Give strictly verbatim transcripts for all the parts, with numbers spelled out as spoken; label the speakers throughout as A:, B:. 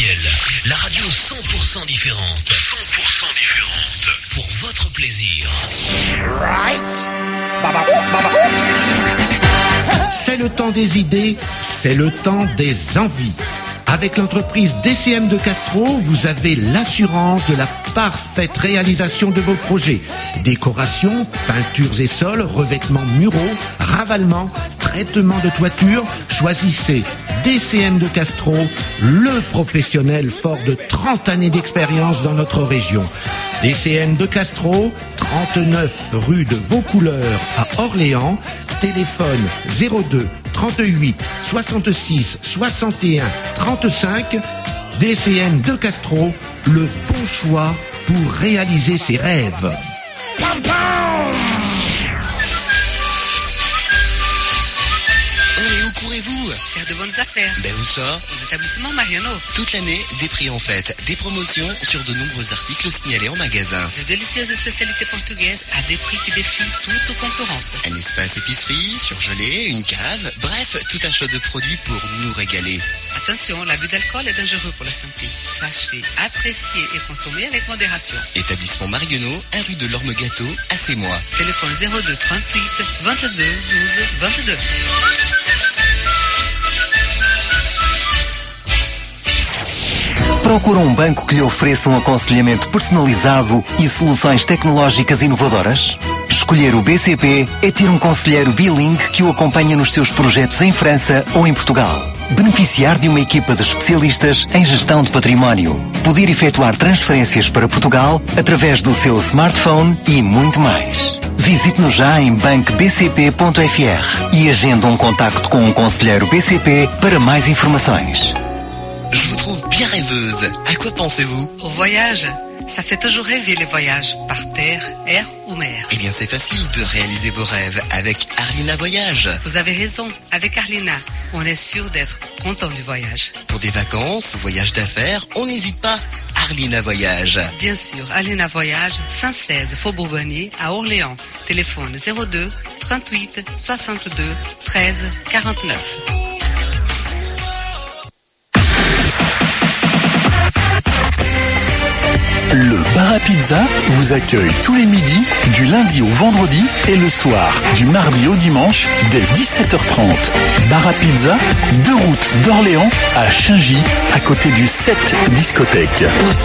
A: Arc-en-Ciel, la radio cent pour cent différente. cent pour cent différente. Pour votre plaisir.
B: Right.
C: C'est le temps des idées, c'est le temps des envies. Avec l'entreprise D C M de Castro, vous avez l'assurance de la parfaite réalisation de vos projets. Décoration, peintures et sols, revêtements muraux, ravalement, traitement de toiture. Choisissez D C M de Castro, le professionnel fort de trente années d'expérience dans notre région. D C M de Castro, trente-neuf rue de Vaucouleurs à Orléans. Téléphone zéro deux trente-huit soixante-six soixante et un trente-cinq. D C M de Castro, le bon choix pour réaliser ses rêves.
D: Vous faire de bonnes affaires.
E: Ben où ça?
D: Aux établissements Mariano.
E: Toute l'année, des prix en fête, des promotions sur de nombreux articles signalés en magasin.
D: De délicieuses spécialités portugaises à des prix qui défient toute concurrence.
E: Un espace épicerie, surgelé, une cave, bref, tout un choix de produits pour nous régaler.
D: Attention, l'abus d'alcool est dangereux pour la santé. Sachez apprécier et consommer avec modération.
E: Établissement Mariano, un rue de l'Orme-Gâteau, à Sémois.
D: Téléphone zéro deux trente-huit vingt-deux douze vingt-deux.
F: Procura um banco que lhe ofereça um aconselhamento personalizado e soluções tecnológicas inovadoras? Escolher o B C P é ter um conselheiro bilingue que o acompanha nos seus projetos em França ou em Portugal. Beneficiar de uma equipa de especialistas em gestão de património. Poder efetuar transferências para Portugal através do seu smartphone e muito mais. Visite-nos já em banco b c p ponto f r e agende um contacto com um conselheiro B C P para mais informações.
E: Je vous trouve bien rêveuse. À quoi pensez-vous?
D: Au voyage. Ça fait toujours rêver les voyages, par terre, air ou mer.
E: Eh bien, c'est facile de réaliser vos rêves avec Arlina Voyage.
D: Vous avez raison. Avec Arlina, on est sûr d'être content du voyage.
E: Pour des vacances, voyages d'affaires, on n'hésite pas. Arlina Voyage.
D: Bien sûr, Arlina Voyage, cent seize Faubourg Bonnier à Orléans. Téléphone zéro deux trente-huit soixante-deux treize quarante-neuf.
G: Le bar à pizza vous accueille tous les midis, du lundi au vendredi et le soir, du mardi au dimanche, dès dix-sept heures trente. Bar à pizza, deux routes d'Orléans à Chaingy, à côté du sept discothèque.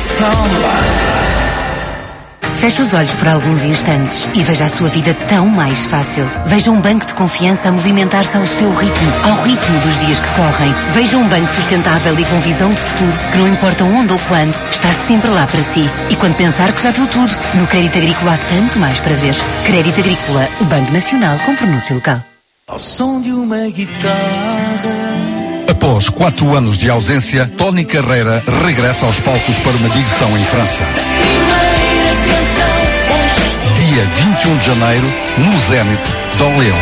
H: Feche os olhos por alguns instantes e veja a sua vida tão mais fácil. Veja um banco de confiança a movimentar-se ao seu ritmo, ao ritmo dos dias que correm. Veja um banco sustentável e com visão de futuro, que não importa onde ou quando, está sempre lá para si. E quando pensar que já viu tudo, no Crédito Agrícola há tanto mais para ver. Crédito Agrícola, o Banco Nacional com pronúncio local.
I: Ao som de uma guitarra.
J: Após quatro anos de ausência, Tony Carreira regressa aos palcos para uma digressão em França. Dia vinte e um de janeiro, no Zénith de Orléans.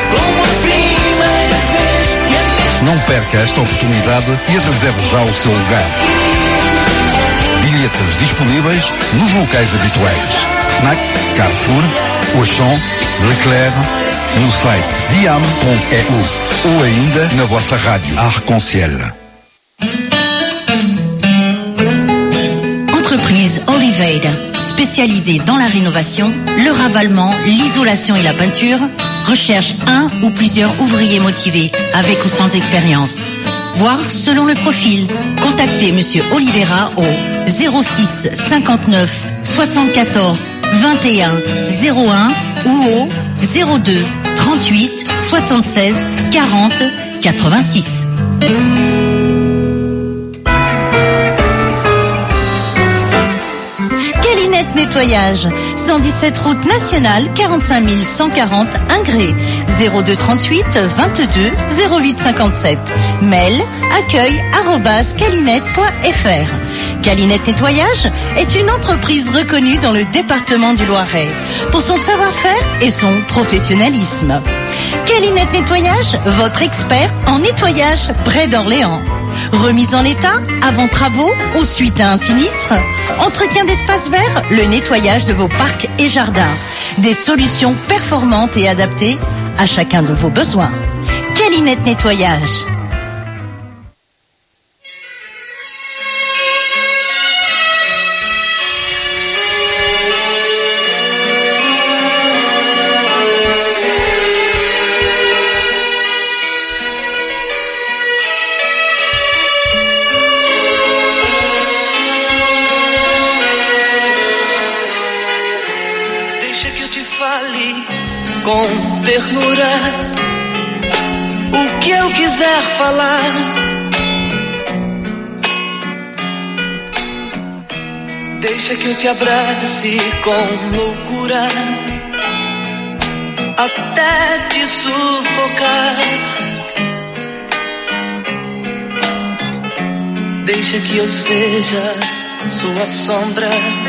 J: Não perca esta oportunidade e reserve já o seu lugar. Bilhetes disponíveis nos locais habituais. Fnac, Carrefour, Auchan, Leclerc, no site diam ponto e u ou ainda na vossa rádio Arc-en-Ciel.
K: Entreprise Oliveira, spécialisée dans la rénovation, le ravalement, l'isolation et la peinture, recherche un ou plusieurs ouvriers motivés, avec ou sans expérience. Voir selon le profil. Contactez Monsieur Oliveira au zéro six cinquante-neuf soixante-quatorze vingt et un zéro un ou au zéro deux trente-huit soixante-seize quarante quatre-vingt-six. Calinette Nettoyage, cent dix-sept route nationale, quarante-cinq mille cent quarante Ingré, zéro deux trente-huit vingt-deux zéro huit cinquante-sept. Mail accueil arobase calinette point f r. Calinette Nettoyage est une entreprise reconnue dans le département du Loiret pour son savoir-faire et son professionnalisme. Calinette Nettoyage, votre expert en nettoyage près d'Orléans. Remise en état, avant travaux ou suite à un sinistre. Entretien d'espaces verts, le nettoyage de vos parcs et jardins. Des solutions performantes et adaptées à chacun de vos besoins. Calinette Nettoyage.
I: fale com ternura o que eu quiser falar. Deixa que eu te abrace com loucura até te sufocar. Deixa que eu seja sua sombra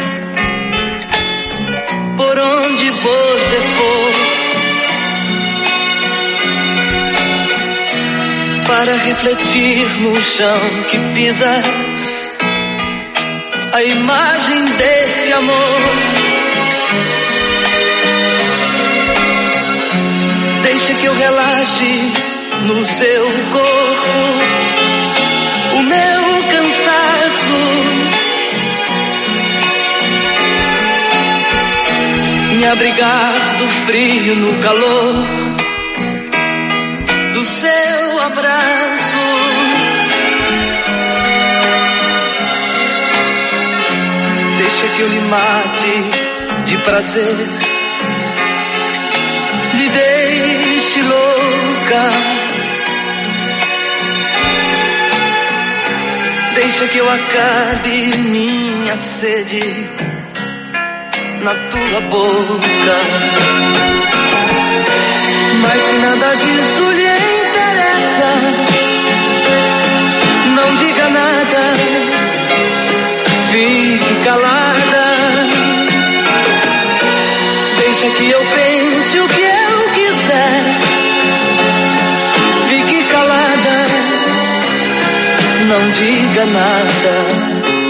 I: por onde você for, para refletir no chão que pisas a imagem deste amor. Deixa que eu relaxe no seu corpo o meu cansaço, me abrigar do frio no calor do seu abraço. Deixa que eu lhe mate de prazer, lhe deixe louca. Deixa que eu acabe minha sede na tua boca. Mas se nada disso lhe interessa, não diga nada, fique calada. Deixa que eu pense o que eu quiser, fique calada, não diga nada.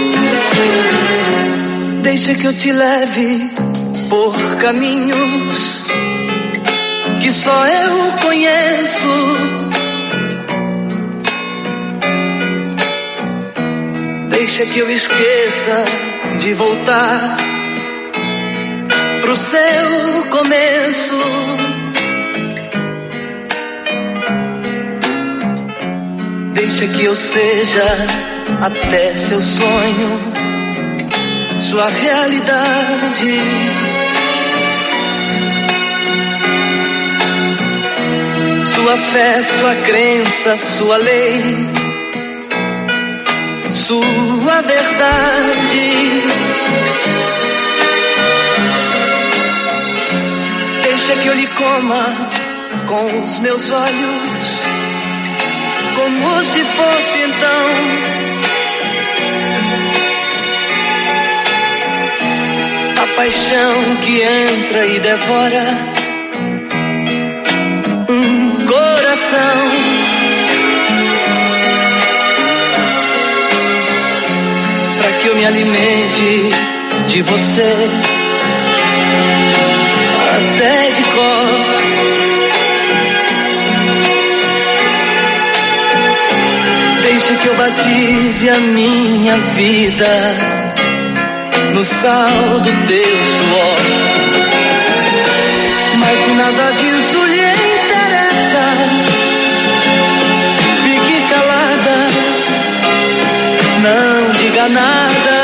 I: Deixa que eu te leve por caminhos que só eu conheço. Deixa que eu esqueça de voltar pro seu começo. Deixa que eu seja até seu sonho, sua realidade. Sua fé, sua crença, sua lei, sua verdade. Deixa que eu lhe coma com os meus olhos, como se fosse então a paixão que entra e devora um coração. Pra que eu me alimente de você até de cor. Deixa que eu batize a minha vida no sal do teu suor. Mas se nada disso lhe interessa, fique calada, não diga nada.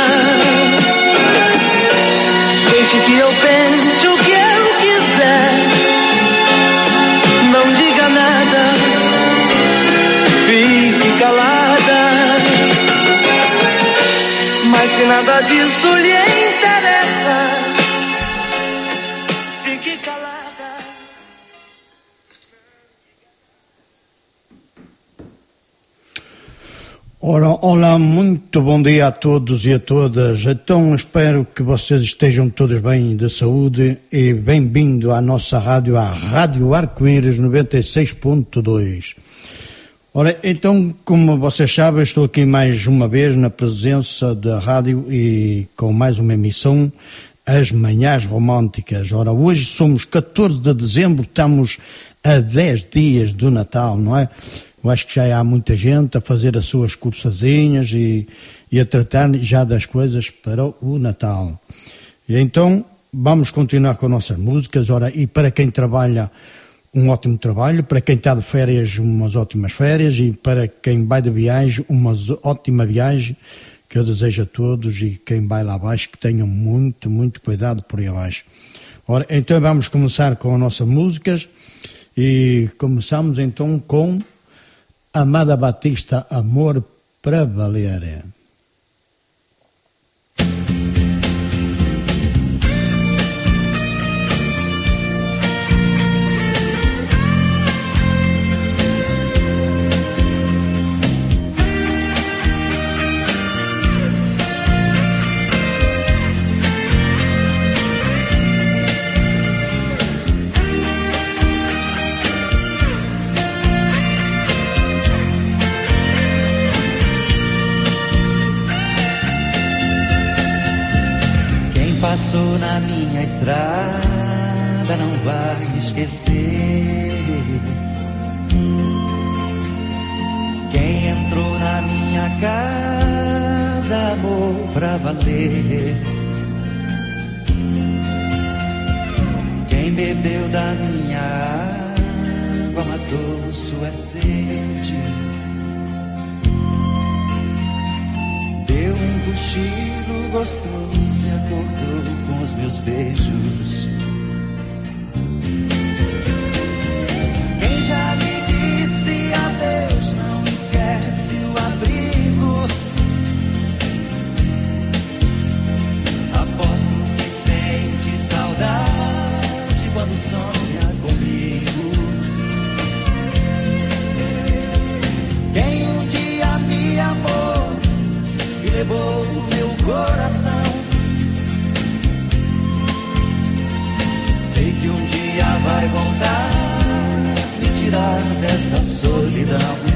I: Deixe que eu pense o que eu quiser, não diga nada, fique calada. Mas se nada disso lhe interessa, fique calada.
B: Ora, olá, muito bom dia a todos e a todas. Então espero que vocês estejam todos bem de saúde e bem-vindo à nossa rádio, à Rádio Arco-Íris noventa e seis ponto dois. Ora, então, como vocês sabem, estou aqui mais uma vez na presença da rádio e com mais uma emissão, As Manhãs Românticas. Ora, hoje somos catorze de dezembro, estamos a dez dias do Natal, não é? Eu acho que já há muita gente a fazer as suas cursazinhas e, e a tratar já das coisas para o Natal. E então, vamos continuar com nossas músicas. Ora, e para quem trabalha, um ótimo trabalho, para quem está de férias, umas ótimas férias, e para quem vai de viagem, uma ótima viagem, que eu desejo a todos, e quem vai lá abaixo, que tenham muito, muito cuidado por aí abaixo. Ora, então vamos começar com as nossas músicas e começamos então com Amada Batista, Amor para Valer.
L: Passou na minha estrada, não vai esquecer. Quem entrou na minha casa, amor pra valer. Quem bebeu da minha água, matou sua sede. Deu um cochilo gostoso e acordou com os meus beijos. Quem já me disse adeus, não esquece o abrigo. Aposto que sente saudade quando sonha comigo. Quem um dia me amou e levou o meu coração, sei que um dia vai voltar, me tirar desta solidão.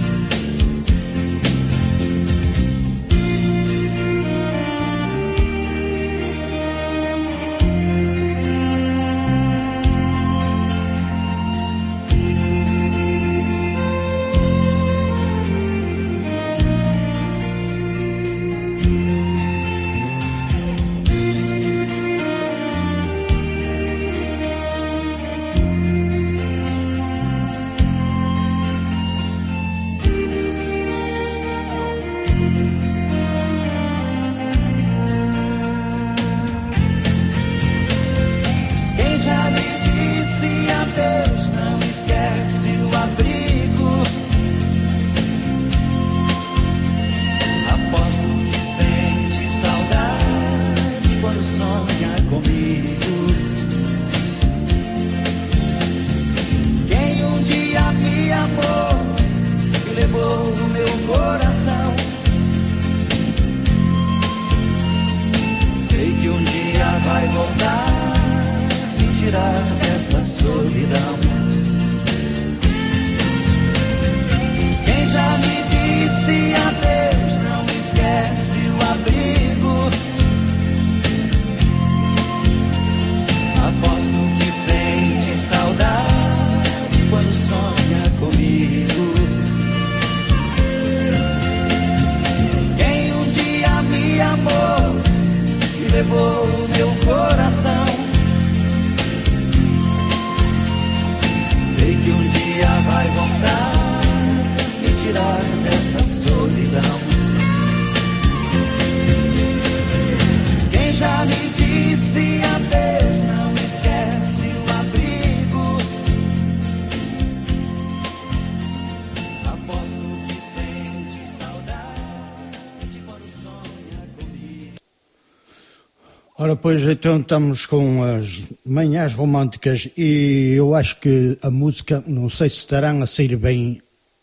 B: Ora, pois então estamos com as manhãs românticas e eu acho que a música, não sei se estarão a sair bem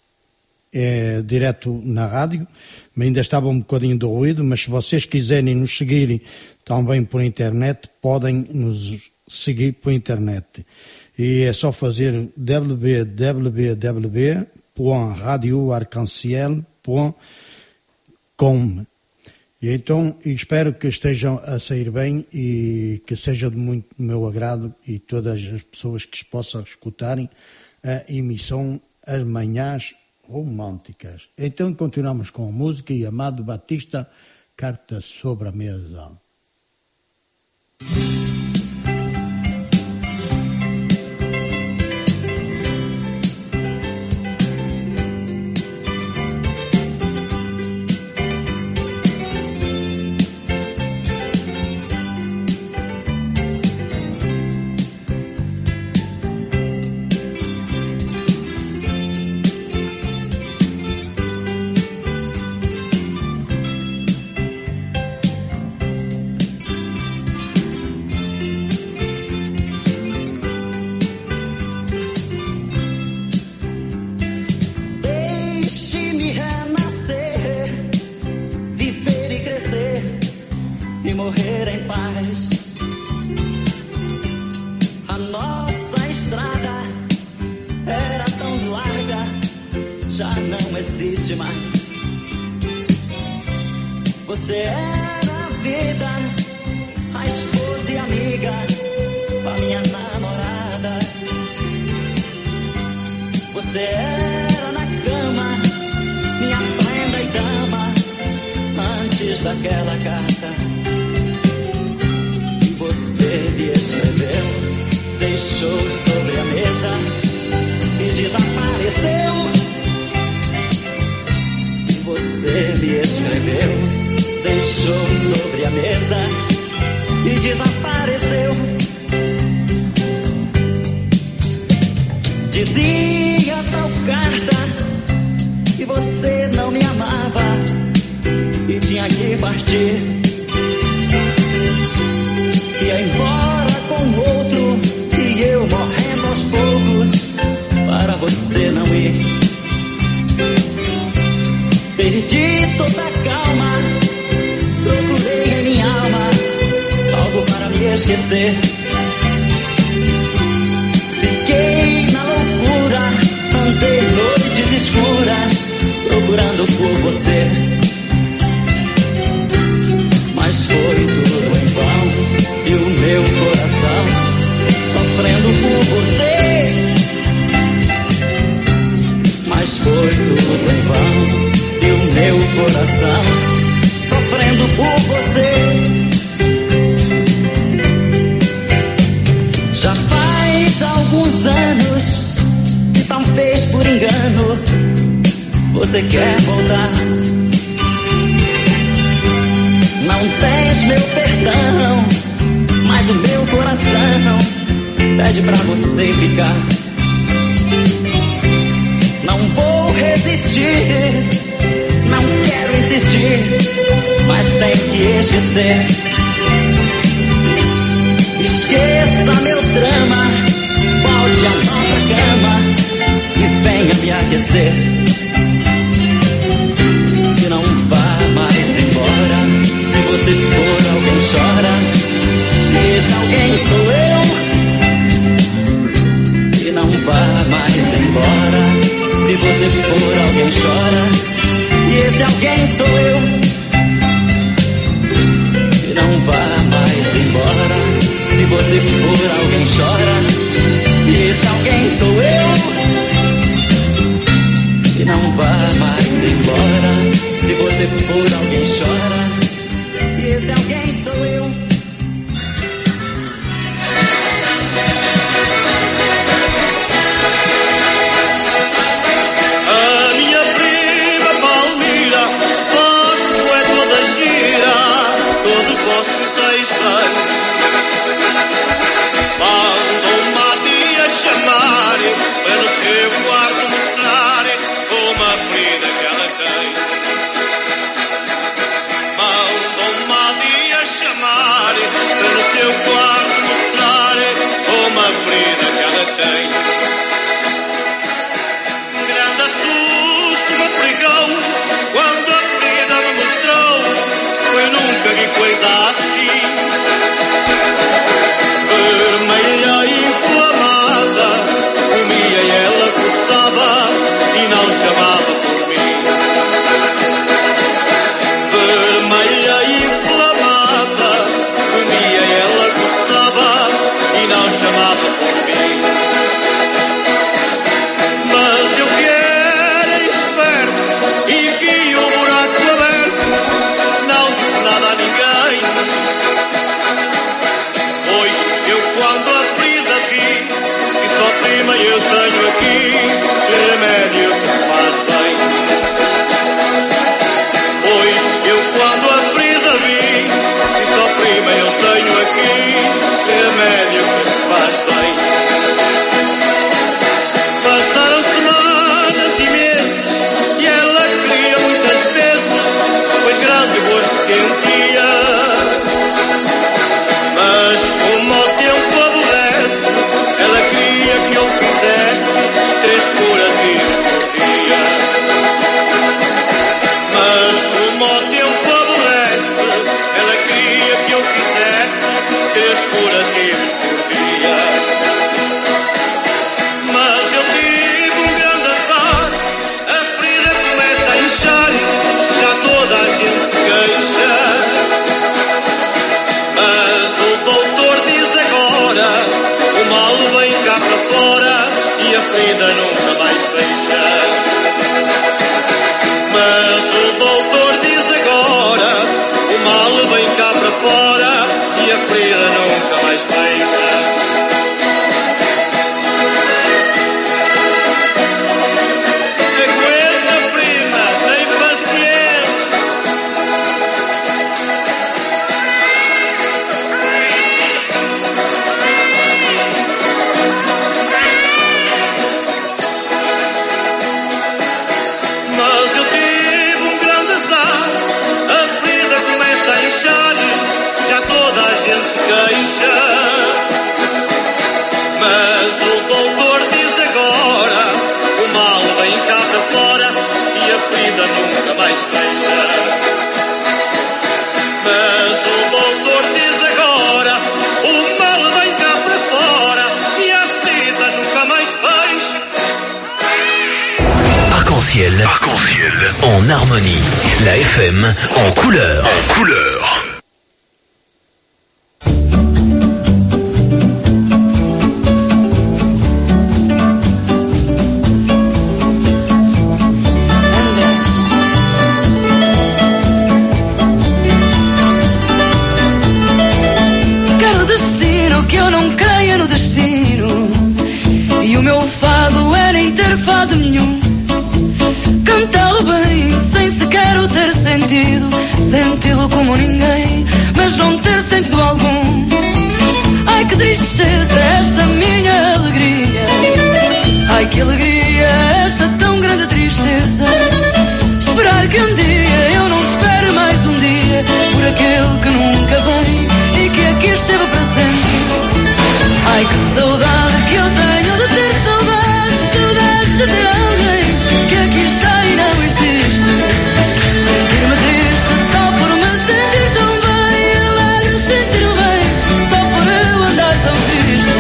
B: é, direto na rádio, mas ainda estava um bocadinho de ruído, mas se vocês quiserem nos seguirem também por internet, podem nos seguir por internet. E é só fazer w w w ponto radio arcanciel ponto com. E então espero que estejam a sair bem e que seja de muito meu agrado e todas as pessoas que possam escutarem a emissão As Manhãs Românticas. Então continuamos com a música e Amado Batista, Carta sobre a Mesa.
L: paz. A nossa estrada era tão larga, já não existe mais. Você era a vida, a esposa e amiga, a minha namorada. Você era na cama, minha prenda e dama, antes daquela carta que você me escreveu, deixou sobre a mesa e desapareceu. Você me escreveu, deixou sobre a mesa e desapareceu. Dizia tal carta que você não me amava e tinha que partir. Ia embora com outro e eu morrendo aos poucos para você não ir. Perdi toda a calma, procurei em minha alma algo para me esquecer. Fiquei na loucura, andei noites escuras procurando por você. Mas foi tudo em vão e o meu coração sofrendo por você. Mas foi tudo em vão e o meu coração sofrendo por você. Já faz alguns anos que talvez por engano você quer voltar. Não tens meu perdão, mas o meu coração pede pra você ficar. Não vou resistir, não quero insistir, mas tem que esquecer. Esqueça meu drama, volte à nossa cama e venha me aquecer. Que não vá mais embora, se você for alguém chora, e esse alguém sou eu. Que não vá mais embora, se você for alguém chora, e esse alguém sou eu. Que não vá mais embora, se você for alguém chora, e esse alguém sou eu. Que não vá mais embora, se você for alguém chora, e esse alguém sou eu.
M: Para no seu quarto mostrar uma ferida.
A: Arc-en-ciel. Arc-en-ciel. En harmonie. La F M en couleur. En couleur.
I: Quero destino que eu não creia no destino. E o meu fado é nem ter fado nenhum. Cantá-lo bem, sem sequer o ter sentido. Senti-lo como ninguém, mas não ter sentido algum. Ai que tristeza esta minha alegria. Ai que alegria esta tão grande tristeza. Esperar que um dia eu não espere mais um dia por aquele que nunca vem e que aqui esteve presente. Ai que saudade que eu tenho de ter saudade. Saudades de ter alguém que aqui está e não existe. Sentir-me triste só por me sentir tão bem. Alegre sentir bem só por eu andar tão triste.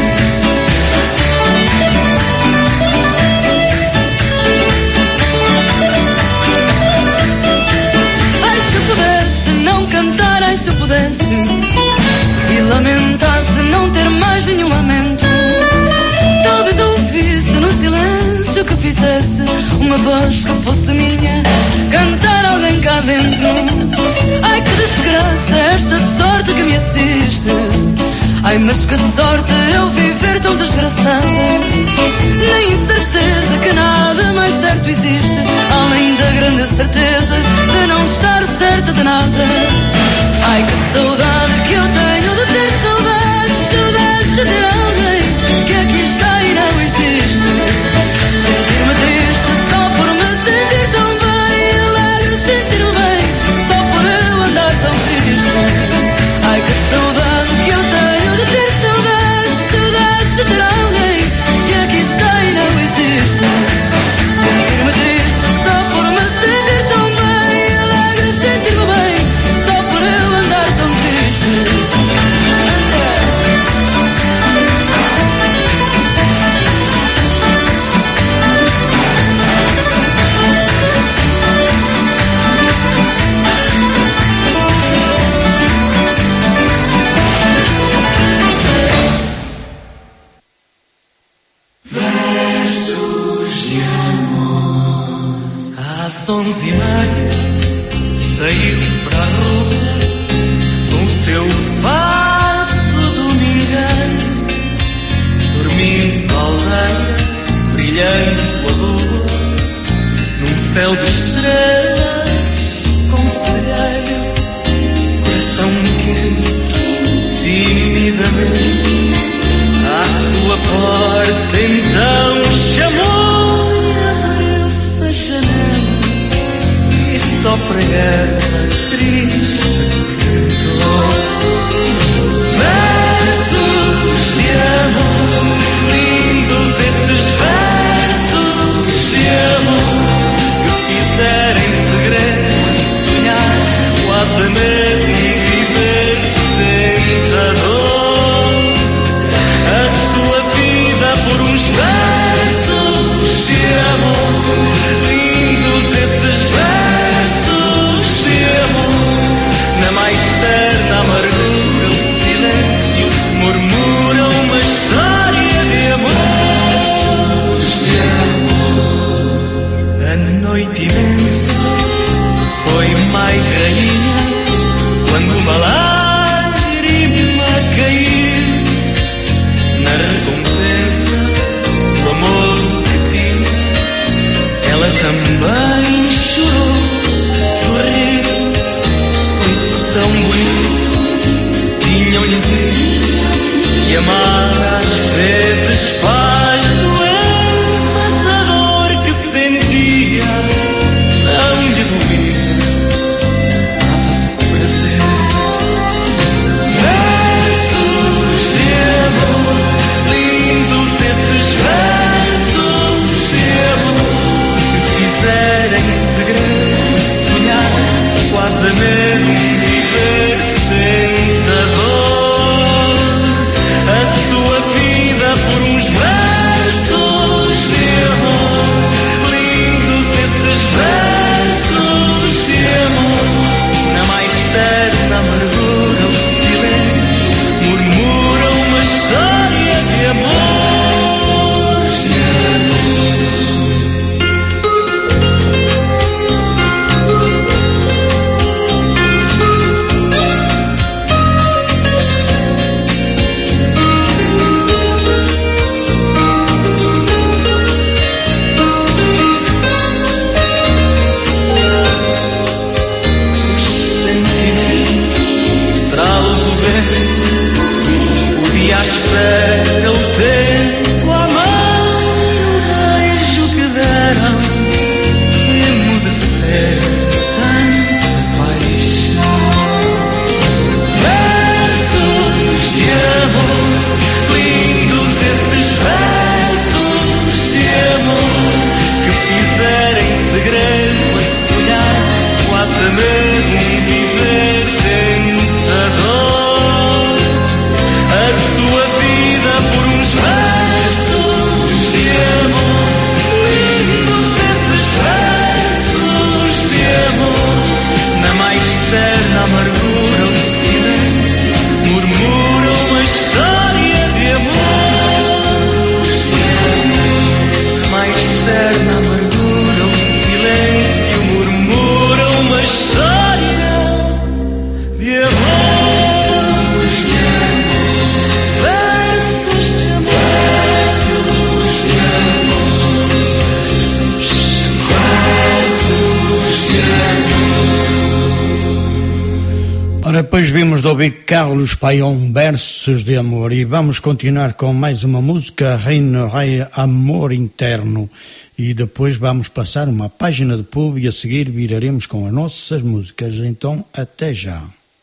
I: Ai se eu pudesse não cantar, ai se eu pudesse e lamentasse não ter mais nenhum lamento. Talvez eu ouvisse no silêncio que fizesse uma voz que fosse minha, cantar alguém cá dentro. Ai que desgraça esta sorte que me assiste. Ai mas que sorte eu viver tão desgraçada. Na incerteza que nada mais certo existe, além da grande certeza de não estar certa de nada. Ai que saudade que eu tenho de ter saudade. Saudades de ter alguém que aqui está e não existe. Sentir-me triste só por me sentir tão bem. Alegre sentir bem só por eu andar tão triste. Ai que saudade que eu tenho de ter saudade. Saudades de ter alguém que aqui está e não existe. Sentir-me triste só por me sentir tão bem. Alegre sentir-me bem só por eu andar tão triste.
L: Versos de amor. Às onze e meia saiu para a rua com o seu fato domingueiro, dormindo à aldeia, brilhando a lua, num céu de estrelas conselheiro, coração quente, timidamente à sua porta então chamou e abriu-se a janela e só para ela triste cantou. Versos de amor, lindos esses versos de amor que fizerem segredo sonhar, quase a medo e viver tentador. Por uns versos de amor, lindos esses versos de amor, na mais terna amargura o silêncio murmura uma história de amor. De amor. A noite imensa foi mais rainha quando uma lágrima caiu na recompensa do amor que tinha. Ela também chorou, sorriu, foi tão bonito. Tinham-lhe dito que amar às vezes faz doer, mas a dor que sentia não lhe doía. Esses versos de amor que fizerem
B: Ora, depois vimos de ouvir Carlos Paião, Versos de Amor, e vamos continuar com mais uma música, Reino Rei Amor Interno, e depois vamos passar uma página de pub e a seguir viraremos com as nossas músicas. Então, até já.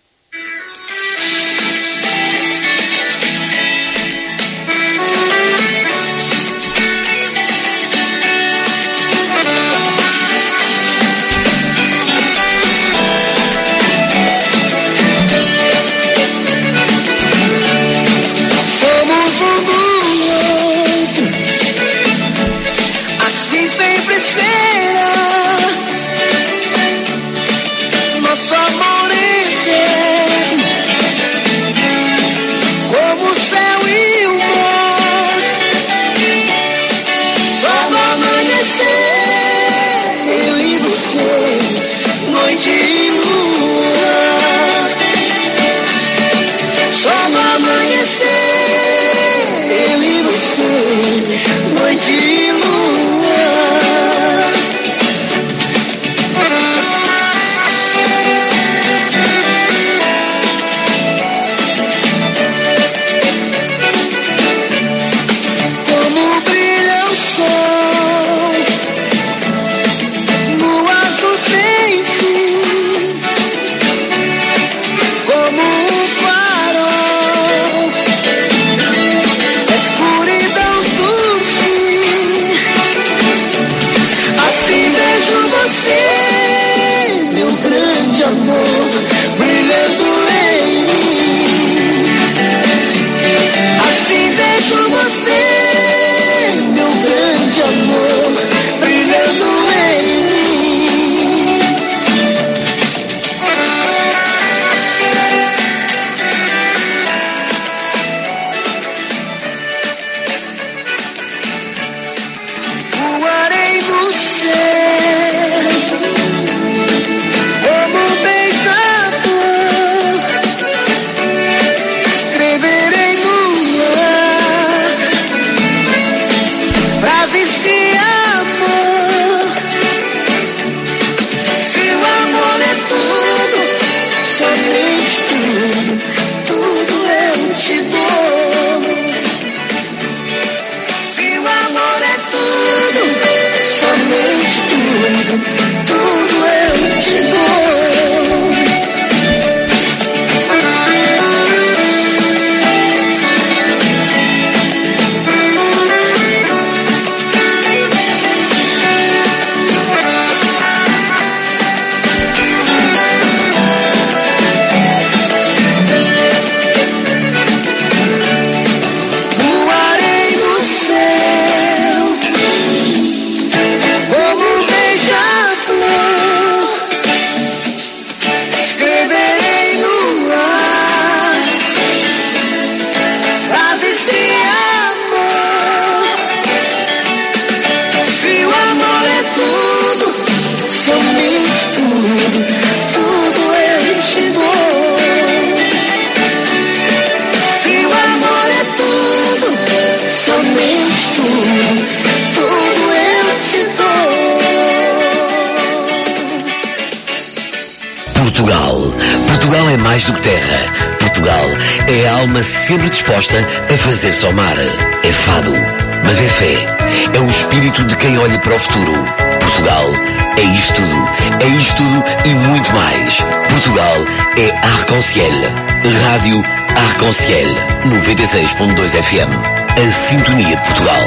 M: Portugal é mais do que terra. Portugal é a alma sempre disposta a fazer-se ao mar. É fado, mas é fé. É o espírito de quem olha para o futuro. Portugal é isto tudo. É isto tudo e muito mais. Portugal é Arc-en-Ciel. Rádio Arc-en-Ciel. noventa e seis ponto dois F M. A sintonia de Portugal.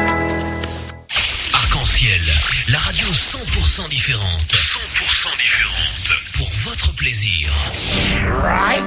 A: Arc-en-Ciel. La radio cent pour cent différente. cent pour cent différente. Pour votre plaisir.
C: Right.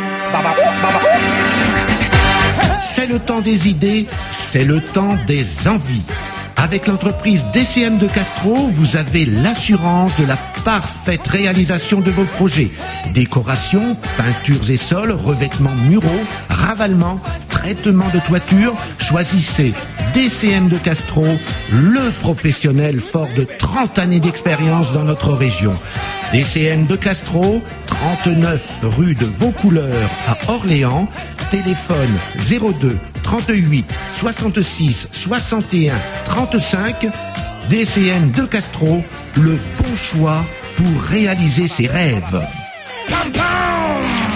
C: C'est le temps des idées, c'est le temps des envies. Avec l'entreprise D C M de Castro, vous avez l'assurance de la parfaite réalisation de vos projets. Décoration, peintures et sols, revêtements muraux, ravalement, traitement de toiture. Choisissez D C M de Castro, le professionnel fort de trente années d'expérience dans notre région. D C M de Castro, trente-neuf rue de Vaucouleurs à Orléans. Téléphone zéro deux trente-huit soixante-six soixante et un trente-cinq. D C M de Castro, le bon choix pour réaliser ses rêves. Compound.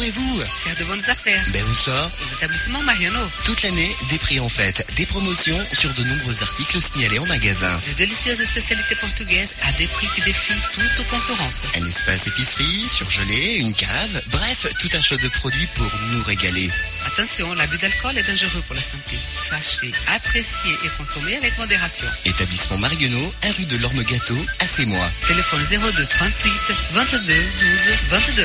E: voulez-vous?
D: Faire de bonnes affaires.
E: Ben où ça?
D: Aux établissements Mariano.
E: Toute l'année, des prix en fête, des promotions sur de nombreux articles signalés en magasin.
D: De délicieuses spécialités portugaises à des prix qui défient toute concurrence.
E: Un espace épicerie, surgelé, une cave, bref, tout un choix de produits pour nous régaler.
D: Attention, l'abus d'alcool est dangereux pour la santé. Sachez apprécier et consommer avec modération.
E: Établissement Marionneau, un rue de l'Orme-Gâteau, à Sémois.
D: Téléphone zéro deux trente-huit vingt-deux douze vingt-deux.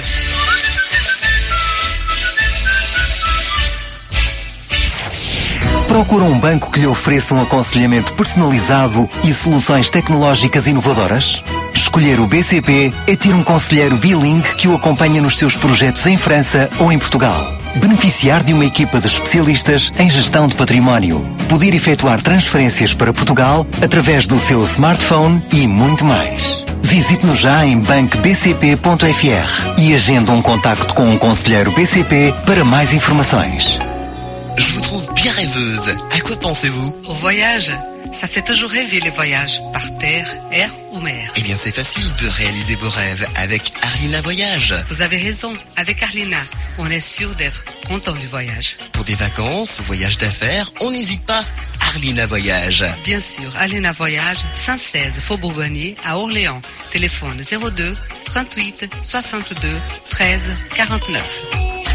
F: Procura um banco que lhe ofereça um aconselhamento personalizado e soluções tecnológicas inovadoras? Escolher o B C P é ter um conselheiro bilingue que o acompanha nos seus projetos em França ou em Portugal. Beneficiar de uma equipa de especialistas em gestão de património. Poder efetuar transferências para Portugal através do seu smartphone e muito mais. Visite-nos já em banco b c p ponto f r e agenda um contacto com um conselheiro B C P para mais informações.
E: Je vous trouve bien rêveuse. À quoi pensez-vous?
D: Au voyage. Ça fait toujours rêver les voyages, par terre, air ou mer.
E: Eh bien, c'est facile de réaliser vos rêves avec Arlina Voyage.
D: Vous avez raison, avec Arlina, on est sûr d'être content du voyage.
E: Pour des vacances, voyages d'affaires, on n'hésite pas. Arlina Voyage.
D: Bien sûr, Arlina Voyage, cent seize Faubourg Bonnier, à Orléans. Téléphone zéro deux trente-huit soixante-deux treize quarante-neuf.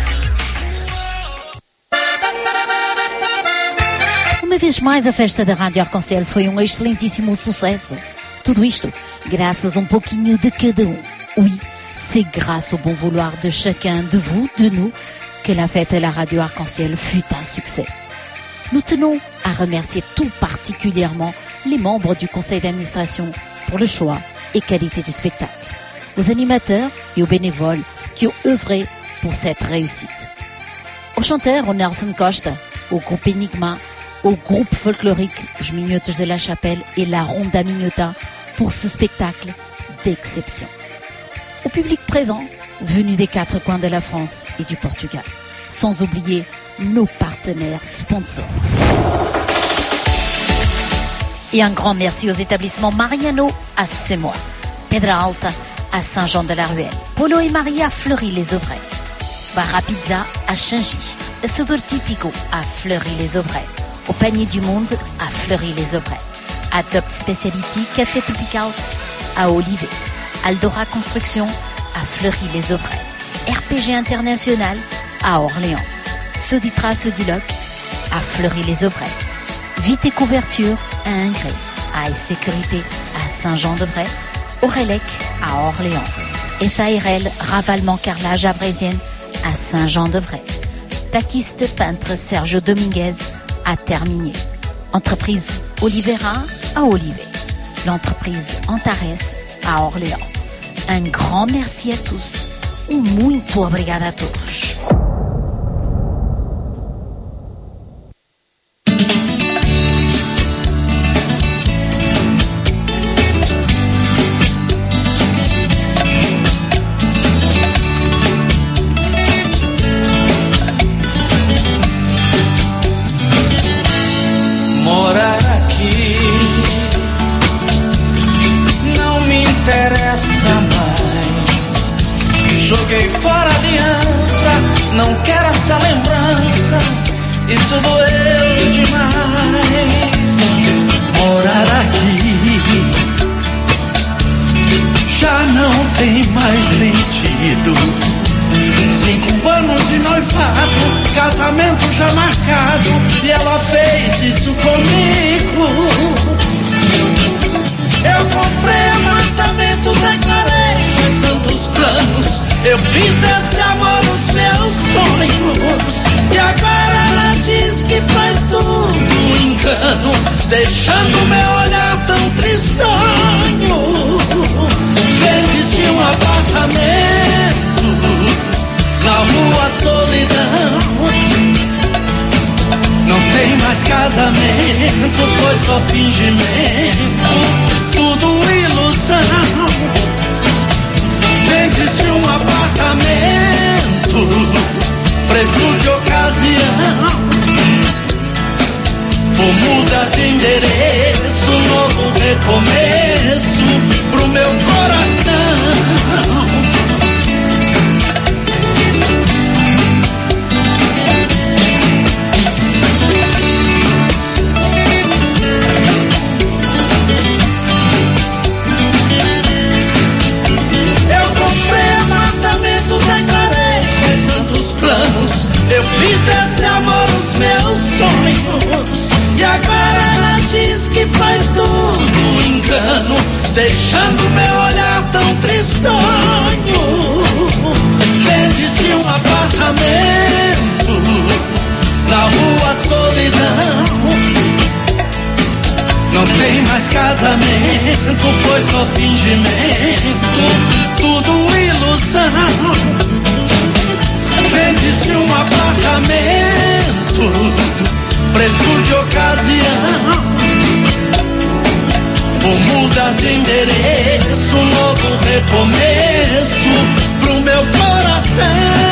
N: Uma vez mais, a festa da Rádio Arconcel foi um excelentíssimo sucesso. Tudo isto graças a um pouquinho de cada um. Oui, c'est grâce au bon vouloir de chacun de vous, de nous, que la fête à la Radio Arc-en-Ciel fut un succès. Nous tenons à remercier tout particulièrement les membres du conseil d'administration pour le choix et qualité du spectacle, aux animateurs et aux bénévoles qui ont œuvré pour cette réussite. Aux chanteurs, au Nelson Costa, au groupe Enigma, au groupe folklorique Jminhotos de la Chapelle et la Ronda Minhota pour ce spectacle d'exception. Au public présent, venu des quatre coins de la France et du Portugal, sans oublier nos partenaires sponsors. Et un grand merci aux établissements Mariano à Sémois, Pedra Alta à Saint-Jean-de-la-Ruelle, Polo et Maria à Fleury-les-Aubrais, Barra Pizza à Changy, Assador Típico à Fleury-les-Aubrais, au Panier du Monde à Fleury-les-Aubrais, Adopt Speciality Café Tropical à Olivet, Aldora Construction à Fleury-les-Aubrais, R P G International à Orléans, Soditra Sodiloc à Fleury-les-Aubrais, Vite et Couverture à Ingré, A S Sécurité à Saint-Jean-de-Bray, Aurélec à Orléans, S A R L Ravalement Carrelage à Brésienne à Saint-Jean-de-Bray, Plaquiste Peintre Sergio Dominguez à Terminier, Entreprise Olivera à Olivet, l'entreprise Antares à Orléans. Un grand merci à tous. Um muito obrigada a todos.
O: Joguei fora a aliança, não quero essa lembrança, isso doeu demais. Morar aqui já não tem mais sentido. Cinco anos de noivado, casamento já marcado, e ela fez isso comigo. Eu comprei apartamento, declarei, fiz tantos planos, eu fiz desse amor os meus sonhos. E agora ela diz que foi tudo engano, deixando meu olhar tão tristonho. Vende-se um apartamento na rua Solidão. Não tem mais casamento, foi só fingimento, tudo ilusão. Vende-se um apartamento, preço de ocasião. Vou mudar de endereço, novo recomeço pro meu coração. diz que foi tudo engano, deixando meu olhar tão tristonho. Vende-se um apartamento na rua Solidão. Não tem mais casamento, foi só fingimento, tudo ilusão. Vende-se um apartamento, preço de ocasião. Vou mudar de endereço, um novo recomeço pro meu coração.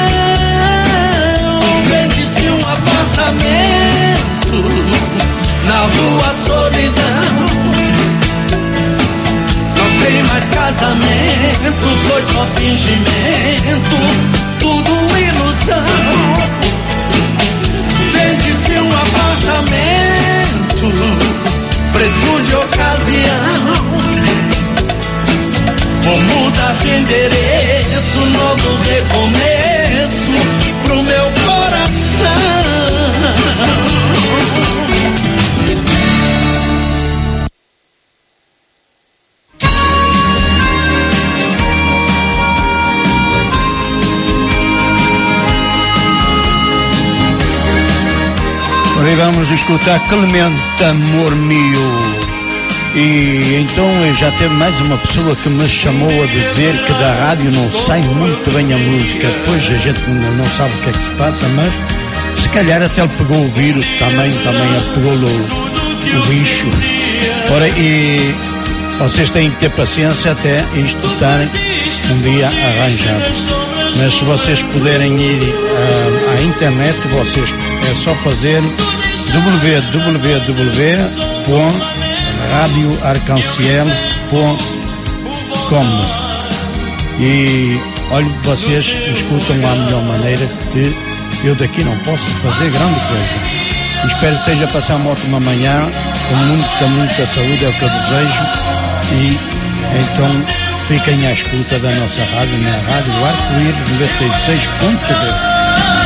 O: Vende-se um apartamento na rua Solidão. Não tem mais casamento, foi só fingimento, tudo ilusão. Vende-se um apartamento, preço de ocasião. Vou mudar de endereço, novo recomeço pro meu coração.
B: E vamos escutar Clemente, Amor Meu. E então já teve mais uma pessoa que me chamou a dizer que da rádio não sai muito bem a música. Depois a gente não sabe o que é que se passa, mas se calhar até ele pegou o vírus também, também pegou o, o bicho. Ora, e vocês têm que ter paciência até isto estar um dia arranjado. Mas se vocês puderem ir à, à internet, vocês é só fazer w w w ponto radio arcanciel ponto com e olha, vocês escutam à melhor maneira, que eu daqui não posso fazer grande coisa. Espero que esteja a passar uma ótima manhã, com muita, muita saúde, é o que eu desejo. E então fiquem à escuta da nossa rádio, na Rádio Arco-Íris noventa e seis ponto dois.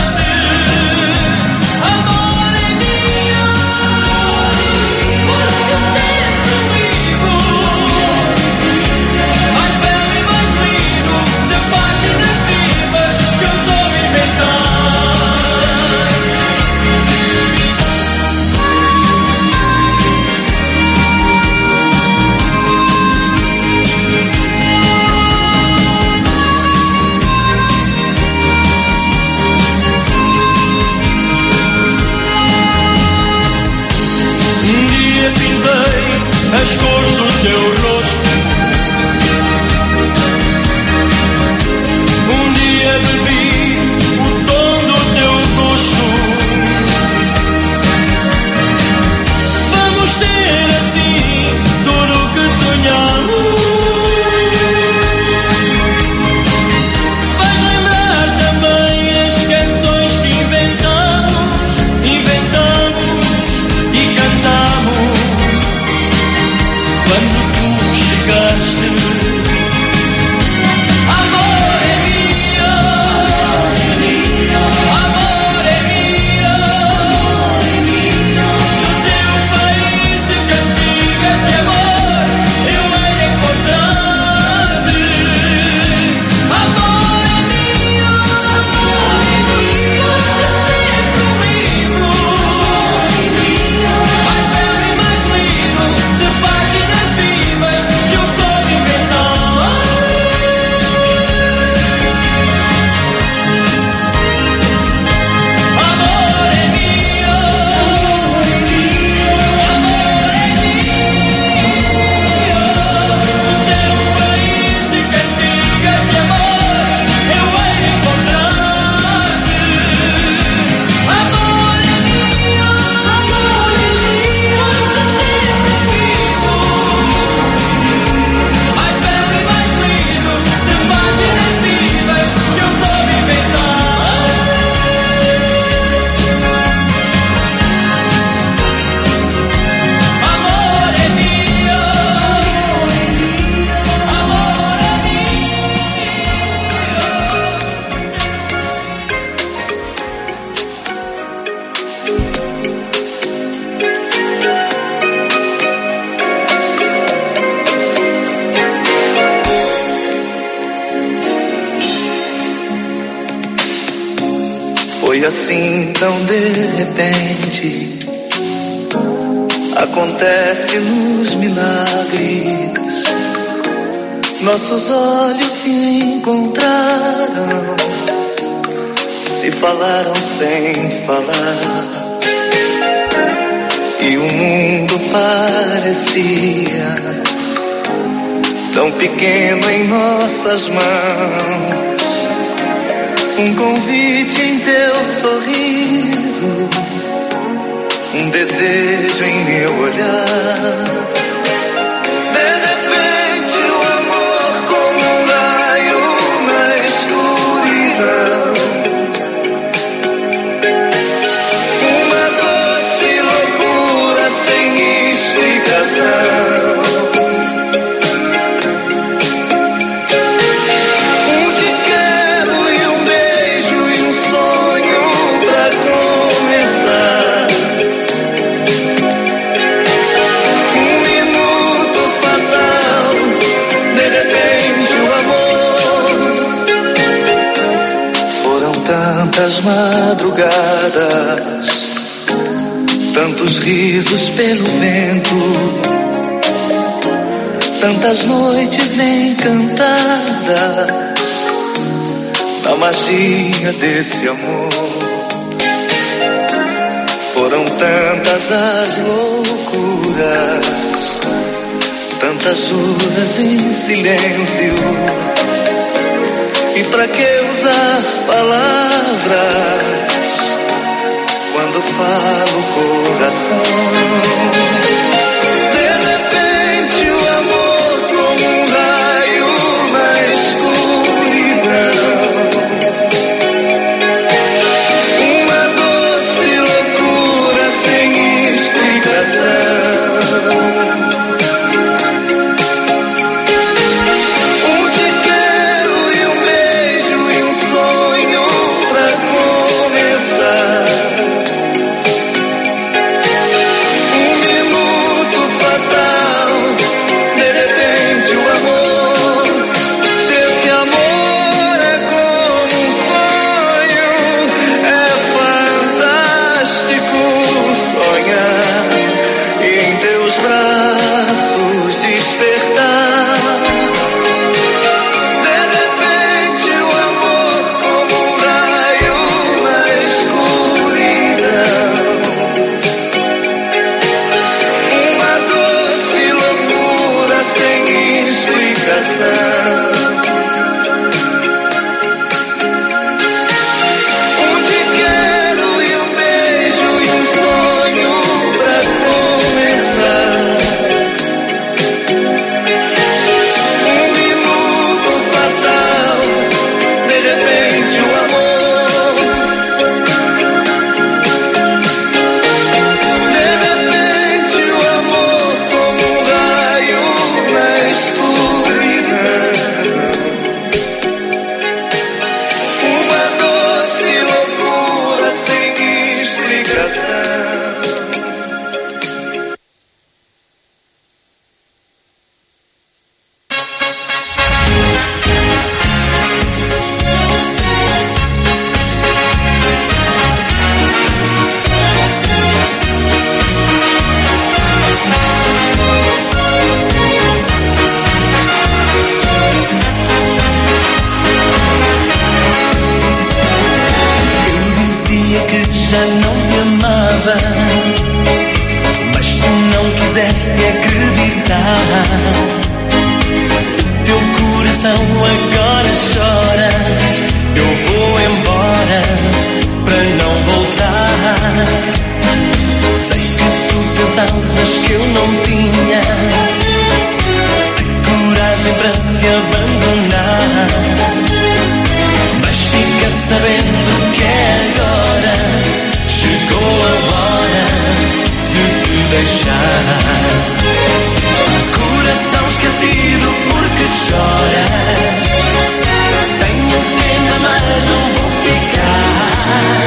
O: As cores do teu rosto. Um dia bebi o tom do teu gosto. Vamos ter assim tudo o que sonhamos. Vais lembrar também as canções que inventamos, inventamos e cantamos. Quando tu chegaste, amor é meu, amor é meu, amor é meu, amor é meu. No teu país de cantigas de amor eu hei de encontrar-te. Amor é meu, amor é meu, está sempre comigo. Amor é meu, mais belo e mais lindo de páginas.
P: Foi assim tão de repente, acontece nos milagres. Nossos olhos se encontraram, se falaram sem falar, e o mundo parecia tão pequeno em nossas mãos. Um convite em teu sorriso, um desejo em meu olhar. De repente o amor como um raio na escuridão, uma doce loucura sem explicação. Tantas madrugadas, tantos risos pelo vento, tantas noites encantadas na magia desse amor. Foram tantas as loucuras, tantas juras em silêncio. E pra que usar palavras quando falo o coração? De repente o amor como um raio na escuridão, uma doce loucura sem explicação.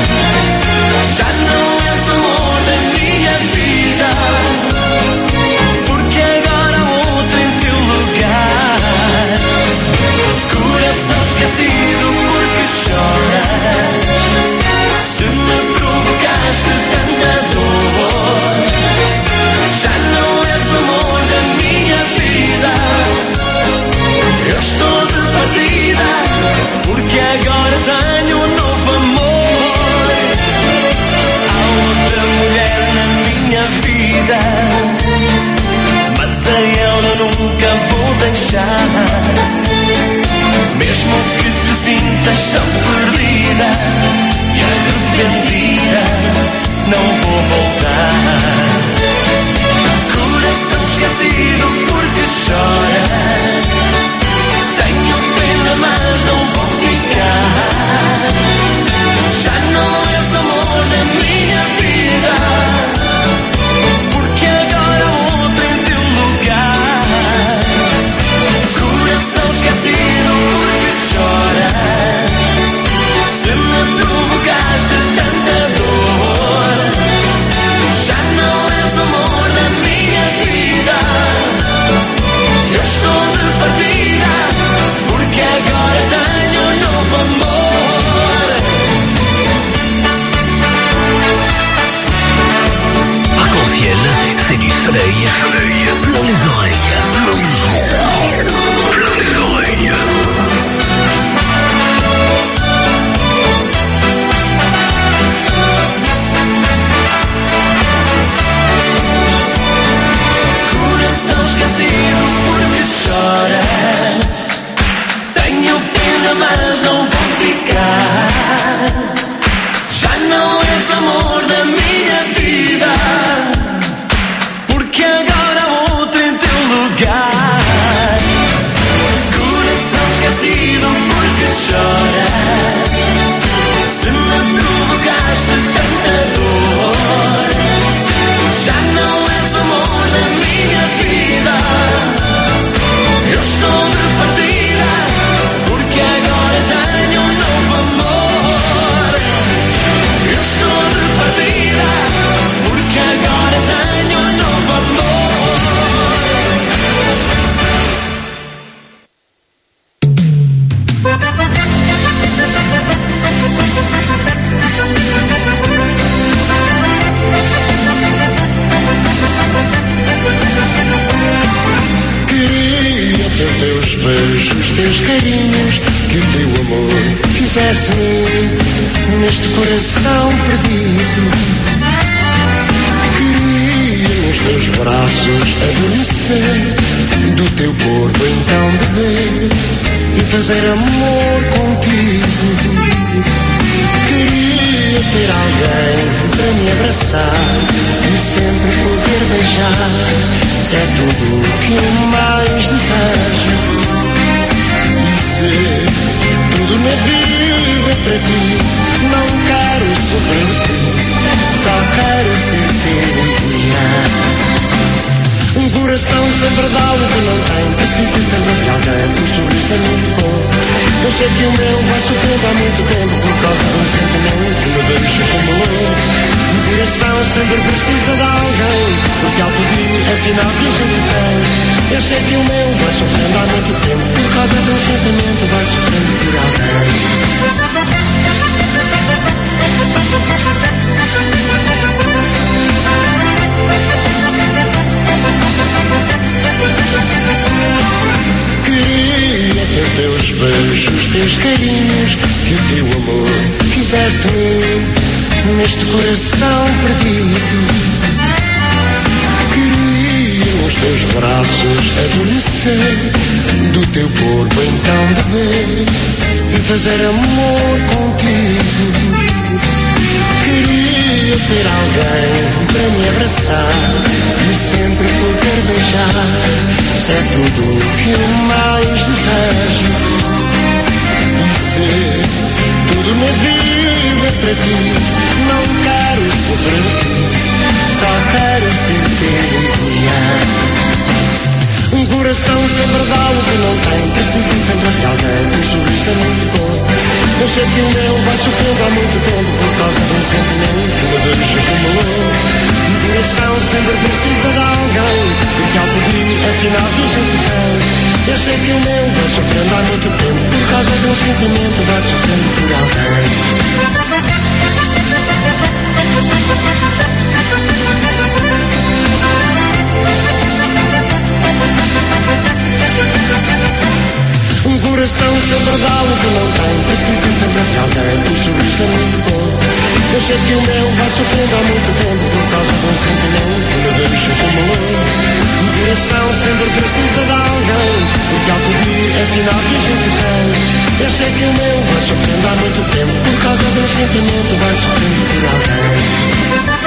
O: Já não és o amor da minha vida. nunca vou deixar. Mesmo que te sintas tão perdida e arrependida, não vou voltar. Coração esquecido porque chora, tenho pena mas não vou ficar. Já não és o amor da minha vida, porque agora outro em teu lugar. Coração esquecido porque chora, se me provocaste tanta dor. Já não és o amor da minha vida, eu estou de partida, porque agora tenho um novo amor.
A: Arc-en-ciel, c'est du soleil, soleil plein les oreilles, plein les oreilles, plein les oreilles.
O: Coração esquecido porque chora, tenho pena mas não vou ficar. Já não és o amor da minha vida, porque agora outro em teu lugar. Coração esquecido porque chora, se me provocaste tanta dor. Já não és o amor da minha vida, eu estou de partida, porque agora tenho um novo amor. Eu estou de partida, porque agora tenho um novo amor.
Q: Queria ter teus beijos, teus carinhos, que o teu amor fizesse neste coração perdido. Queria nos teus braços adormecer, do teu corpo então beber e fazer amor contigo. Queria ter alguém para me abraçar e sempre poder beijar, é tudo o que eu mais desejo. E se tudo na vida é para ti, não quero sofrer de ti, só quero ser teu encolher. Um coração sempre dá o que não tem, precisa sempre de alguém, um sorriso é muito bom. Eu sei que o meu vai sofrendo há muito tempo por causa de um sentimento que me deixa como louco. Um coração sempre precisa de alguém, porque ao pedir é sinal que a gente tem. Eu sei que o meu vai sofrendo há muito tempo por causa de um sentimento, vai sofrendo por alguém. Queria ter teus beijos, teus carinhos, que o teu amor fizesse neste coração perdido. Queria nos teus braços adormecer, do teu corpo então beber e fazer amor contigo. Queria ter alguém para me abraçar e sempre poder beijar, é tudo o que eu mais desejo. E se tudo na vida é para ti, não quero sofrer de ti, só quero ser teu encolher. Um coração sempre dá o que não tem, precisa sempre de alguém, um sorriso é muito bom. Eu sei que o meu vai sofrendo há muito tempo por causa de um sentimento que me deixa como louco. Um coração sempre precisa de alguém, porque ao pedir é sinal que a gente tem. Eu sei que o meu vai sofrendo há muito tempo por causa de um sentimento, vai sofrendo por alguém. Um coração sempre dá o que não tem, precisa sempre de alguém, um sorriso é muito bom. Eu sei que o meu vai sofrendo há muito tempo por causa de um sentimento que me deixa como louco. Um coração sempre precisa de é sinal que a gente tem. Eu sei que o meu vai sofrendo há muito tempo, por causa do sentimento vai sofrendo por alguém.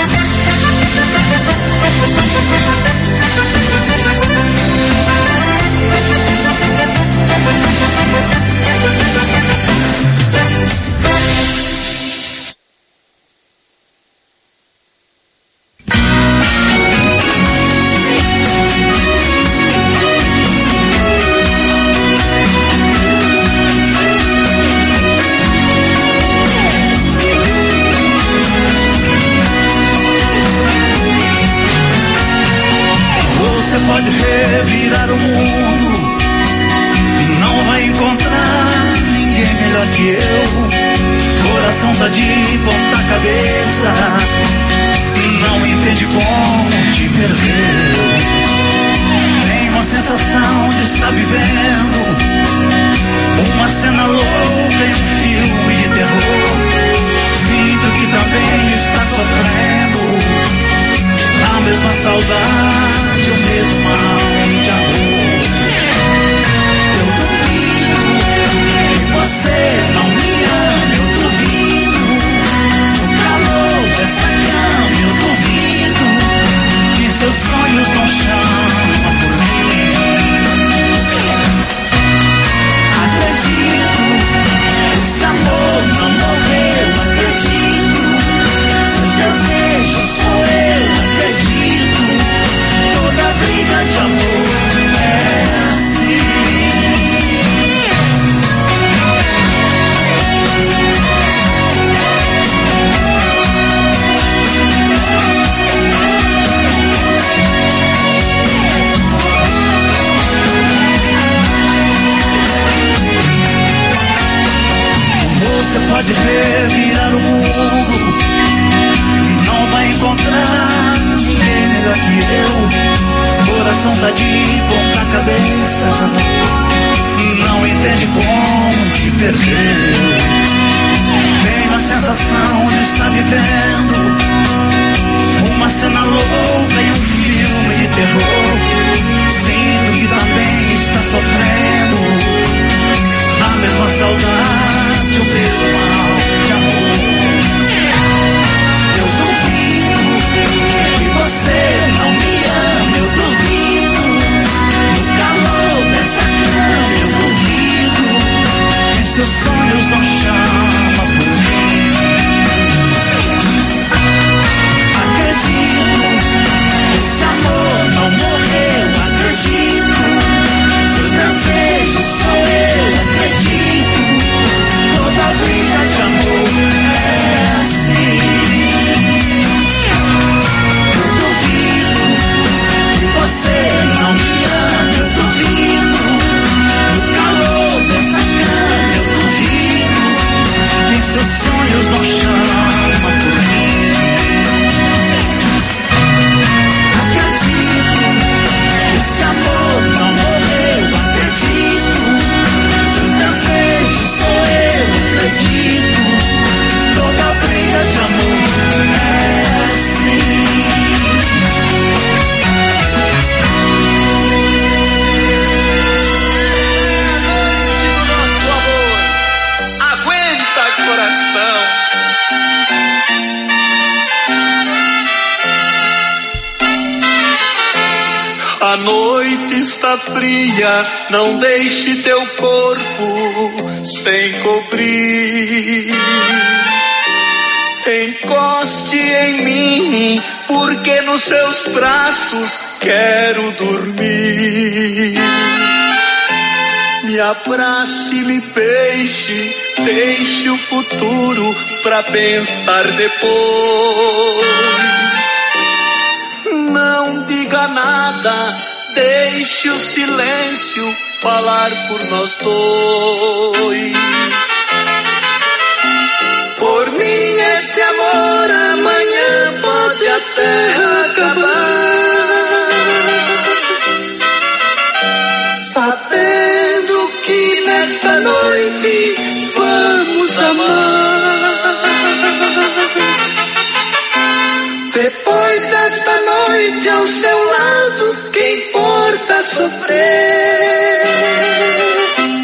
O: Você pode revirar o mundo, não vai encontrar ninguém melhor que eu. Coração tá de ponta cabeça, não entende como te perdeu. Tem uma sensação de estar vivendo uma cena louca em um filme de terror. Sinto que também está sofrendo a mesma saudade, o mesmo mal de amor. Eu duvido que você não me ama, eu duvido. No calor dessa cama, eu duvido que seus sonhos não chamam por mim. Acredito, esse amor não morreu, acredito. Seus desejos sou eu, acredito. Toda briga de amor é assim. Você pode revirar o mundo, não vai encontrar ninguém melhor que eu. Coração tá de ponta cabeça, não entende como te perdeu. Tem a sensação de estar vivendo uma cena louca em um filme de terror. Sinto que também está sofrendo a mesma saudade, o mesmo mal de amor. Eu duvido que você não me ama, eu duvido. No calor dessa cama, eu duvido. Em seus sonhos não chama por mim. Acredito, esse amor não morreu, acredito. Seus desejos sou eu, acredito. Toda briga de amor é assim. Eu duvido que você não me ama, eu duvido. No calor dessa cama, eu duvido. Que seus sonhos não chamam por mim. Acredito, esse amor não morreu, acredito. Seus desejos sou eu, acredito. Toda briga de amor é assim.
P: Do nosso amor, aguenta coração. A noite está fria, não deixe teu corpo sem cobrir. Encoste em mim, porque nos seus braços quero dormir. Me abrace, me beije, deixe o futuro pra pensar depois. Não diga nada, deixe o silêncio falar por nós dois. Por mim esse amor amanhã pode até acabar, sabendo que nesta noite vamos amar. Depois desta noite ao seu lado, que importa sofrer?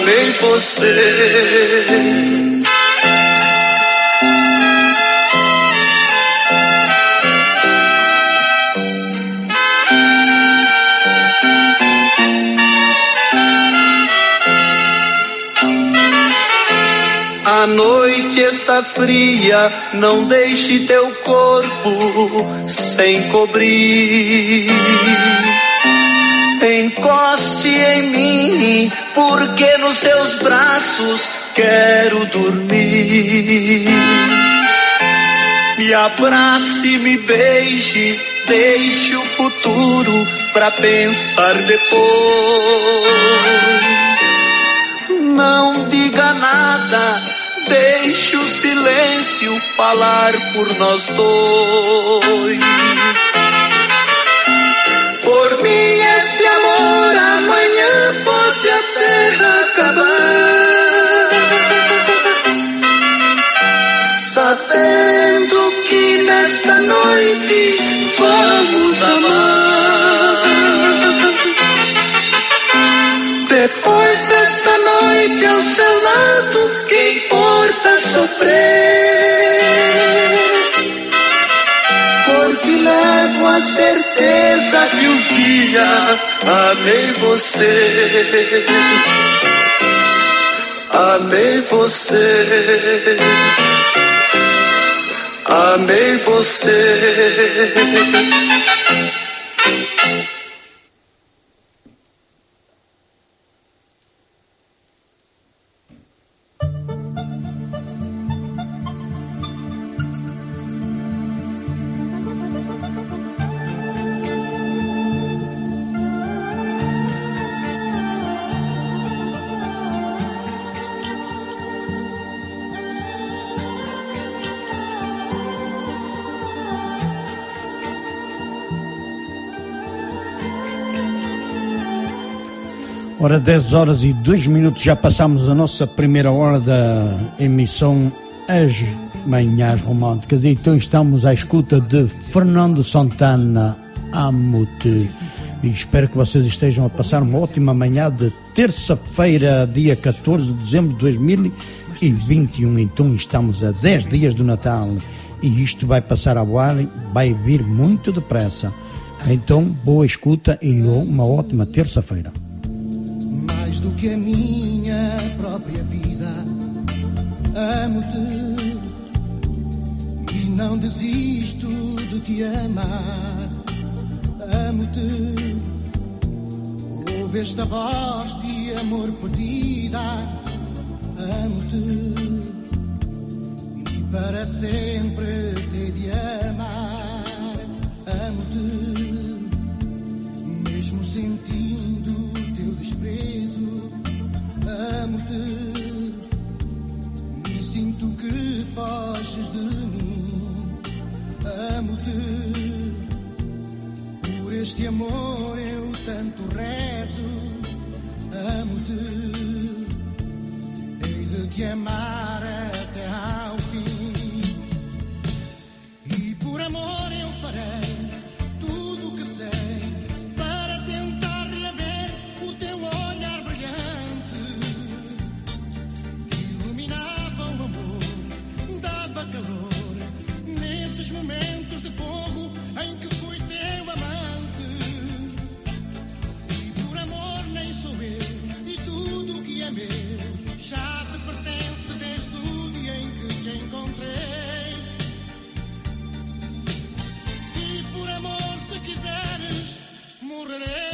P: amei você. A noite está fria, não deixe teu corpo sem cobrir. Encoste em mim, porque nos seus braços quero dormir. Me abrace, me beije, deixe o futuro pra pensar depois. Não diga nada, deixe o silêncio falar por nós dois. Por mim esse amor amanhã pode até acabar, sabendo que nesta noite vamos amar. Depois desta noite ao seu lado, que importa sofrer? Porque levo a certeza que um dia amei você. Amei você. Amei você.
B: Ora, dez horas e dois minutos, já passamos a nossa primeira hora da emissão As Manhãs Românticas, e então estamos à escuta de Fernando Santana, Amo-te. E espero que vocês estejam a passar uma ótima manhã de terça-feira, dia catorze de dezembro de dois mil e vinte e um. Então estamos a dez dias do Natal e isto vai passar a voar, vai vir muito depressa. Então, boa escuta e uma ótima terça-feira.
R: Mais do que a minha própria vida, amo-te e não desisto de te amar. Amo-te, ouve esta voz de amor perdida. Amo-te e para sempre te de amar. Amo-te, mesmo sentindo teu desprezo. Amo-te e sinto que foges de mim. Amo-te, por este amor eu tanto rezo. Amo-te, hei de te amar até ao fim. E por amor eu farei tudo o que sei para tentar reaver o teu olhar brilhante, que iluminava o amor, dava calor nesses momentos de fogo em que fui teu amante. E por amor nem sou eu, e tudo o que é meu já te pertence desde o dia em que te encontrei. E por amor, se quiseres, morrerei.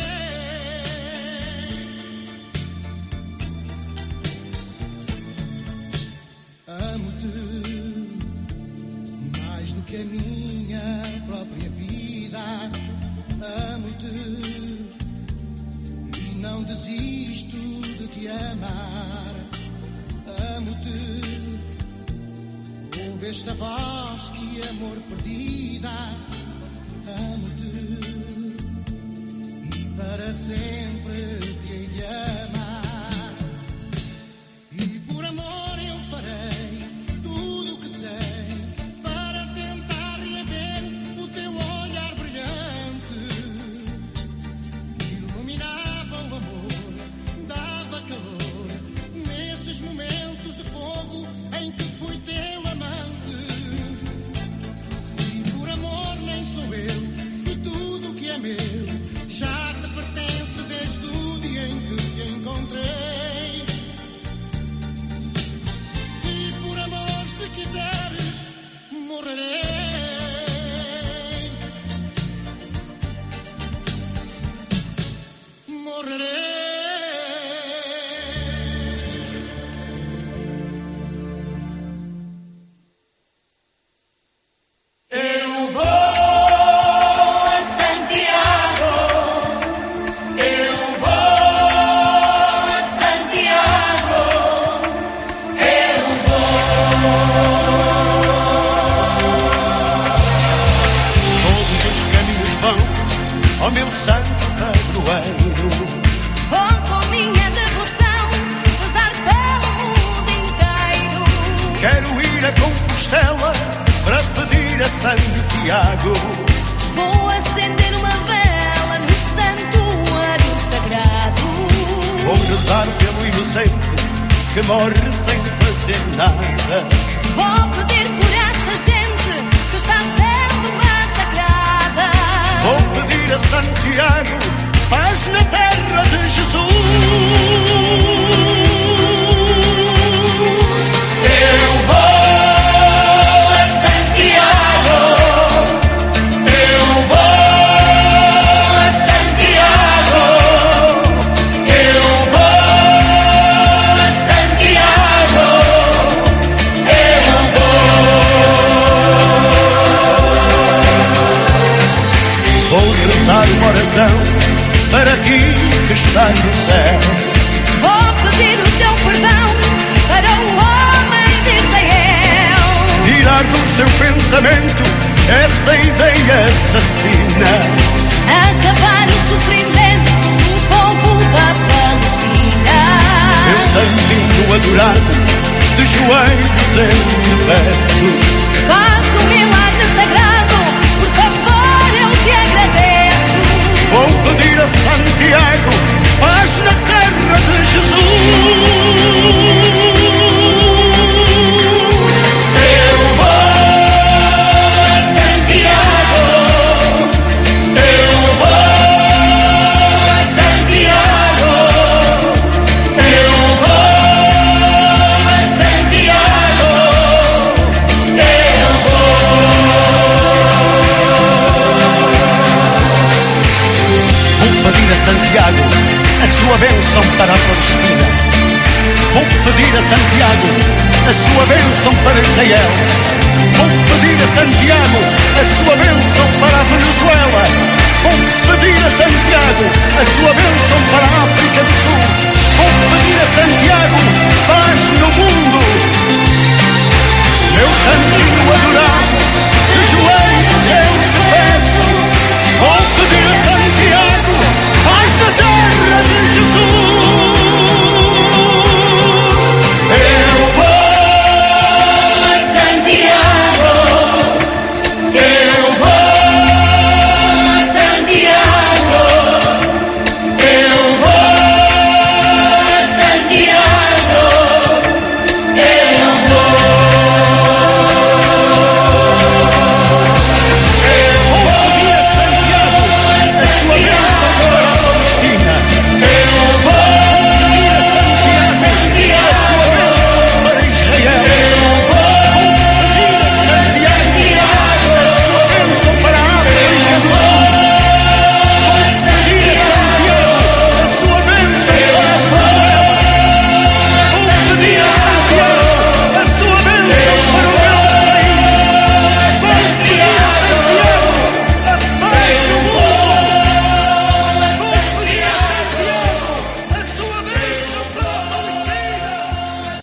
R: Amo-te mais do que a minha própria vida. Amo-te e não desisto de te amar. Amo-te, ouve esta voz de amor perdida. Amo-te e para sempre te hei de amar. E por amor eu farei tudo o que sei para tentar reaver o teu olhar brilhante, que iluminava o amor, dava calor
O: Santiago.
I: Vou acender uma vela no santuário sagrado.
O: Vou rezar pelo inocente que morre sem fazer nada.
I: Vou pedir por essa gente que está sendo massacrada.
O: Vou pedir a Santiago paz na terra de Jesus. Eu vou a Santiago. Eu vou a Santiago. Eu vou a Santiago. Eu vou. Vou rezar uma oração para ti que estás no céu.
I: Vou pedir o teu perdão para o homem de Israel.
O: Tirar do seu pensamento essa ideia assassina.
I: Acabar o sofrimento do povo da Palestina.
O: Meu santinho adorado, de joelhos eu te peço.
I: Faz um milagre sagrado, por favor eu te agradeço.
O: Vou pedir a Santiago paz na terra de Jesus. Eu vou a Santiago. Eu vou a Santiago. Eu vou a Santiago. Eu vou. Vou pedir a Santiago a sua bênção para a Palestina. Vou pedir a Santiago a sua bênção para Israel. Vou pedir a Santiago a sua bênção para a Venezuela. Vou pedir a Santiago a sua bênção para a África do Sul. Vou pedir a Santiago paz no mundo. Meu santinho adorado, de joelhos eu te peço. Vou pedir a Santiago paz na terra de Jesus. Eu vou a Santiago. Eu vou a Santiago. Eu vou a Santiago. Eu vou. Eu vou pedir a Santiago a sua bênção para a Palestina. Eu vou pedir a Santiago a sua bênção para Israel. Eu vou pedir a Santiago a sua bênção para a África do Sul. Vou pedir a Santiago a sua bênção para a Venezuela. Vou pedir a Santiago a sua bênção para o meu país. Vou pedir a Santiago a paz no mundo. Vou pedir a Santiago a sua bênção para a Palestina.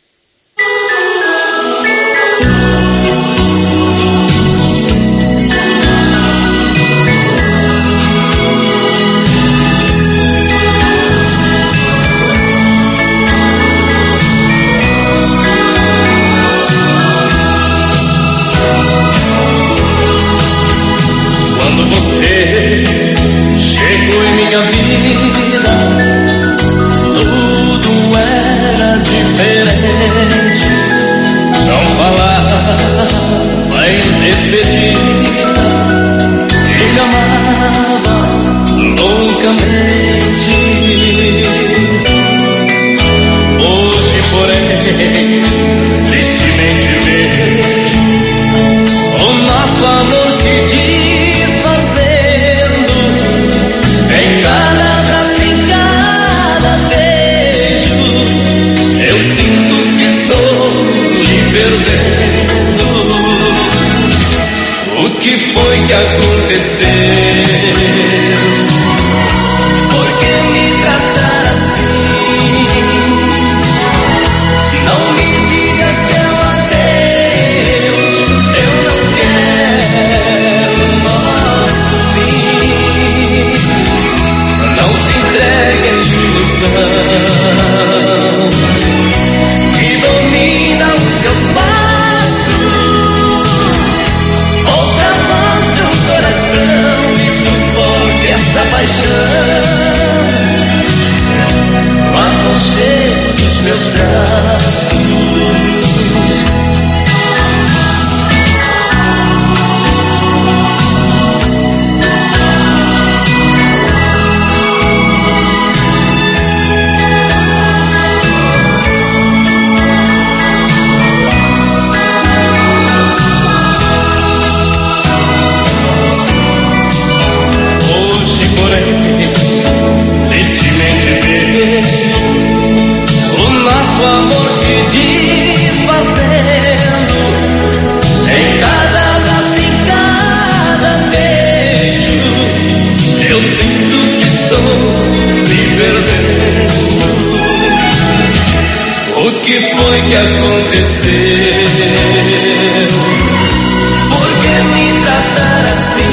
P: Quando você chegou em minha vida, tudo era diferente. Não falava em despedida e me amava loucamente. Hoje, porém, tristemente vejo o nosso amor se desfazendo em cada abraço, em cada beijo. Eu sinto que estou lhe perdendo. O que foi que aconteceu? Por que me tratar assim? Não me diga que é um adeus. Eu não quero nosso fim. Não se entregue à ilusão que domina os seus passos.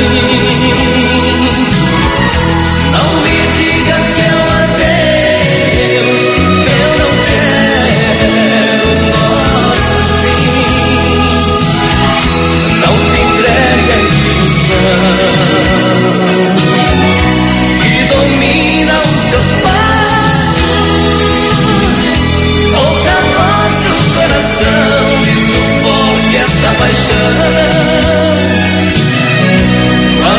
L: Não me diga que é um adeus, eu não quero o nosso fim. Não se entregue à ilusão que domina os seus passos. Ouça a voz do coração e sufoque essa paixão.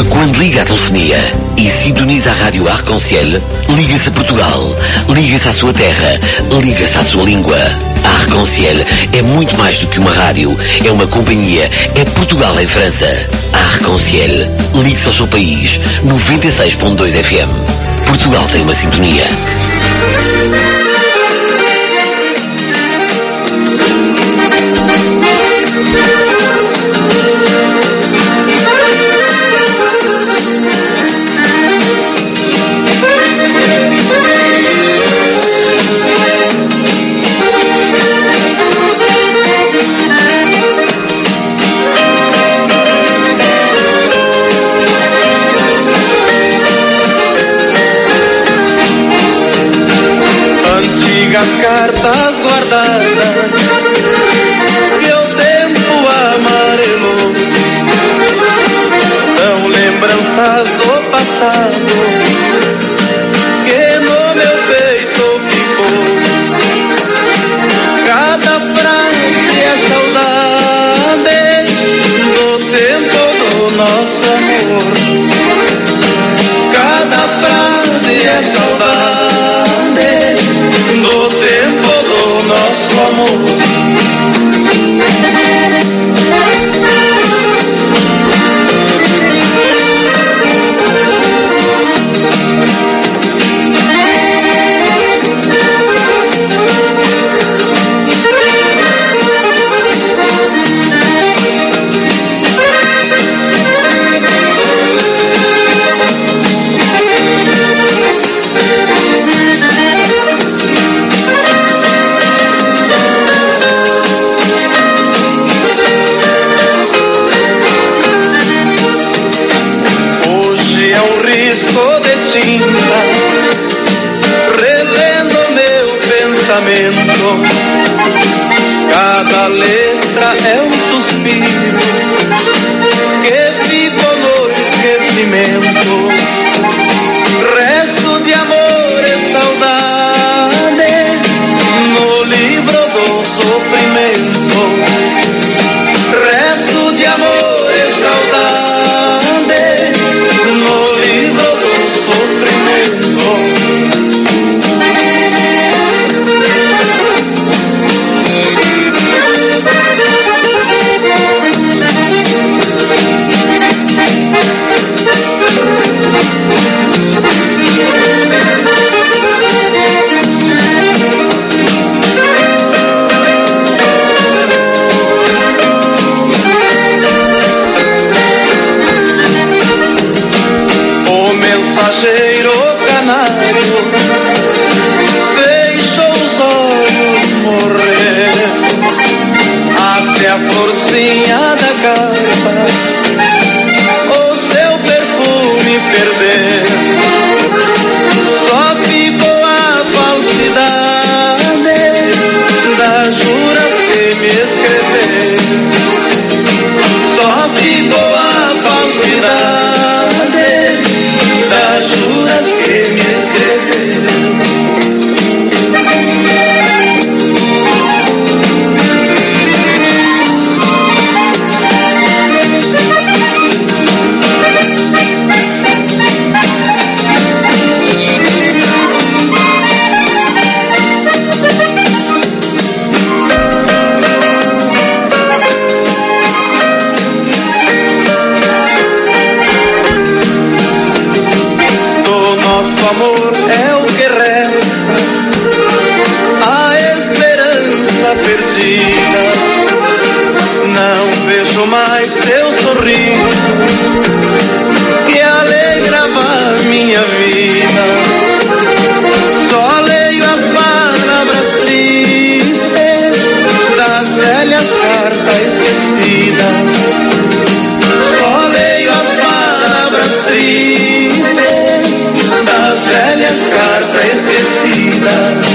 M: quando liga a telefonia e sintoniza a rádio Arc-en-Ciel, liga-se a Portugal, liga-se à sua terra, liga-se à sua língua. A Arc-en-Ciel é muito mais do que uma rádio, é uma companhia, é Portugal em França. A Arc-en-Ciel, ligue-se ao seu país, noventa e seis ponto dois F M. Portugal tem uma sintonia.
P: Antigas cartas guardadas que o tempo amarelou são lembranças do passado que no meu peito ficou. Cada frase é saudade do tempo do nosso amor. Cada frase é saudade do tempo do nosso amor. Revendo meu pensamento, cada letra é um suspiro que ficou no esquecimento. Resto de amor e saudade no livro do sofrimento. Resto de amor e saudade no livro do sofrimento. Mensageiro canário deixou os olhos morrer, até a florzinha da carpa o seu perfume perder. Só ficou a falsidade da jura que me escrever. Só ficou a falsidade das juras que me escreveram. Amor é o que resta, a esperança perdida. Não vejo mais teu sorriso que alegrava minha vida. Só leio as palavras tristes das velhas cartas esquecidas. Só leio as palavras tristes das velhas cartas esquecidas.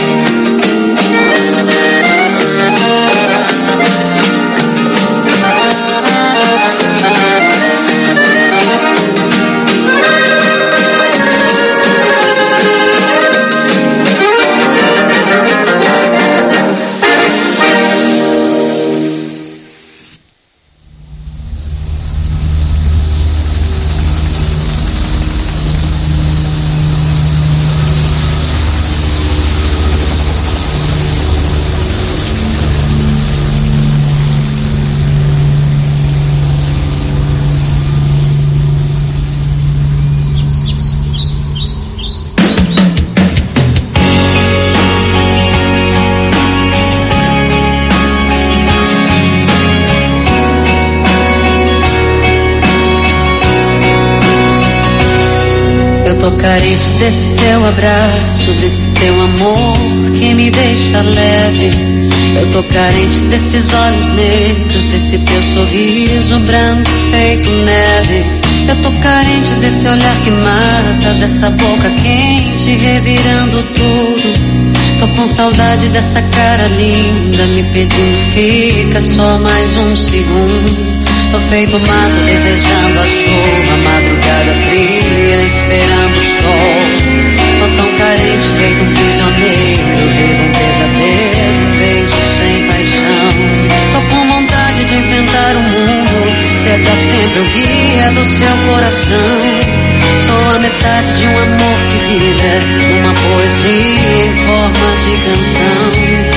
S: tô carente desse teu abraço, desse teu amor que me deixa leve. Eu tô carente desses olhos negros, desse teu sorriso branco feito neve. Eu tô carente desse olhar que mata, dessa boca quente revirando tudo. Tô com saudade dessa cara linda me pedindo fica só mais um segundo. Tô feito mato desejando a chuva, madrugada fria esperando o sol. Tô tão carente feito um prisioneiro, vivo um pesadelo, um beijo sem paixão. Tô com vontade de enfrentar o mundo, ser pra sempre o guia do seu coração. Sou a metade de um amor que vira uma poesia em forma de canção.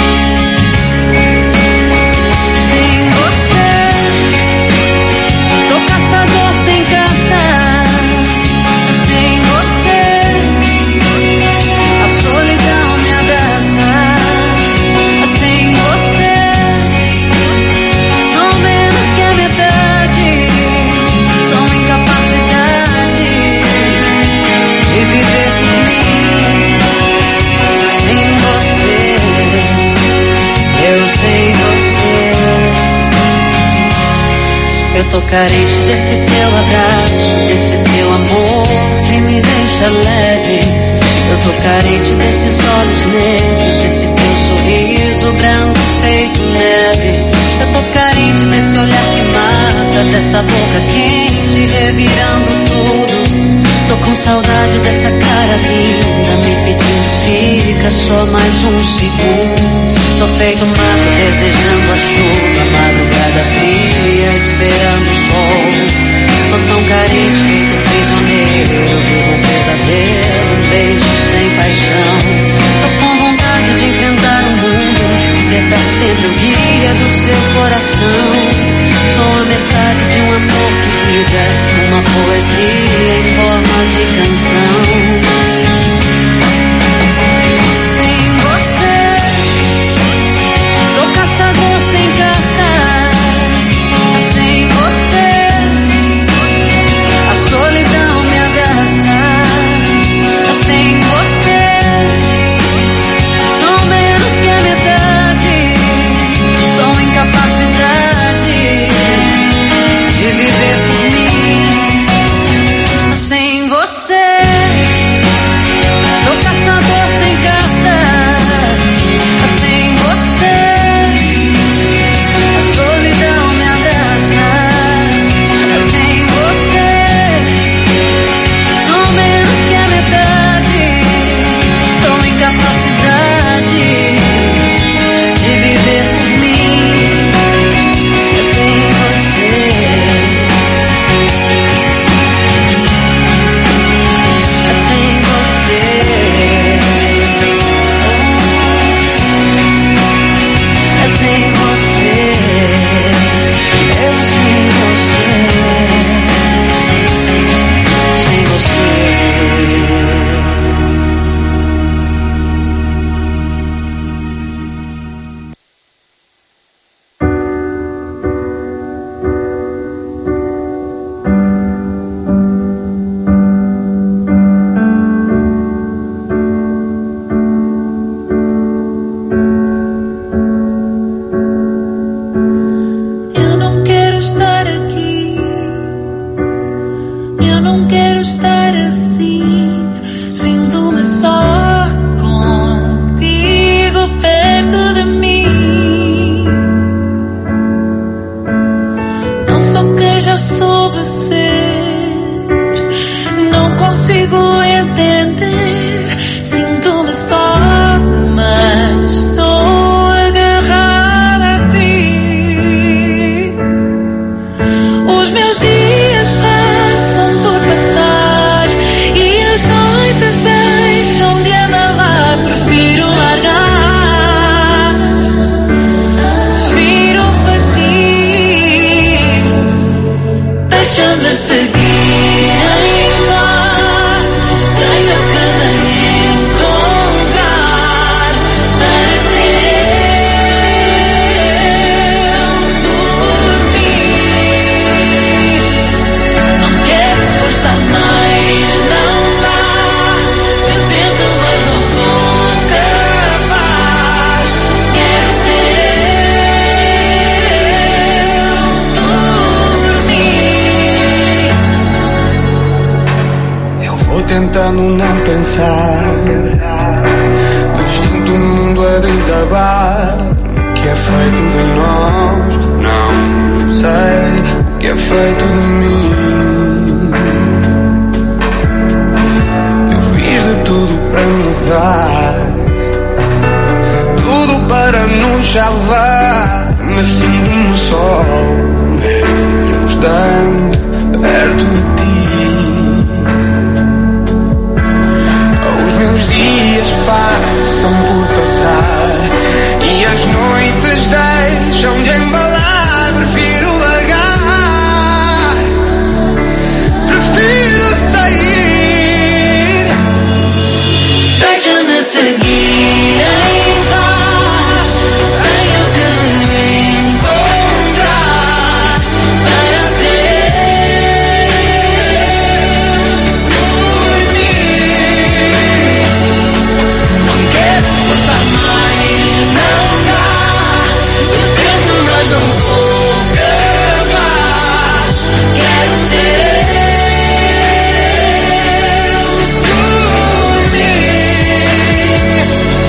S: Sem você, sou caçador sem caça. Sem você, a solidão me abraça. Sem você, sou menos que a metade. Sou incapacidade de viver por mim. Sem você, eu sem você. Eu tô carente desse teu abraço, desse teu amor que me deixa leve. Eu tô carente desses olhos negros, desse teu sorriso branco feito neve. Eu tô carente desse olhar que mata, dessa boca quente revirando tudo. Tô com saudade dessa cara linda me pedindo fica só mais um segundo. Tô feito mato desejando a chuva, madrugada fria esperando o sol. Tô tão carente feito um prisioneiro, vivo um pesadelo, um beijo sem paixão. Tô com vontade de enfrentar o mundo, ser pra sempre o guia do seu coração. Sou a metade de um amor que vibra, uma poesia em forma de canção. Sem você, sou caçador sem caça. Sem você, a solidão me abraça. Sem você, sou menos que a metade. Sou incapacidade de viver por mim. Sem você, sou caçador sem caça. Sem você, a solidão me abraça. Sem você, sou menos que a metade. Sou incapacidade de viver por mim. Sem você, sem você, sem você, eu sem você, sem você.
I: Eu não quero estar aqui, eu não quero estar assim. Sinto-me só contigo perto de mim. Não sou quem já soube ser, não consigo entender. Sinto-me só, mas estou agarrada a ti. Os meus dias passam por passar e as noites deixam de andar lá. Prefiro largar, prefiro partir. Deixa-me
T: tentando não pensar, mas sinto o mundo a desabar. O que é feito de nós? Não sei. O que é feito de mim? Eu fiz de tudo para mudar, tudo para nos salvar, mas sinto-me só, mesmo estando perto de ti. Os meus dias passam por passar e as noites deixam de embalar. Prefiro largar, prefiro sair.
L: Deixa-me seguir em paz. Tenho que me encontrar para ser por mim. Não quero forçar mais, não dá. Eu tento, mas não sou capaz. Quero ser eu por mim.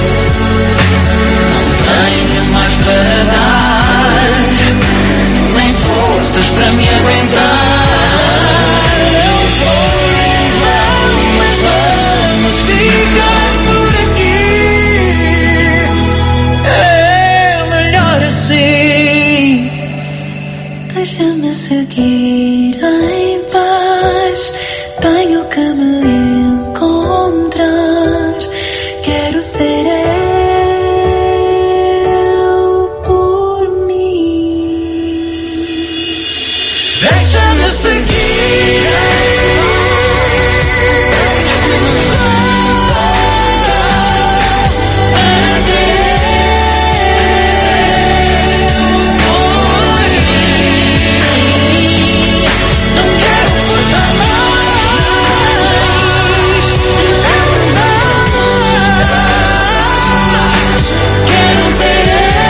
L: Não tenho mais para dar, nem forças para me aguentar. Não foi em vão, mas vamos ficar por aqui. É melhor assim. Deixa-me seguir em paz. Tenho que me encontrar. Quero ser eu por mim. Deixa-me seguir em paz. Tenho que me encontrar. Para ser eu por mim. Não quero forçar mais, já que não sou capaz. Quero ser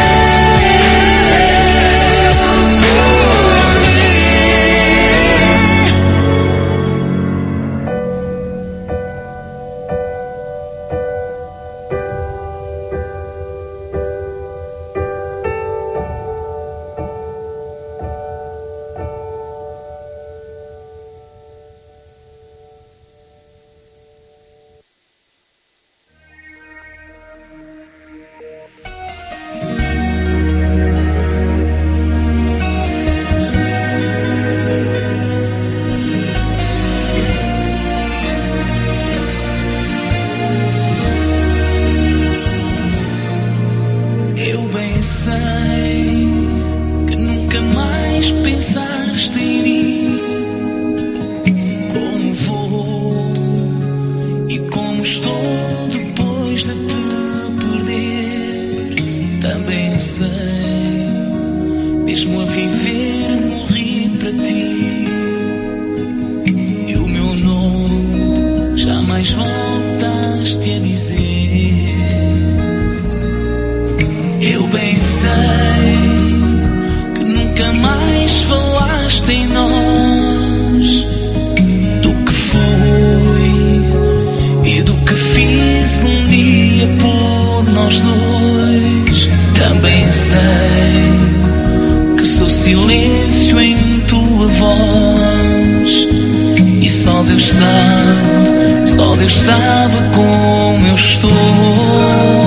L: eu bem sei que nunca mais pensaste em mim. Como vou e como estou depois de te perder. Também sei, mesmo a viver morri para ti. E o meu nome jamais voltaste a dizer. Eu bem sei que nunca mais falaste em nós, do que foi e do que fiz um dia por nós dois. Também sei que sou silêncio em tua voz e só Deus sabe, só Deus sabe como eu estou.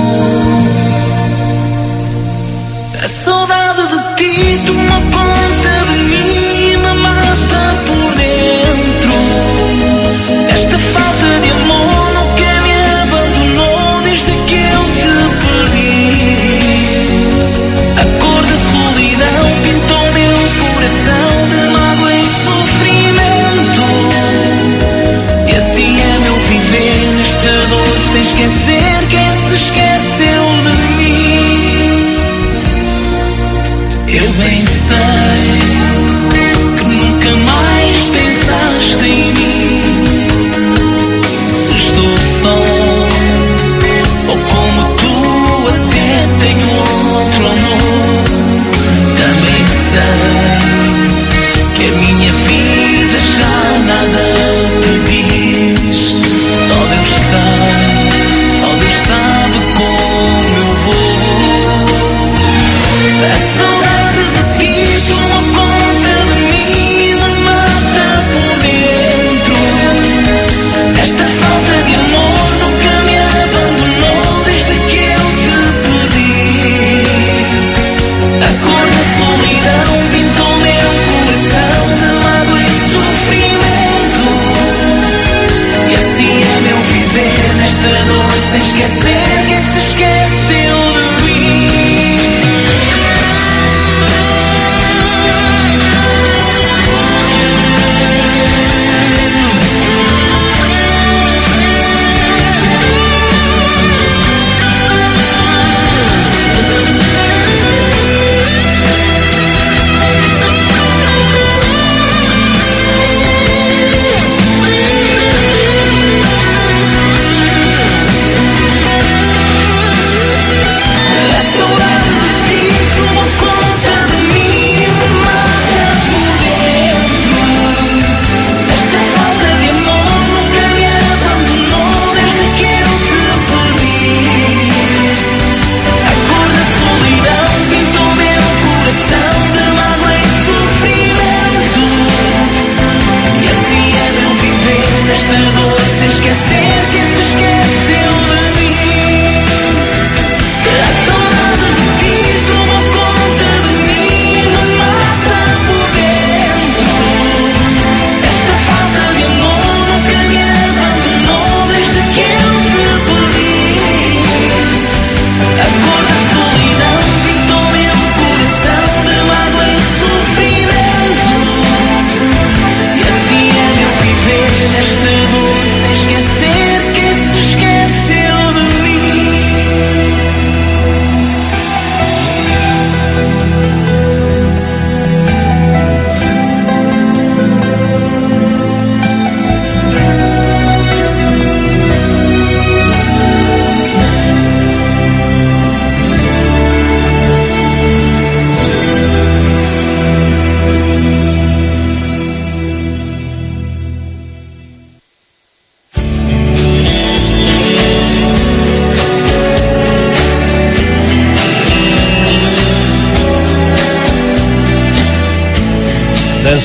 L: A saudade de ti tomou conta de mim e me mata por dentro. Esta falta de amor nunca me abandonou desde que eu te perdi. A cor da solidão pintou meu coração de mágoa e sofrimento. E assim é meu viver neste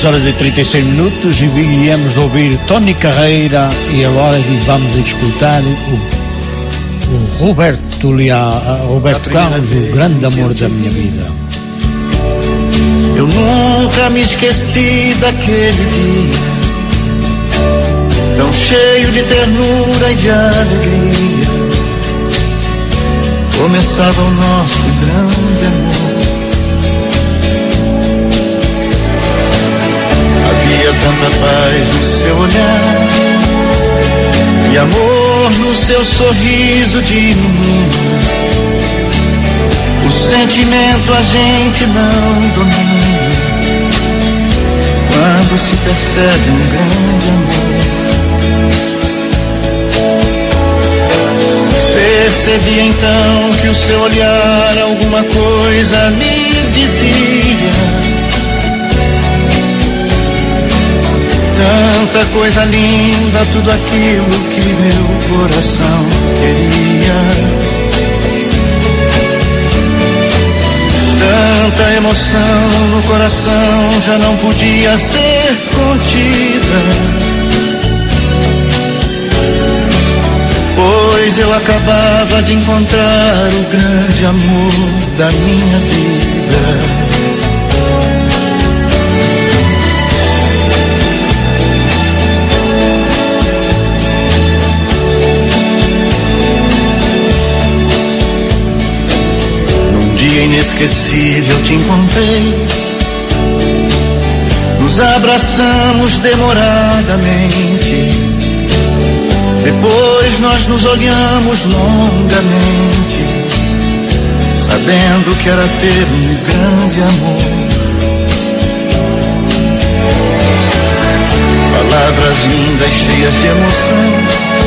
B: dez horas e trinta e seis minutos e viemos de ouvir Tony Carreira e agora vamos escutar o, o Roberto, Leal, Roberto Carlos, o grande amor da minha vida.
O: Eu nunca me esqueci daquele dia, tão cheio de ternura e de alegria. Começava o nosso grande amor. Havia tanta paz no seu olhar e amor no seu sorriso de menina. O sentimento a gente não domina quando se percebe um grande amor. Percebi então que o seu olhar alguma coisa me dizia. Tanta coisa linda, tudo aquilo que meu coração queria. Tanta emoção no coração já não podia ser contida, pois eu acabava de encontrar o grande amor da minha vida. Inesquecível te encontrei, nos abraçamos demoradamente, depois nós nos olhamos longamente, sabendo que era ter um grande amor. Palavras lindas cheias de emoção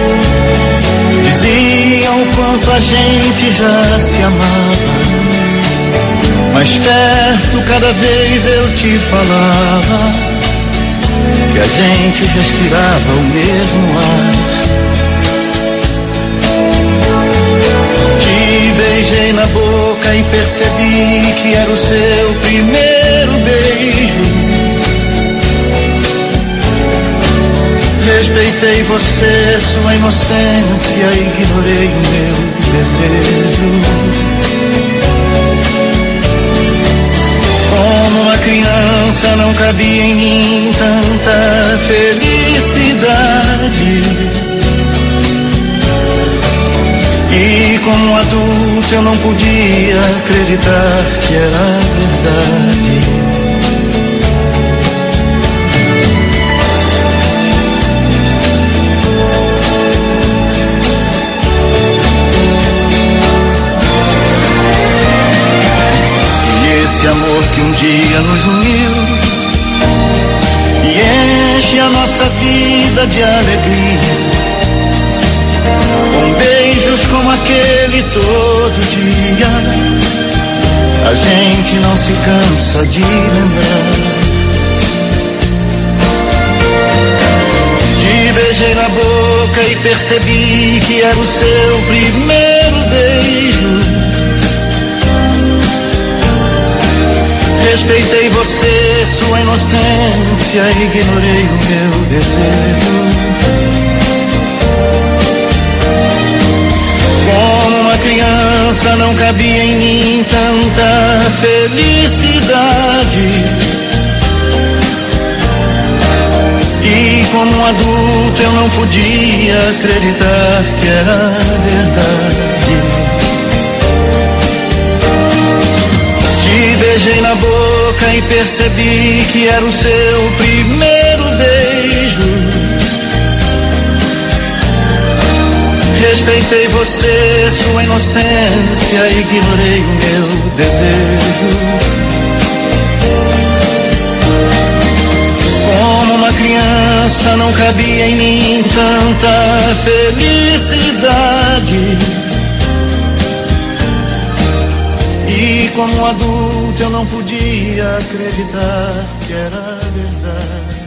O: diziam o quanto a gente já se amava. Mais perto cada vez eu te falava que a gente respirava o mesmo ar. Te beijei na boca e percebi que era o seu primeiro beijo. Respeitei você, sua inocência, ignorei o meu desejo. Como uma criança não cabia em mim tanta felicidade, e como adulto eu não podia acreditar que era verdade. Esse amor que um dia nos uniu e enche a nossa vida de alegria, com beijos como aquele todo dia, a gente não se cansa de lembrar. Te beijei na boca e percebi que era o seu primeiro beijo. Respeitei você, sua inocência, ignorei o meu desejo. Como uma criança não cabia em mim tanta felicidade, e como um adulto eu não podia acreditar que era verdade. Beijei na boca e percebi que era o seu primeiro beijo. Respeitei você, sua inocência, ignorei o meu desejo. Como uma criança não cabia em mim tanta felicidade, e como um adulto eu não podia acreditar que era verdade.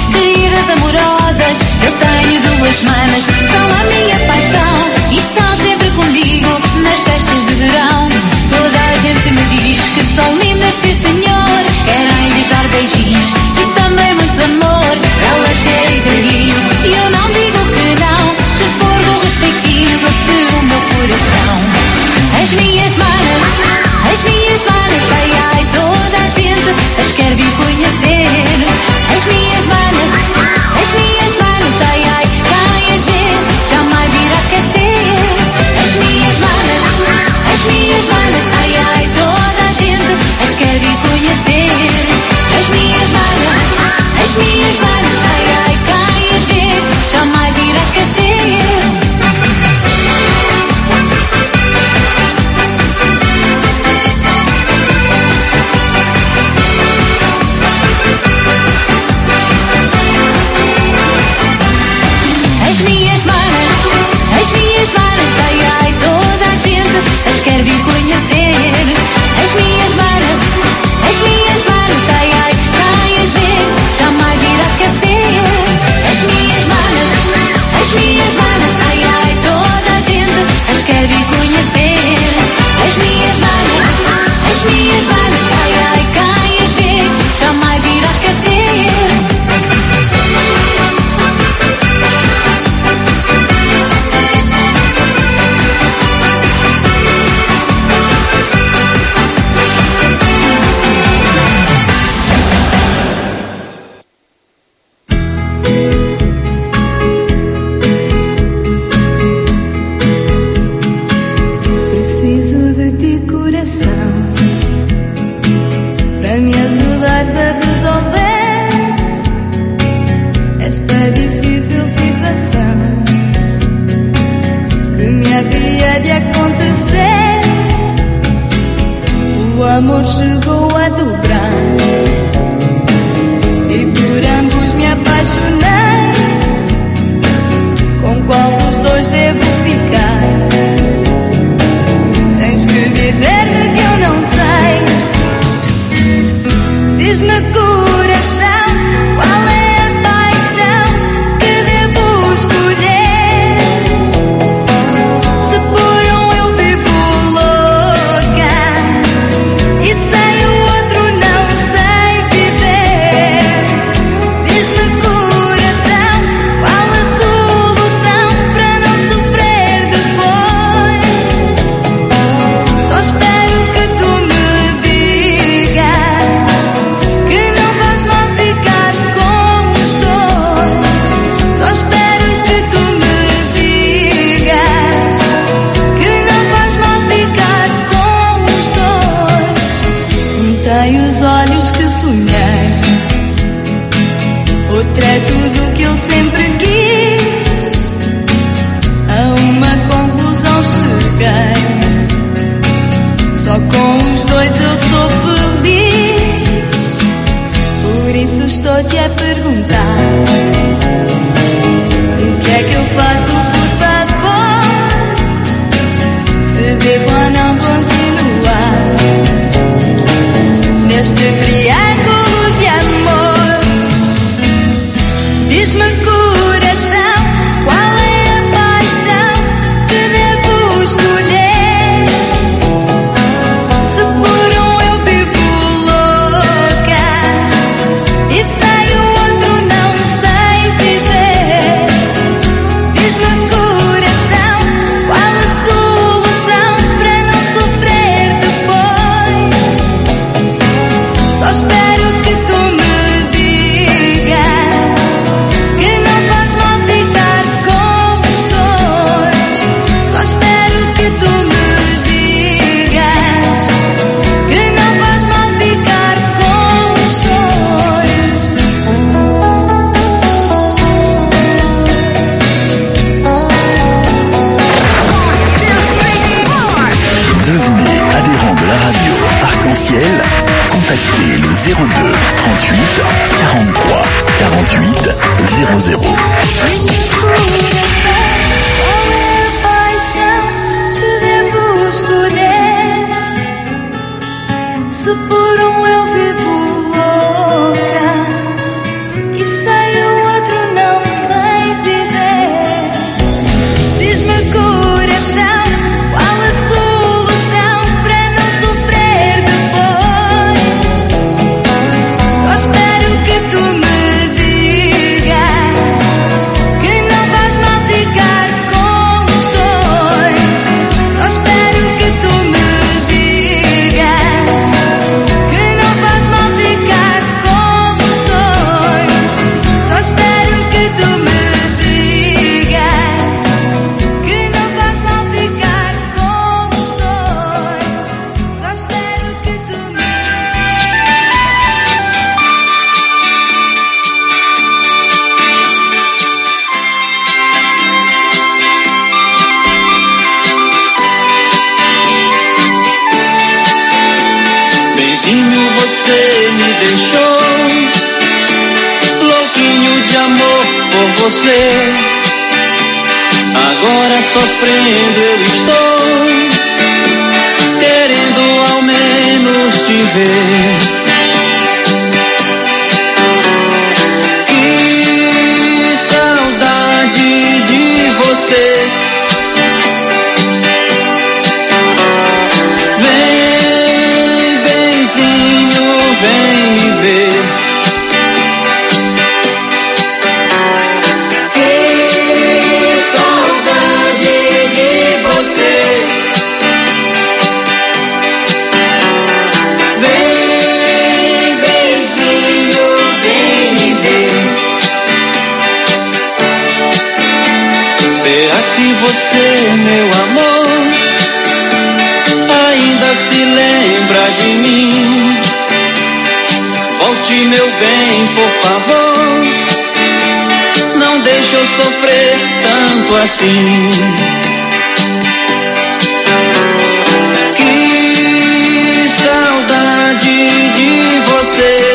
I: despedidas amorosas. Eu tenho duas manas, são a minha paixão e estão sempre comigo nas festas de verão. Toda a gente me diz que são lindas, sim senhor. Querem lhes dar beijinhos e também muito amor. Elas querem carinho e eu não digo que não. Se for do respeitinho, dou-te o meu coração. As minhas manas, as minhas manas, ai ai, toda a gente as quer vir conhecer. As minhas manas, as minhas manas, ai ai, quem as vê jamais irá esquecer. As minhas manas, as minhas manas, ai ai, toda a gente as quer vir conhecer. As minhas manas, as minhas manas, ai ai, quem as vê jamais irá esquecer. As minhas manas, as minhas manas, ai ai, toda a gente as quer vir conhecer. As minhas manas, as minhas manas, ai ai, quem as vê jamais irá esquecer. As minhas manas, as minhas manas, ai ai, toda a gente as quer vir conhecer. As minhas manas, as minhas manas, ai ai, quem as vê jamais irá esquecer.
U: Preciso de ti, coração, para me ajudares a resolver esta difícil situação que me havia de acontecer. O amor chegou a dobrar e por ambos me apaixonei. Com qual dos dois devo ficar? Tens que dizer-me que eu não sei. Diz-me, coração, qual é a paixão que devo escolher? Se por um eu vivo louca e sem o outro não sei viver. Diz-me, coração, qual a solução para não sofrer depois? Só espero que tu me digas que não vais mal ficar com os dois. Só espero que tu me digas que não vais mal ficar com os dois. Juntei os olhos que sonhei, outro é tudo que eu sempre quis. A uma conclusão cheguei, só com os dois eu sou feliz. Por isso estou-te a perguntar, o que é que eu faço, por favor? Se devo ou não continuar neste triângulo de amor? Diz-me, coração, qual é a paixão que devo escolher? Se por um eu vivo louca e sem o outro não sei viver. Diz-me, coração, qual a solução para não sofrer depois? Só espero que tu me digas que não vais mal ficar com os dois. Só espero que tu me digas que não vais mal ficar com os
G: Devenez adhérent de la radio Arc-en-Ciel. Contactez le zéro deux trente-huit quarante-trois quarante-huit zéro zéro.
U: paixão que devo escolher? Se por um eu vivo louca e sem
L: você. Agora sofrendo eu estou, querendo ao menos te ver. Que saudade de você. Vem, benzinho, vem me ver. Você, meu amor, ainda se lembra de mim? Volte, meu bem, por favor, não deixe eu sofrer tanto assim. Que saudade de você.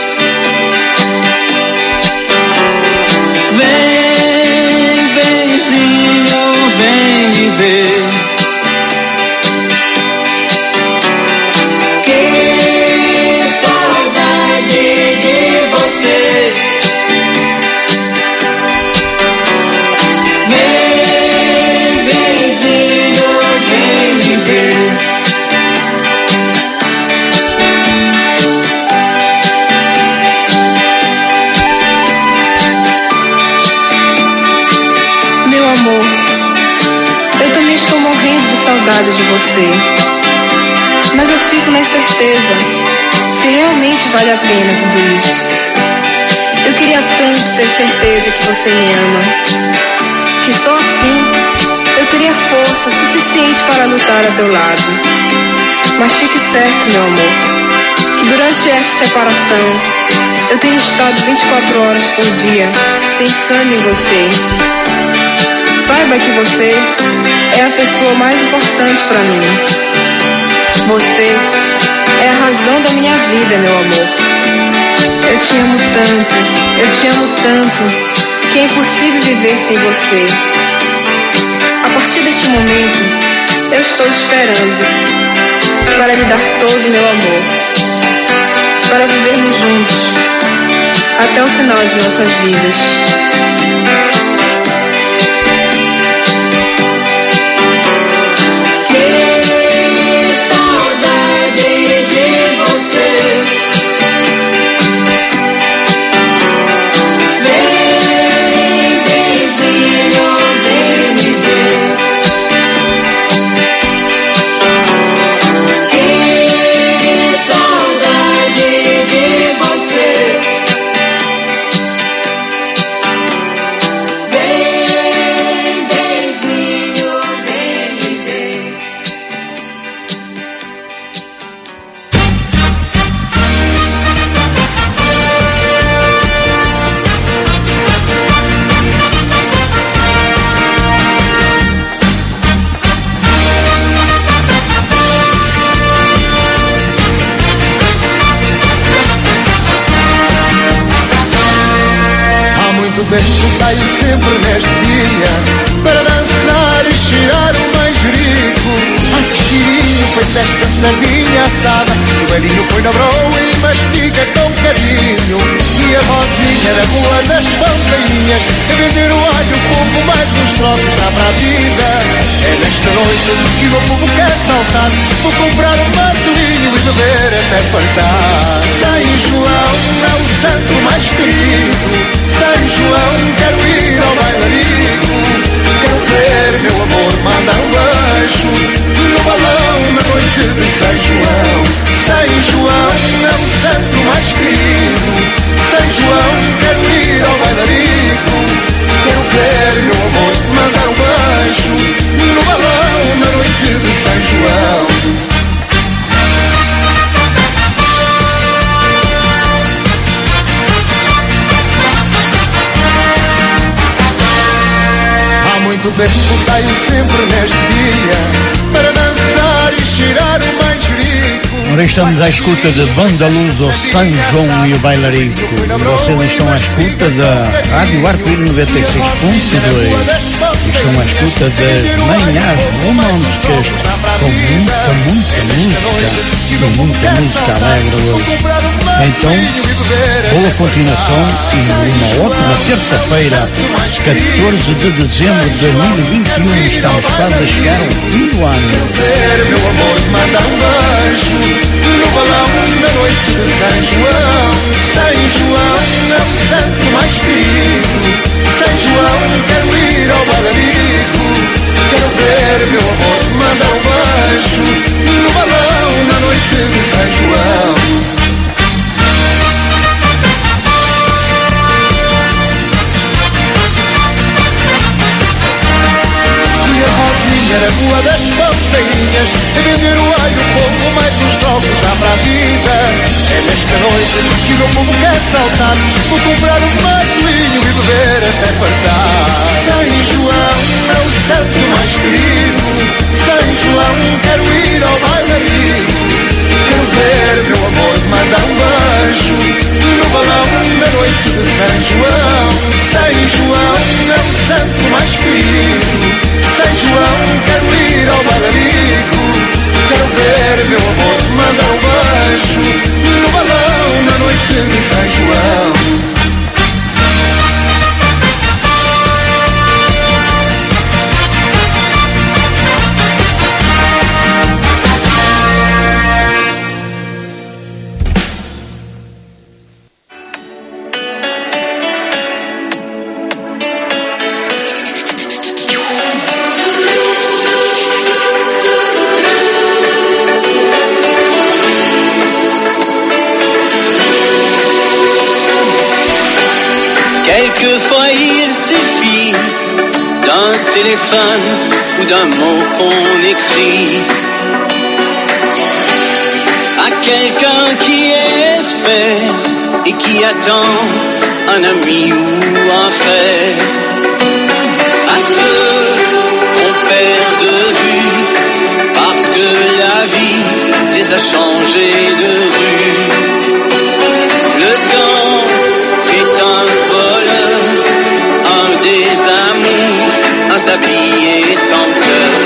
H: De você, mas eu fico na incerteza se realmente vale a pena tudo isso. Eu queria tanto ter certeza que você me ama, que só assim eu teria força suficiente para lutar ao teu lado. Mas fique certo, meu amor, que durante essa separação eu tenho estado vinte e quatro horas por dia pensando em você. Saiba que você é a pessoa mais importante para mim. Você é a razão da minha vida, meu amor. Eu te amo tanto, eu te amo tanto, que é impossível viver sem você. A partir deste momento, eu estou esperando para lhe dar todo o meu amor, para vivermos juntos até o final de nossas vidas.
P: Saio sempre neste dia para dançar e cheirar o manjerico. Ah, que cheirinho, foi desta sardinha assada, o velhinho põe na broa e mastiga com carinho. E a vozinha da rua das fontainhas a vender o alho, fogo, mais uns trocos dá para a vida. É nesta noite que o meu povo quer saltar, vou comprar um martelinho e beber até fartar. São João é o santo mais querido, São João, quero ir ao bailarico. Quero ver, meu amor, manda um beijo no balão na noite de São João. São João é o santo mais querido, São João, quero ir ao bailarico. Quero ver, meu amor, manda um beijo no balão na noite de São João. Muito tempo saio sempre neste dia para dançar e cheirar o manjerico.
B: Ora estamos à escuta de Bandaluso, São João e o Bailarico. Vocês estão à escuta da Rádio Arco-Íris noventa e seis ponto dois. Estão à escuta das manhãs românticas com muita, muita música. Com muita música alegre hoje. Então, boa continuação e uma ótima terça-feira, catorze de dezembro de dois mil e vinte e um. Estamos quase a chegar ao fim do ano.
P: Meu amor, manda um beijo no balão da noite de São João. São João é o santo mais querido. São João, quero ir ao bailarico. Quero ver, meu amor, manda um beijo no balão na noite de São João. Era rua das pampinhas, a vender o alho como mais uns trocos dá para a vida. É nesta noite que o meu povo quer saltar, vou comprar um martelinho e beber até fartar. São João é o santo mais querido. São João, quero ir ao bailarico. Quero ver, meu amor, mandar um beijo no balão da noite de São João. São João é o santo mais querido. São João, quero ir ao bailarico. Quero ver, meu amor, manda um beijo no balão na noite de São João.
J: Quelquefois il suffit d'un téléphone ou d'un mot qu'on écrit à quelqu'un qui espère et qui attend un ami ou un frère, à ceux qu'on perd de vue parce que la vie les a changés de rue. Le temps est un voleur, un désamour, un sablier sans cœur.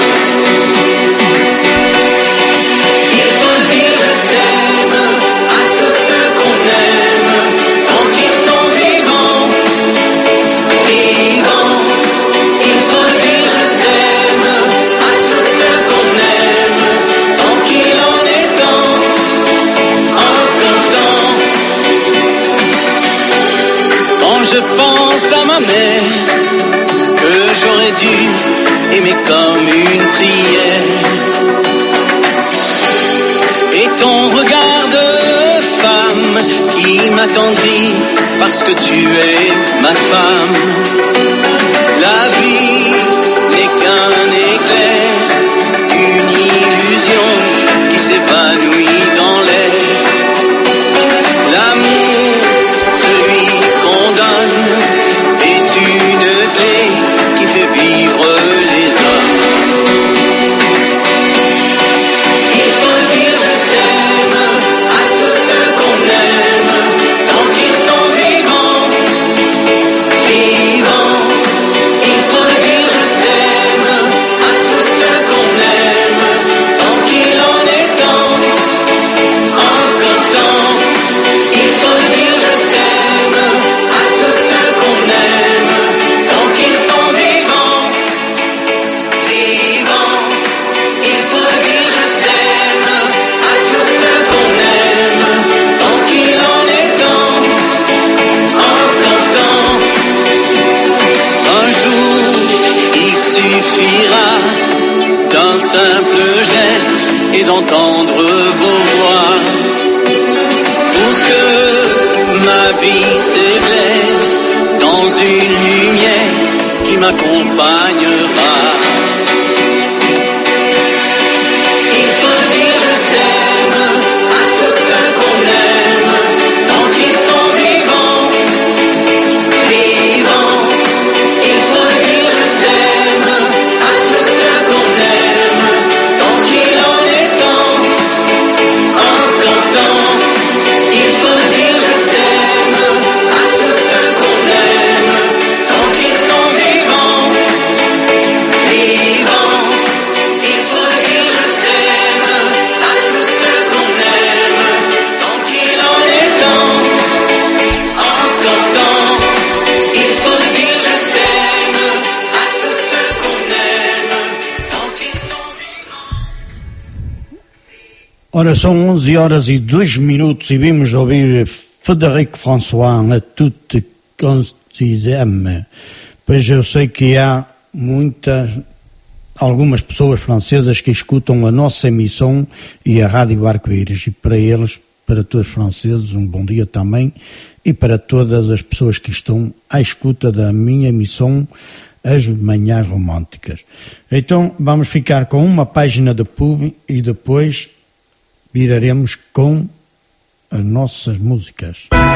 J: Il faut dire je t'aime à tous ceux qu'on aime, tant qu'ils sont vivants, vivants. Il faut dire je t'aime à tous ceux qu'on aime, tant qu'il en est temps, encore temps. Quand je pense à ma mère, que j'aurais dû aimer comme une prière, et ton regard de femme qui m'attendrit parce que tu es ma femme. La vie n'est qu'un éclair, une illusion qui s'évanouit dans l'air. L'amour, celui qu'on donne, est une clé qui fait vivre les hommes. Il faut dire je t'aime à tous ceux qu'on aime, tant qu'ils sont vivants, vivants. Il faut dire je t'aime à tous ceux qu'on aime, tant qu'il en est temps, encore temps. Il faut dire je t'aime à tous ceux qu'on aime, tant qu'ils sont vivants, vivants. Il faut dire je t'aime à tous ceux qu'on aime, tant qu'il en est temps, encore temps. Un jour, il suffira d'un simple geste et d'entendre vos voix pour que ma vie s'éclaire dans une lumière qui m'accompagnera. Il faut dire je t'aime à tous ceux qu'on aime, tant qu'ils sont vivants, vivants. Il faut dire je t'aime à tous ceux qu'on aime, tant qu'il en est temps,
B: Ora, são onze horas e dois minutos e vimos ouvir Frederic François, a toute concisème. Pois eu sei que há muitas, algumas pessoas francesas que escutam a nossa emissão e a Rádio Arco-Íris, e para eles, para todos os franceses, um bom dia também, e para todas as pessoas que estão à escuta da minha emissão, As Manhãs Românticas. Então vamos ficar com uma página de pub e depois viraremos com as nossas músicas.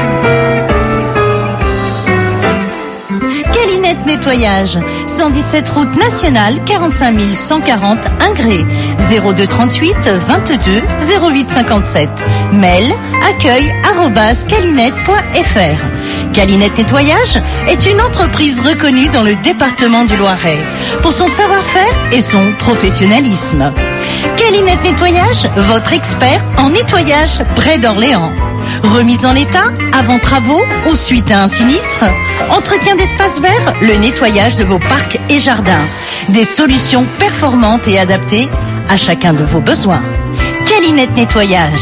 K: Calinette Nettoyage, cent dix-sept route nationale, quarante-cinq mille cent quarante Ingré, zéro deux trente-huit vingt-deux zéro huit cinquante-sept. Mail accueil arobase calinette point f r. Calinette Nettoyage est une entreprise reconnue dans le département du Loiret pour son savoir-faire et son professionnalisme. Calinette Nettoyage, votre expert en nettoyage près d'Orléans. Remise en état, avant travaux ou suite à un sinistre. Entretien d'espaces verts, le nettoyage de vos parcs et jardins. Des solutions performantes et adaptées à chacun de vos besoins. Calinette Nettoyage.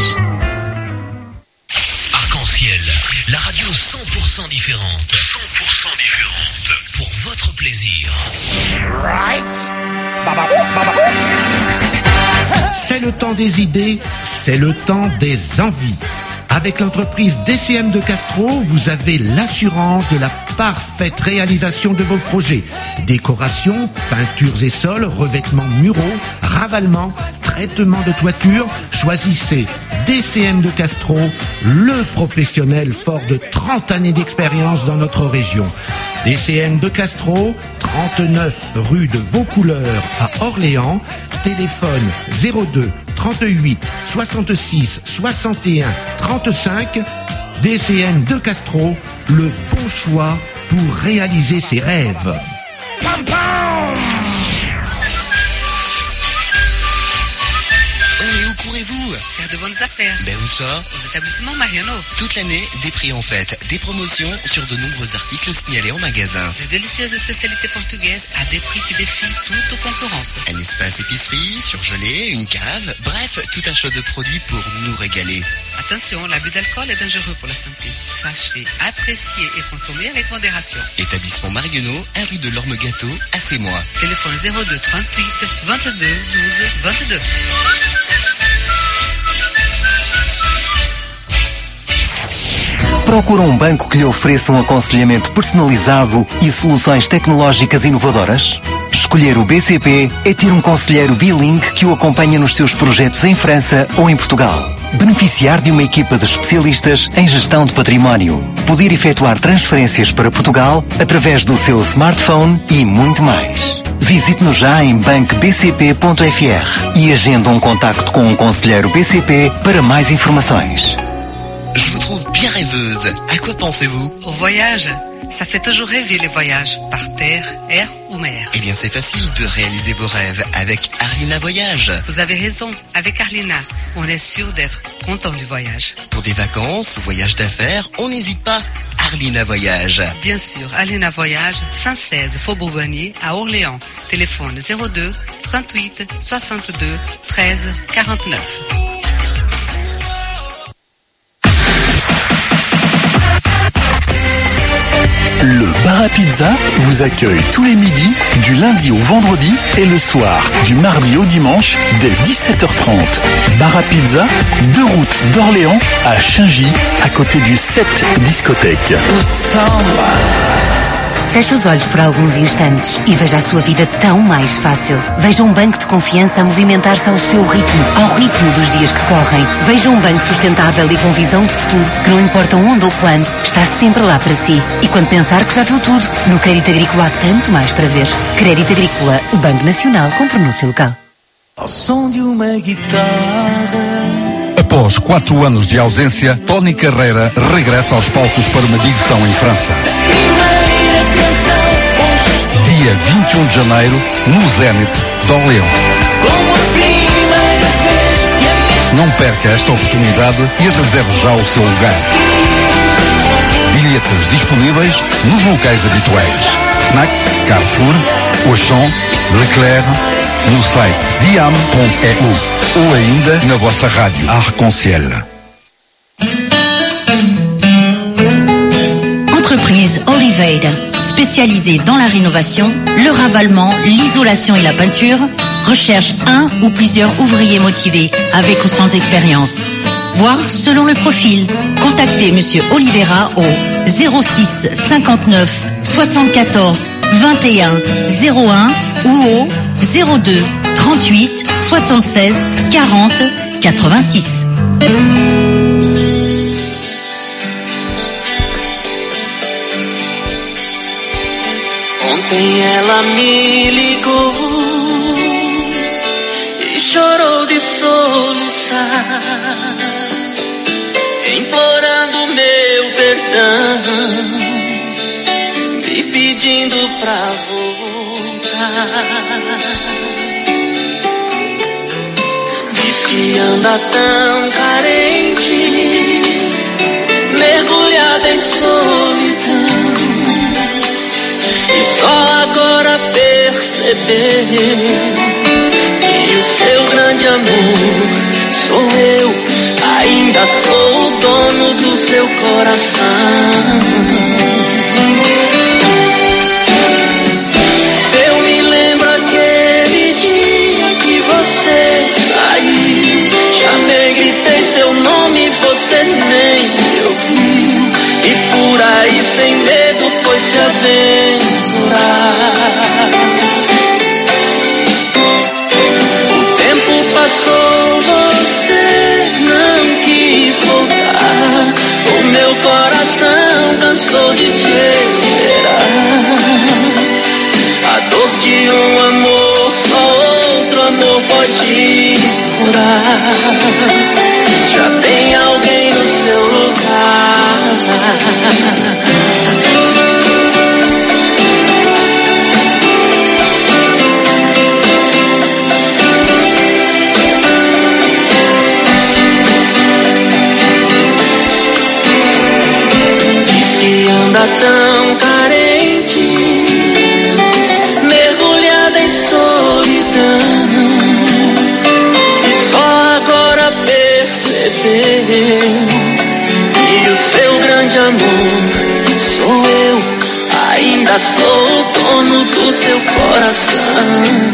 A: Arc-en-ciel, la radio cent pour cent différente. cent pour cent différente. Pour votre plaisir.
C: Right. C'est le temps des idées, c'est le temps des envies. Avec l'entreprise D C M de Castro, vous avez l'assurance de la parfaite réalisation de vos projets. Décoration, peintures et sols, revêtements muraux, ravalement, traitement de toiture. Choisissez D C M de Castro, le professionnel fort de trente années d'expérience dans notre région. D C M de Castro, trente-neuf rue de Vaucouleurs à Orléans. Téléphone zéro deux trente-huit soixante-six soixante et un trente-cinq. D C M de Castro, le bon choix pour réaliser ses rêves.
D: Pam, pam.
E: Oh, et où courez-vous?
D: Faire de bonnes affaires.
E: Ben où ça?
D: Aux établissements Mariano.
E: Toute l'année, des prix en fête, des promotions sur de nombreux articles signalés en magasin.
D: De délicieuses spécialités portugaises à des prix qui défient toute concurrence.
E: Un espace épicerie, surgelé, une cave, bref, tout un choix de produits pour nous régaler.
D: Attention, l'abus d'alcool est dangereux pour la santé. Sachez apprécier et consommer avec modération.
E: Établissement Marionneau, un rue de l'Orme Gâteau, à Sémois.
D: Téléphone zéro deux trente-huit vingt-deux douze vingt-deux.
F: Procura um banco que lhe ofereça um aconselhamento personalizado e soluções tecnológicas inovadoras? Escolher o B C P é ter um conselheiro bilingue que o acompanha nos seus projetos em França ou em Portugal. Beneficiar de uma equipa de especialistas em gestão de património. Poder efetuar transferências para Portugal através do seu smartphone e muito mais. Visite-nos já em banque b c p ponto f r e agenda um contacto com um conselheiro B C P para mais informações.
E: Je vous trouve bien rêveuse. À quoi pensez-vous?
D: Au voyage. Ça fait toujours rêver les voyages, par terre, air ou mer.
E: Eh bien, c'est facile de réaliser vos rêves avec Arlina Voyage.
D: Vous avez raison, avec Arlina, on est sûr d'être content du voyage.
E: Pour des vacances, voyages d'affaires, on n'hésite pas. Arlina Voyage.
D: Bien sûr, Arlina Voyage, cent seize Faubourg Bonnier à Orléans. Téléphone zéro deux trente-huit soixante-deux treize quarante-neuf.
G: Le Bar à Pizza vous accueille tous les midis, du lundi au vendredi et le soir, du mardi au dimanche, dès dix-sept heures trente. Bar à Pizza, deux routes d'Orléans à Chaingy, à côté du sept discothèque.
V: Feche os olhos por alguns instantes e veja a sua vida tão mais fácil. Veja um banco de confiança a movimentar-se ao seu ritmo, ao ritmo dos dias que correm. Veja um banco sustentável e com visão de futuro, que não importa onde ou quando, está sempre lá para si. E quando pensar que já viu tudo, no Crédito Agrícola há tanto mais para ver. Crédito Agrícola, o Banco Nacional com pronúncio local.
O: Ao som de uma guitarra.
W: Após quatro anos de ausência, Tony Carreira regressa aos palcos para uma digressão em França. Dia vinte e um de janeiro, no Zénith de Orléans. Não perca esta oportunidade e reserve já o seu lugar. Bilhetes disponíveis nos locais habituais: Fnac, Carrefour, Auchan, Leclerc, no site diam ponto e u ou ainda na vossa rádio Arc-en-Ciel.
K: Entreprise Oliveira, spécialisée dans la rénovation, le ravalement, l'isolation et la peinture, recherche un ou plusieurs ouvriers motivés avec ou sans expérience. Voir selon le profil. Contactez Monsieur Oliveira au zéro six cinquante-neuf soixante-quatorze vingt et un zéro un ou au zéro deux trente-huit soixante-seize quarante quatre-vingt-six.
J: Ontem ela me ligou e chorou de soluçar, implorando meu perdão, me pedindo pra voltar. Diz que anda tão carente, mergulhada em solidão, só agora perceber que o seu grande amor sou eu. Ainda sou o dono do seu coração. Eu me lembro aquele dia que você saiu, chamei, gritei seu nome, você nem me ouviu, e por aí sem medo foi se aventurar. O tempo passou, você não quis voltar, o meu coração cansou de te esperar. A dor de um amor só outro amor pode curar. Já tem alguém no seu lugar. Tão carente, mergulhada em solidão, e só agora percebeu que o seu grande amor sou eu. Ainda sou o dono do seu coração.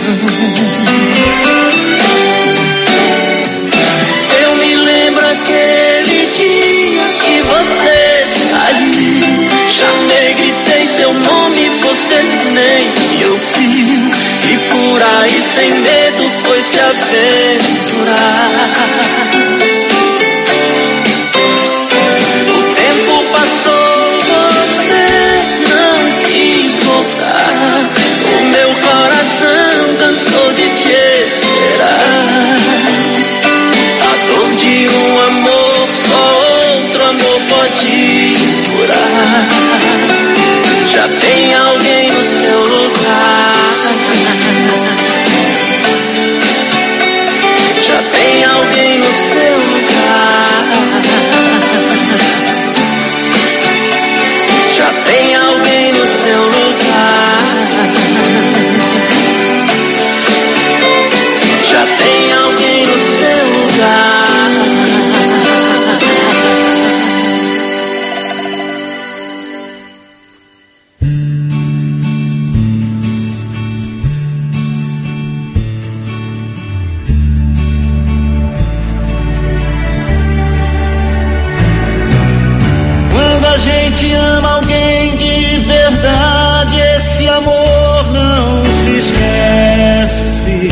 J: Eu me lembro aquele dia que você saiu, chamei, gritei seu nome, você nem me ouviu, e por aí sem medo foi se aventurar. O tempo passou, você não quis voltar, o meu coração cansou de te esperar. A dor de um amor só outro amor pode curar. Já tem alguém no seu lugar. Já tem alguém no seu lugar. Já tem alguém no seu lugar. Já tem alguém no seu lugar.
P: Ama alguém de verdade, esse amor não se esquece.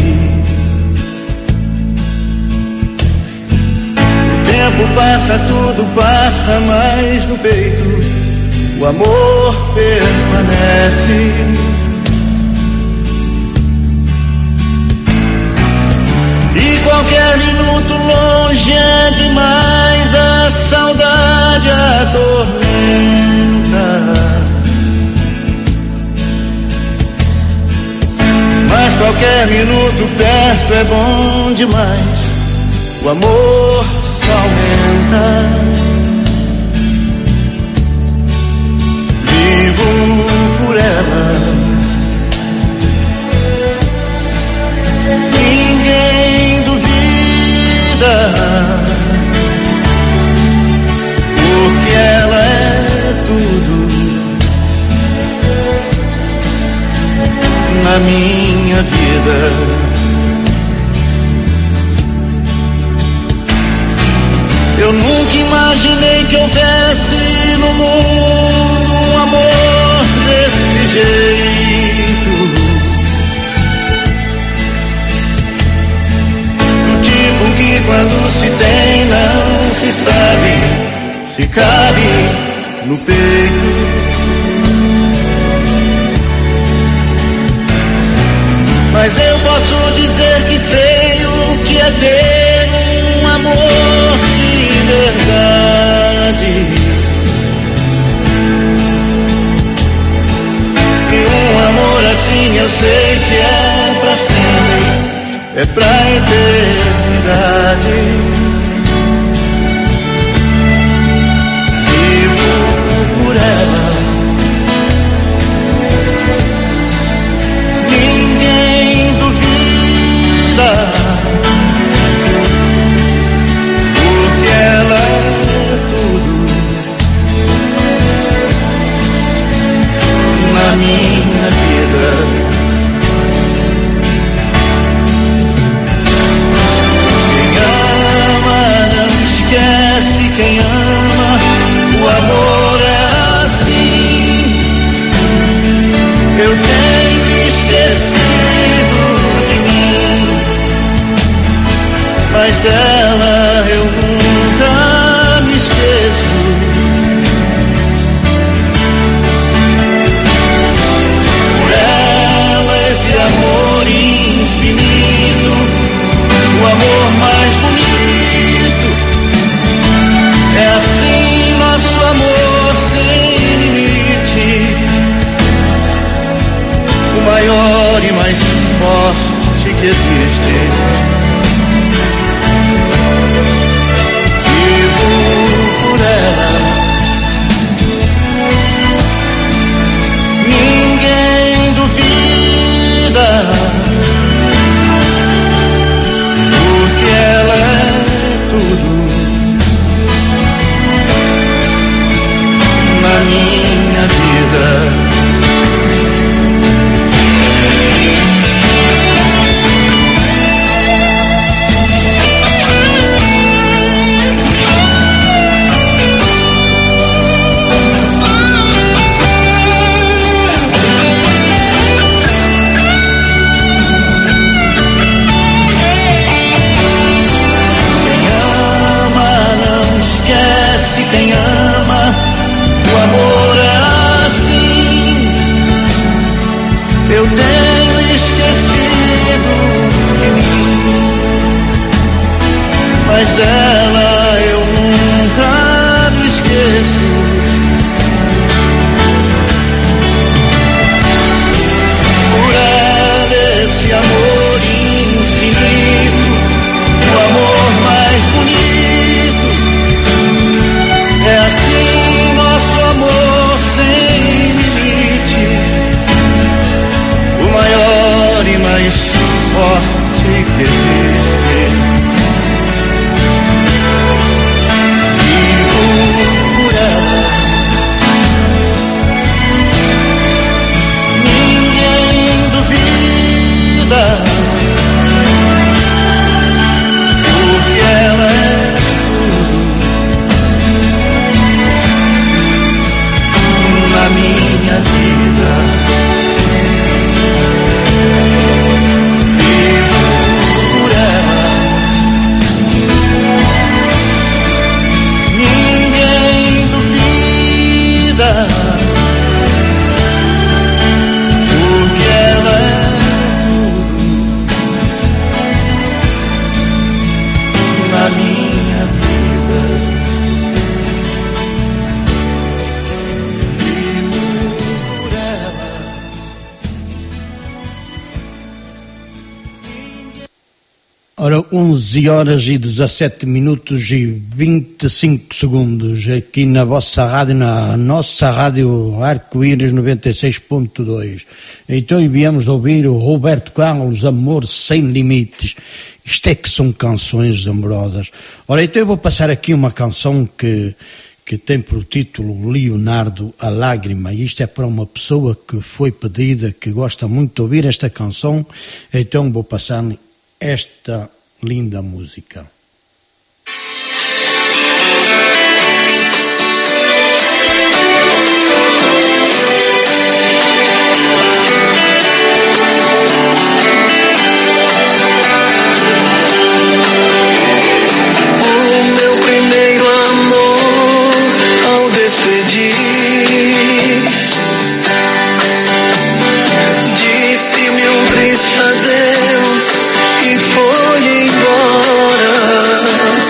P: O tempo passa, tudo passa, mas no peito o amor permanece. E qualquer minuto longe é demais, a saudade atormenta. Mas qualquer minuto perto é bom demais, o amor só aumenta. Vivo por ela,
N: na minha vida. Eu nunca imaginei que houvesse no mundo um amor desse jeito, o tipo que quando se tem não se sabe se cabe no peito. Mas eu posso dizer que sei o que é ter um amor de verdade, e um amor assim eu sei que é pra sempre, é pra eternidade. Vivo por ela, ninguém duvida, porque ela é tudo na minha vida. Esquece quem ama, o amor é assim. Eu tenho esquecido de mim, mas dela eu nunca me esqueço. Por ela esse amor infinito, o amor mais bonito. É assim nosso amor sem limite, o maior e mais forte que existe. Vivo por ela, ninguém duvida, porque ela é tudo na minha vida. Quem ama, o amor é assim. Eu tenho esquecido de mim, mas dela eu nunca me esqueço. Por ela esse amor infinito, o amor mais bonito. É assim nosso amor sem limite, o maior e mais forte que existe. Vivo por ela, ninguém duvida, porque ela é na minha vida. Vivo por ela, ninguém duvida, porque ela é tudo na minha vida.
B: Ora, onze horas e dezassete minutos e vinte e cinco segundos aqui na vossa rádio, na nossa rádio Arco-Íris noventa e seis ponto dois. Então viemos de ouvir o Roberto Carlos, Amor Sem Limites. Isto é que são canções amorosas. Ora, então eu vou passar aqui uma canção que, que tem por título Leonardo, a Lágrima. E isto é para uma pessoa que foi pedida, que gosta muito de ouvir esta canção, então vou passar esta linda música.
J: Disse-me um triste adeus e foi embora.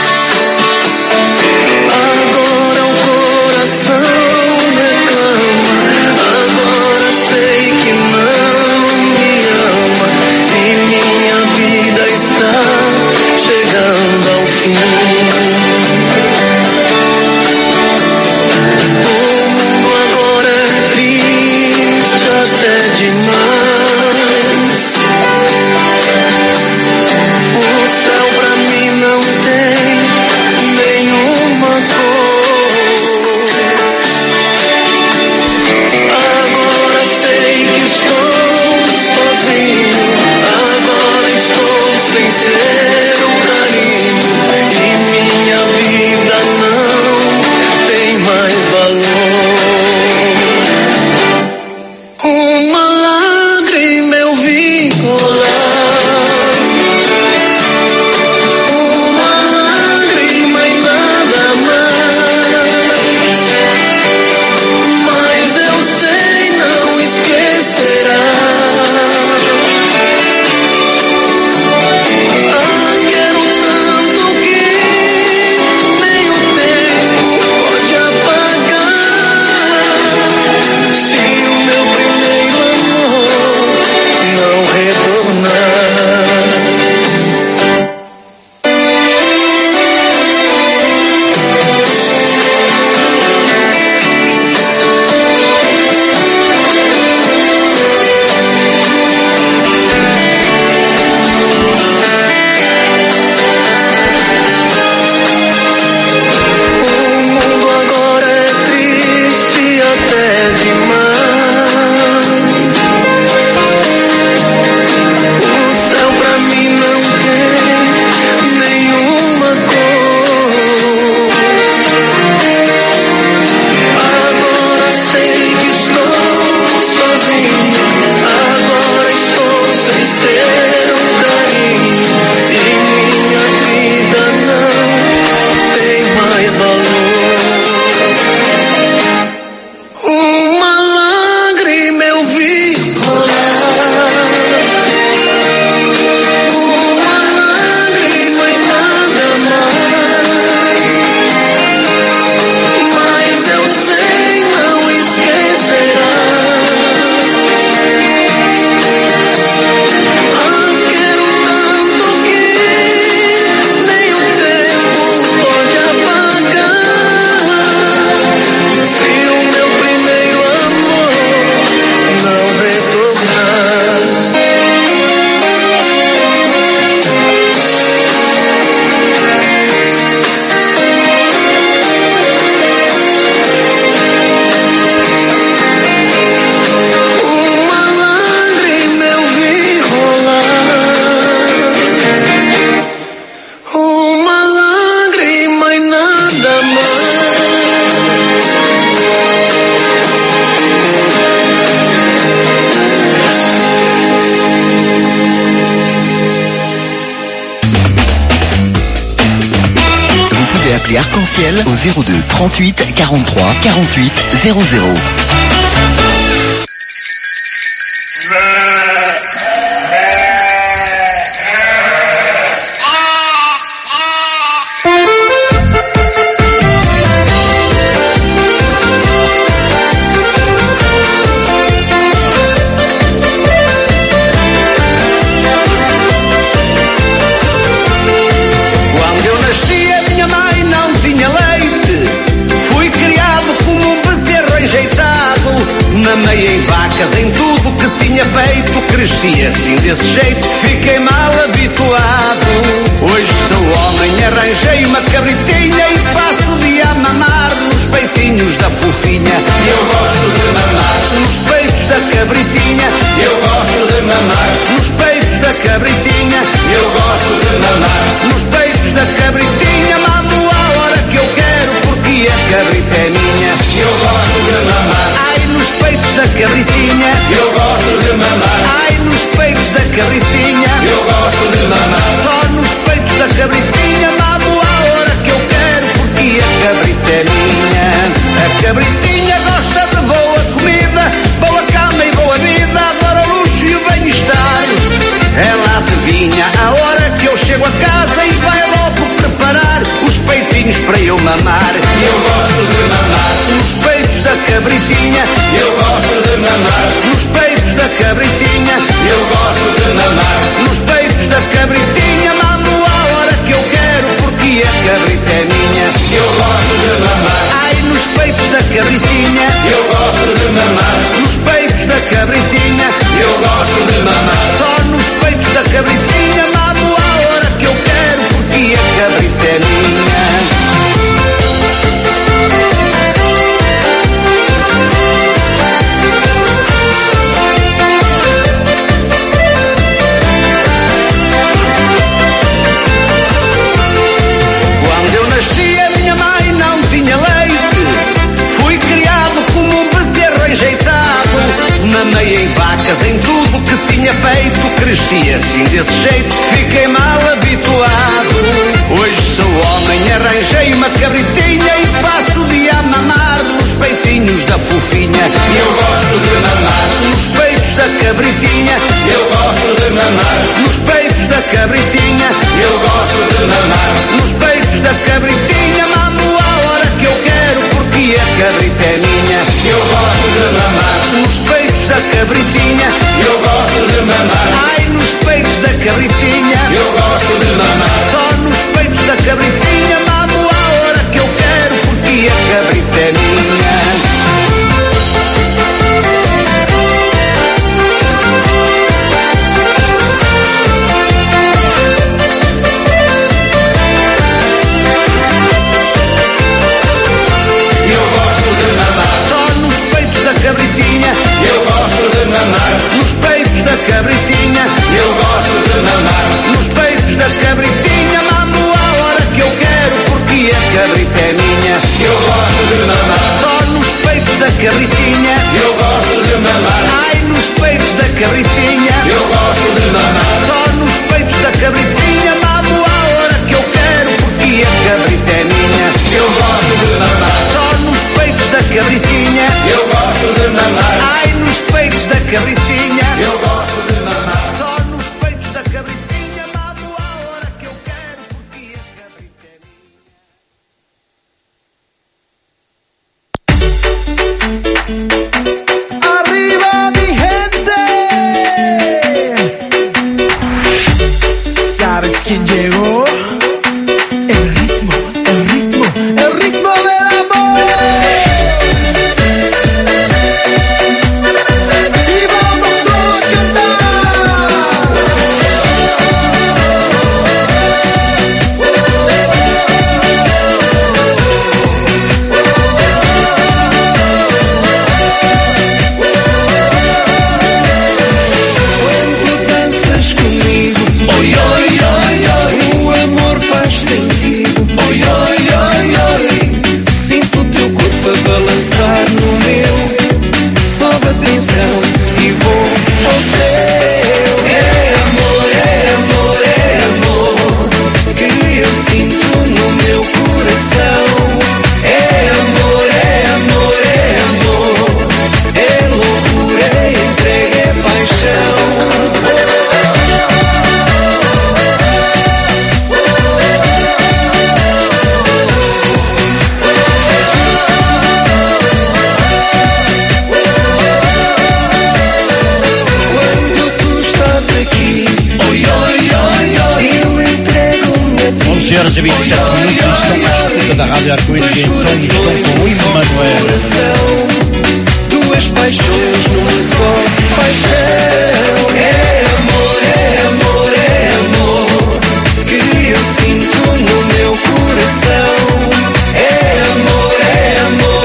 F: appelez Arc-en-Ciel au zéro deux trente-huit quarante-trois quarante-huit zéro zéro.
J: Mamei em vacas, em tudo que tinha feito. Cresci assim desse jeito, fiquei mal habituado. Hoje sou homem, arranjei uma cabritinha e passo o dia a mamar
M: peitinhos da fofinha, eu gosto de mamar. Nos peitos da cabritinha, eu gosto de mamar. Nos peitos da cabritinha, eu gosto de mamar. Nos peitos da cabritinha, mamo a hora que eu quero, porque a cabrita é minha, eu gosto de mamar. Ai, nos peitos da cabritinha, eu gosto de mamar. Ai, nos peitos da cabritinha, eu gosto de mamar. Só nos peitos da cabritinha, mamo a hora que eu quero, porque a cabrita é minha. A cabritinha gosta de boa comida, boa cama e boa vida, adora o luxo e o bem-estar. Ela adivinha a hora que eu chego a casa e vai logo preparar os peitinhos para eu mamar. Eu gosto de mamar nos peitos da cabritinha, eu gosto de mamar. Nos peitos da cabritinha, eu gosto de mamar. Nos peitos da cabritinha, mamo a hora que eu quero, porque a cabrita é minha, eu gosto de mamar. Ai, nos peitos da cabritinha, eu gosto de mamar. Nos peitos da cabritinha, eu gosto de mamar. Só nos peitos da cabritinha, mamo a hora que eu quero, porque a cabrita é minha. Quando eu nasci a minha mãe não tinha leite, fui criado como um bezerro enjeitado. Mamei em vacas, em tudo que tinha peito, cresci assim desse jeito, fiquei mal habituado. Hoje sou homem, arranjei uma cabritinha e passo o dia a mamar nos peitinhos da fofinha. Eu gosto de mamar nos peitos da cabritinha, eu gosto de mamar. Nos peitos da cabritinha, eu gosto de mamar. Nos peitos da cabritinha, mamo a hora que eu quero, porque a cabrita é minha, eu gosto de mamar. Nos peitos da cabritinha, eu gosto de mamar. Ai, nos peitos da cabritinha, eu gosto de mamar. Só nos peitos da cabritinha, mamo a hora que eu quero, porque a cabrita é minha. Cabritinha, eu gosto de mamar. Nos peitos da cabritinha, eu gosto de mamar. Nos peitos da cabritinha, mamo a hora que eu quero, porque a cabrita é minha, eu gosto de mamar. Só nos peitos da cabritinha, eu gosto de mamar. Ai, nos peitos da cabritinha, eu gosto de mamar. Só nos peitos da cabritinha, mamo a hora que eu quero, porque a cabrita é minha, eu gosto de mamar. Só nos peitos da cabritinha, eu gosto de mamar. Ai, nos peitos da cabritinha, eu gosto de mamar. Só nos peitos da cabritinha, mamo a hora que eu quero, porque a cabrita é minha.
Q: Arriba mi gente. ¿Sabes quién llegó? El ritmo, el ritmo, el ritmo del amor.
I: Balançar no meu, sobe a tensão e vou ao céu. É amor, é amor, é amor que eu sinto no meu coração. É amor, é amor, é amor, é loucura, é entrega, é paixão.
B: Senhoras e vinte e sete minutos, estão à escuta da Rádio Arco-Íris e então estão com o Emanuel.
I: Duas paixões numa só paixão. É amor, é amor, é amor que eu sinto no meu coração. É amor, é amor,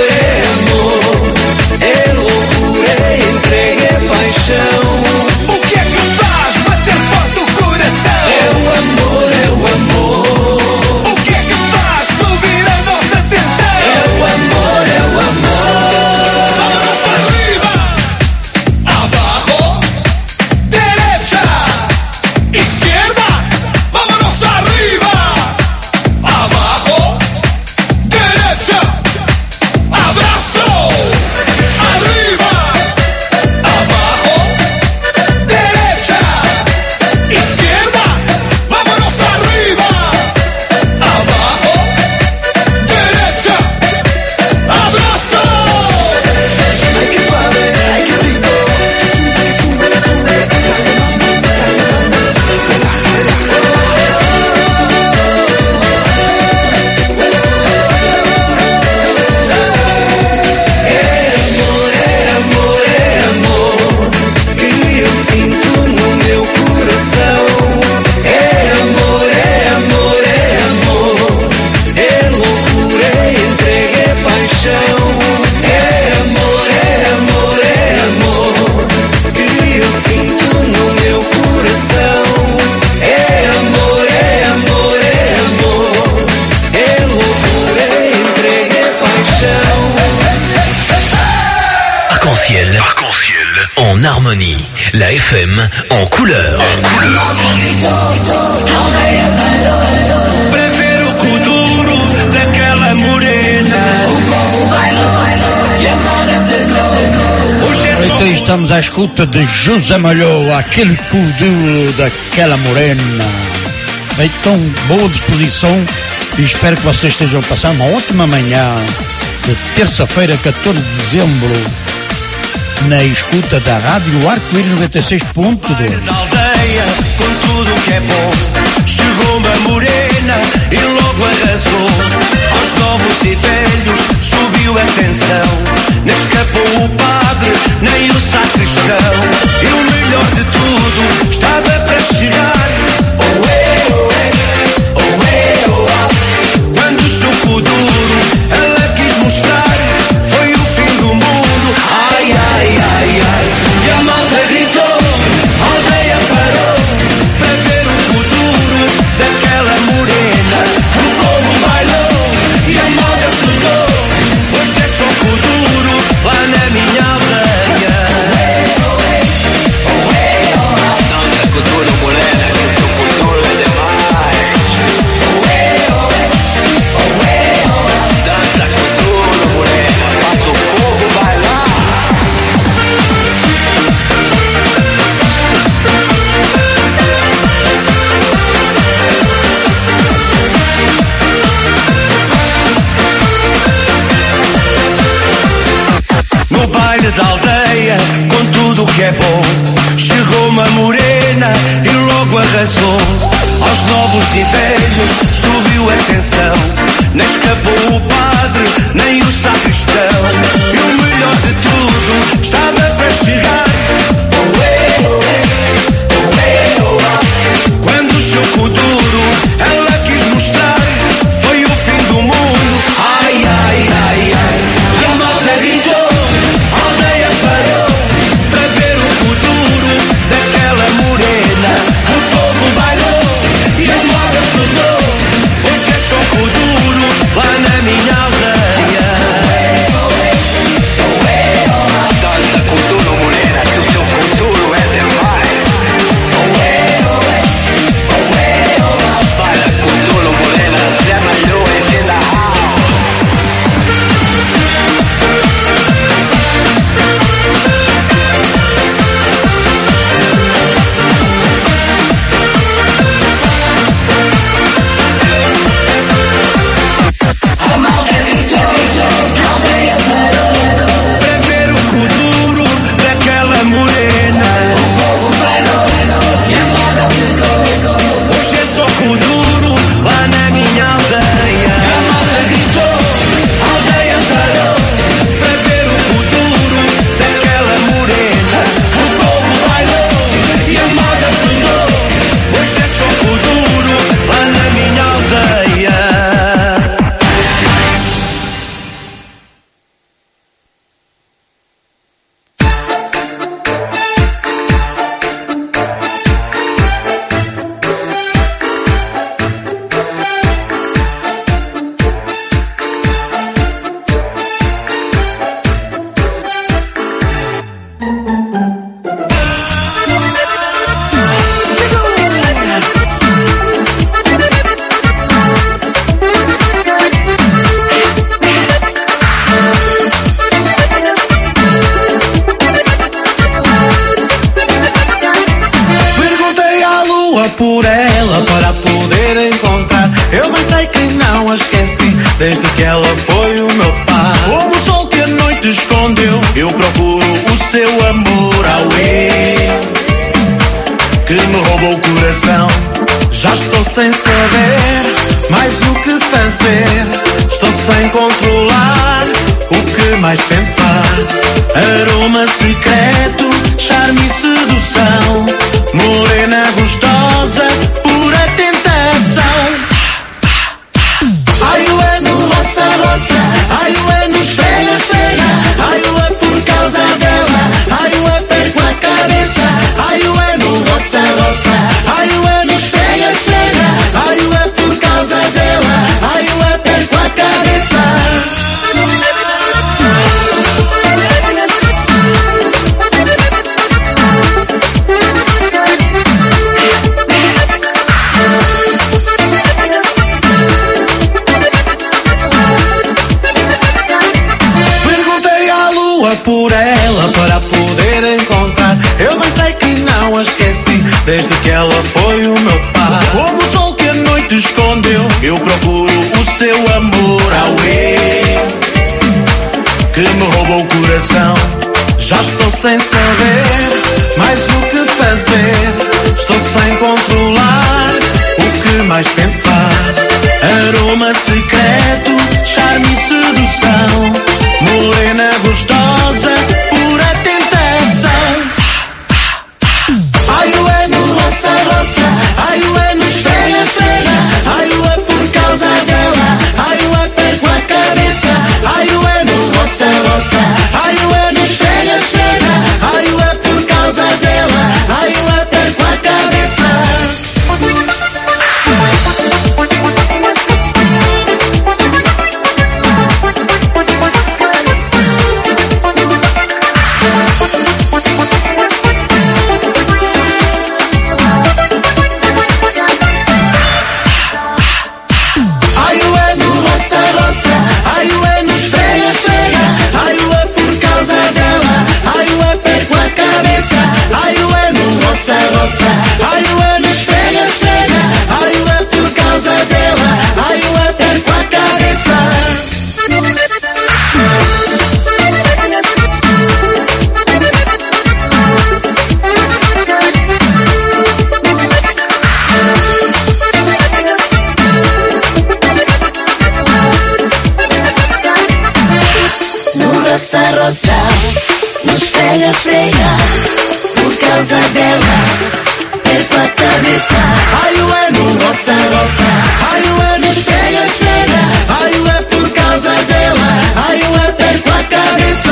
A: harmonie. La F M en couleur.
M: Prefiro o futuro daquela morena.
B: Então estamos à escuta de José Malhou, aquele cu duro daquela morena. Então, boa disposição e espero que vocês estejam passando uma ótima manhã de terça-feira, catorze de dezembro, na escuta da Rádio Arco-Íris noventa e seis ponto dois.
M: Da aldeia, com tudo que é bom, chegou uma morena e logo arrasou. Aos novos e velhos subiu a tensão, nem escapou o padre, nem o sacristão. E o melhor de tudo estava para chegar. Oê, oê, oê, oê. Quando o seu cu duro ela quis mostrar, foi o fim do mundo. Ai, ai, ai, ai. E a malta gritou, a aldeia parou, para ver o futuro daquela morena. O povo bailou e a malta pegou, hoje é só futuro lá na minha aldeia. Dança futuro morena, que o futuro é demais. Dança futuro morena, faz o povo bailar. No baile da aldeia, com tudo que é bom, chegou uma morena e logo arrasou. Aos novos e velhos subiu a tensão, nem escapou o padre, nem o sacristão. E o melhor de tudo estava para chegar. Oê, oê, oê, oê. Quando o seu cu duro ela quis mostrar, foi o fim do mundo. Ai, ai, ai, ai. E a malta gritou, a aldeia parou, para ver o futuro daquela morena. O povo bailou e a moda pegou, hoje é só futuro lá na minha aldeia. Dança futuro morena, que o seu futuro é demais. Para futuro morena, Zé Malhou é in the house. A malta gritou, a aldeia parou, para ver o futuro daquela morena. O povo bailou e a moda pegou, hoje é só futuro lá na minha aldeia. A malta gritou, a aldeia parou, para ver o futuro daquela morena. O povo bailou e a moda pegou, hoje é só futuro lá na minha aldeia. Perguntei à lua por ela para poder encontrar. Eu bem sei que não a esqueci desde que ela foi o meu par. Como o sol que a noite escondeu, eu procuro o seu amor ao eu que me roubou o coração. Já estou sem saber mais o que fazer, estou sem controlar o que mais pensar. Aroma secreto, charme e sedução, morena gostosa, pura tentação. Ai, eu é no roça, roça, ai, eu é no esfrega, esfrega, ai, eu é por causa dela, ai, eu é perco a cabeça, ai, eu é no roça, roça, ai, eu é no esfrega, esfrega, ai, eu é por causa dela, ai, eu é perco a cabeça.
R: desde que ela foi o meu par. Como o sol que a noite escondeu, eu procuro o seu amor. Auê, que me roubou o coração. Já estou sem saber mais o que fazer. Estou sem controlar o que mais pensar. Aroma secreto, charme e sedução. Morena gostosa, pura tentação. Ai, ué no roça, roça. Ai, ué no esfrega, esfrega. Ai, ué por causa dela. Ai, ué perco a cabeça. Ai, ué no roça, roça. Ai, ué no esfrega, esfrega. Ai, ué por causa dela. Ai, ué perco a cabeça.
U: Roça, roça, nos esfrega, esfrega. Por causa dela, perco a cabeça. Ai, ué, no roça, roça. Ai, ué, nos esfrega, esfrega. Ai, ué, por causa dela. Ai, ué, perco a cabeça.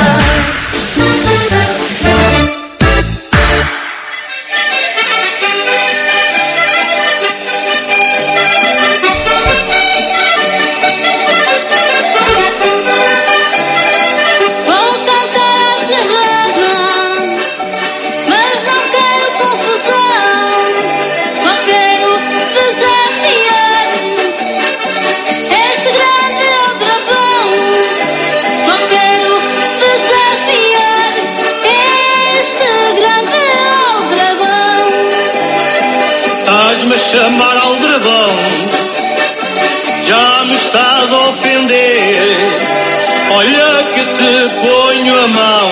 R: Chamar aldrabão, já me estás a ofender. Olha que te ponho a mão,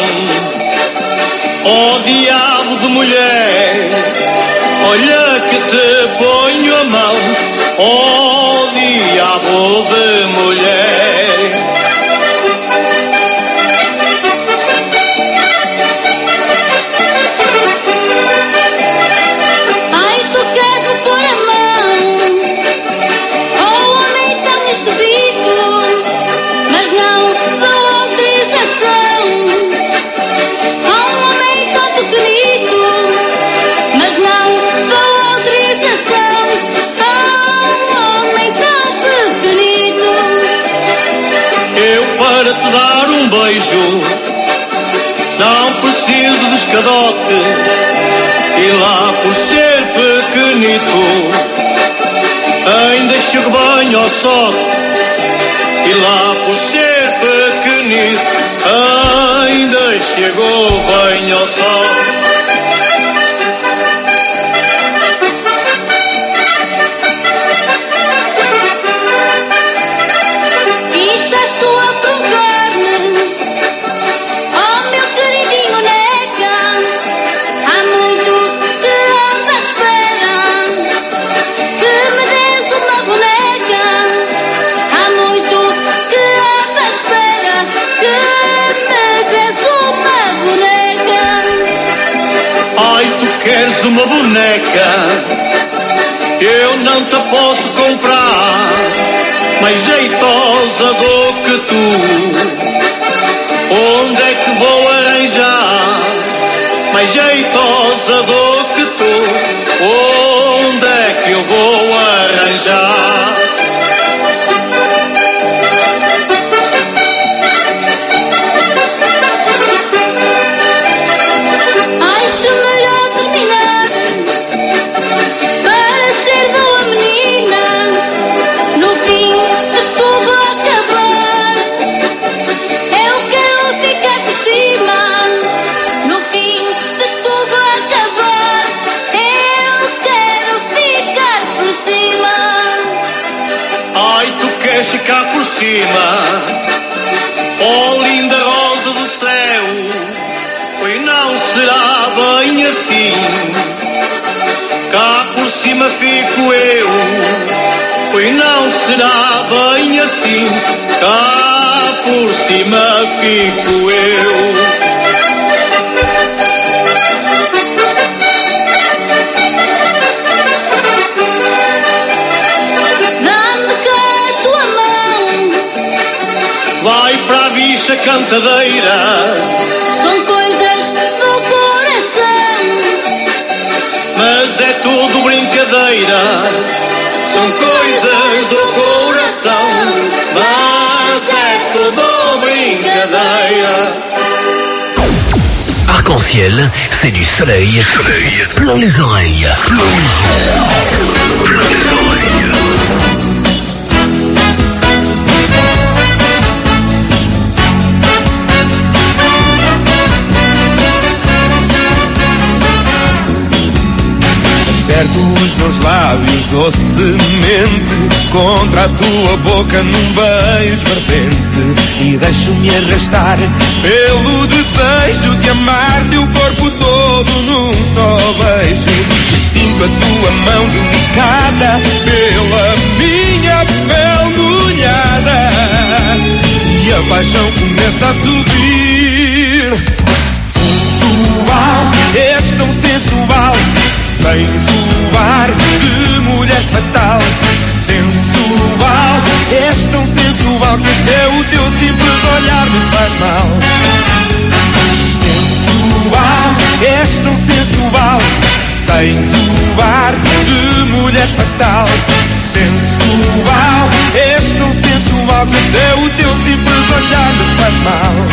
R: ó diabo de mulher. Olha que te ponho a mão, ó diabo de mulher. Para te dar um beijo não preciso de escadote, e lá por ser pequenito ainda chego bem ao sol. E lá por ser pequenito ainda chegou bem ao sol. Queres uma boneca? Eu não te posso comprar, mais jeitosa do que tu. Onde é que vou arranjar? Mais jeitosa do que tu. Onde é que eu vou arranjar?
U: Ficar
L: desce cá por cima. Oh, linda rosa do céu, pois não será bem assim. Cá por cima fico eu, pois não será bem assim. Cá por cima fico eu. Vai para a bicha cantadeira,
I: são coisas do coração,
L: mas é tudo brincadeira. São coisas do coração, mas é tudo brincadeira.
A: Arc-en-ciel, c'est du soleil, soleil plein les oreilles, plein les oreilles, plein les oreilles.
S: Aperto os meus lábios docemente contra a tua boca num beijo ardente e deixo-me arrastar pelo desejo de amar teu corpo todo num só beijo. E sinto a tua mão delicada pela minha pele molhada e a paixão começa a subir. Sensual, és tão sensual, tens o ar de mulher fatal. Sensual, és tão sensual que até o teu simples olhar me faz mal. Sensual, és tão sensual, tens o ar de mulher fatal. Sensual, és tão sensual que até o teu simples olhar me faz mal.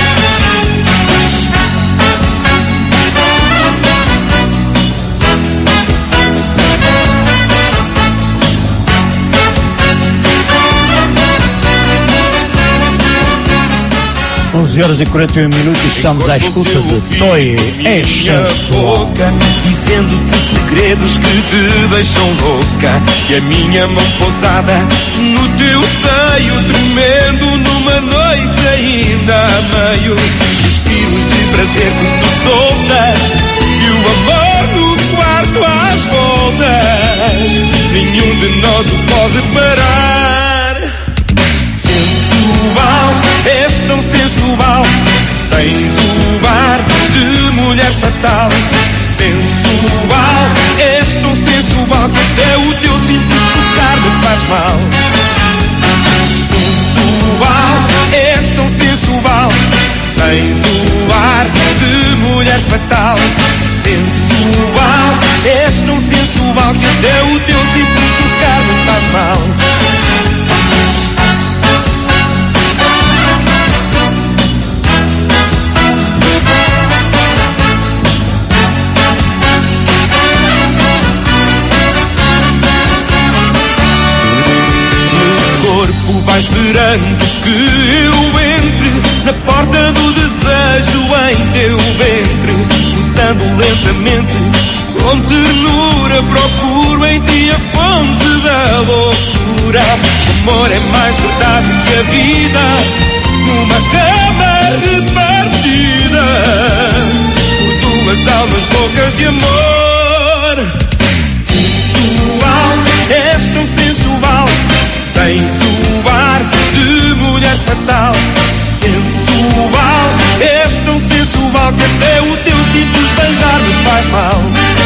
B: onze horas e quarenta e um minutos, estamos à escuta de Toy é sensual.
S: Dizendo-te segredos que te deixam louca e a minha mão pousada no teu seio, tremendo numa noite ainda a meio. Suspiros de prazer que tu soltas e o amor no quarto às voltas, nenhum de nós o pode parar. Sensual, és tão sensual, tens o ar de mulher fatal. Sensual, és tão sensual que até o teu simples tocar me faz mal. Sensual, és tão sensual, tens o ar de mulher fatal. Sensual, és tão sensual que até o teu simples tocar me faz mal. Vai esperando que eu entre na porta do desejo em teu ventre, pulsando lentamente, com ternura procuro em ti a fonte da loucura. O amor é mais verdade que a vida, numa cama repartida por duas almas loucas de amor. Sensual, és tão sensual, tens o ar de mulher fatal. Sensual, és tão sensual que até o teu simples beijar me faz mal.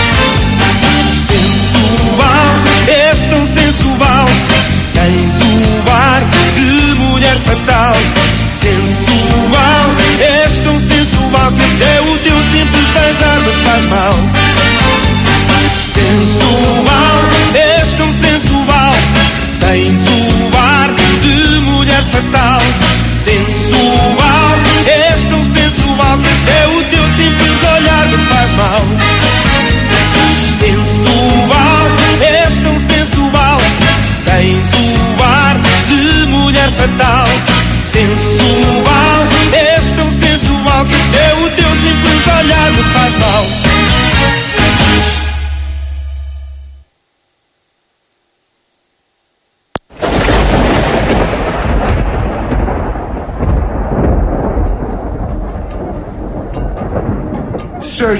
S: Sensual, és tão sensual, tens o ar de mulher fatal. Sensual, és tão sensual que até o teu simples beijar me faz mal. Sensual, és tão sensual, tens o ar de mulher fatal. Sensual, és tão sensual que até o teu simples olhar me faz mal.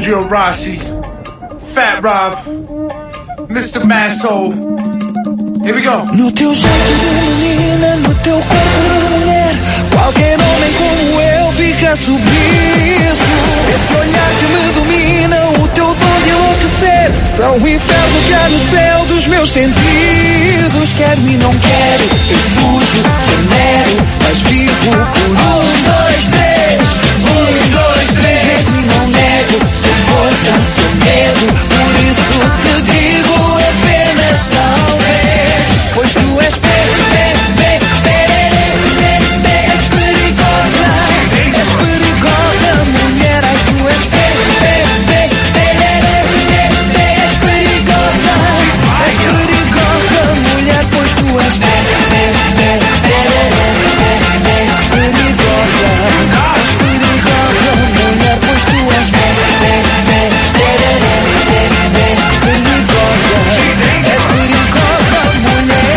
C: Alessandro Rossi, Fat Rob, mister Masshole. Here we go.
Q: No teu jeito de menina, no teu corpo de mulher, qualquer homem como eu fica submisso. Esse olhar que me domina, o teu dom de enlouquecer, são o inferno que há no céu dos meus sentidos. Quero e não quero, eu fujo, venero, mas vivo por um, dois, três. Um, dois, três. Nego e não nego, sou força, sou medo, por isso te digo apenas talvez. Pois tu és pe, pe, pe, perere, pe, pe, és perigosa, és perigosa, mulher, ai tu és pe, pe, pe, perere, pe, pe, és perigosa, és perigosa, mulher, pois tu és pe, pe, pe, perere, pe, pe, perigosa, és perigosa, mulher, pois tu és pe, pe, pe, perere, pe, pe, perigosa, és perigosa, mulher.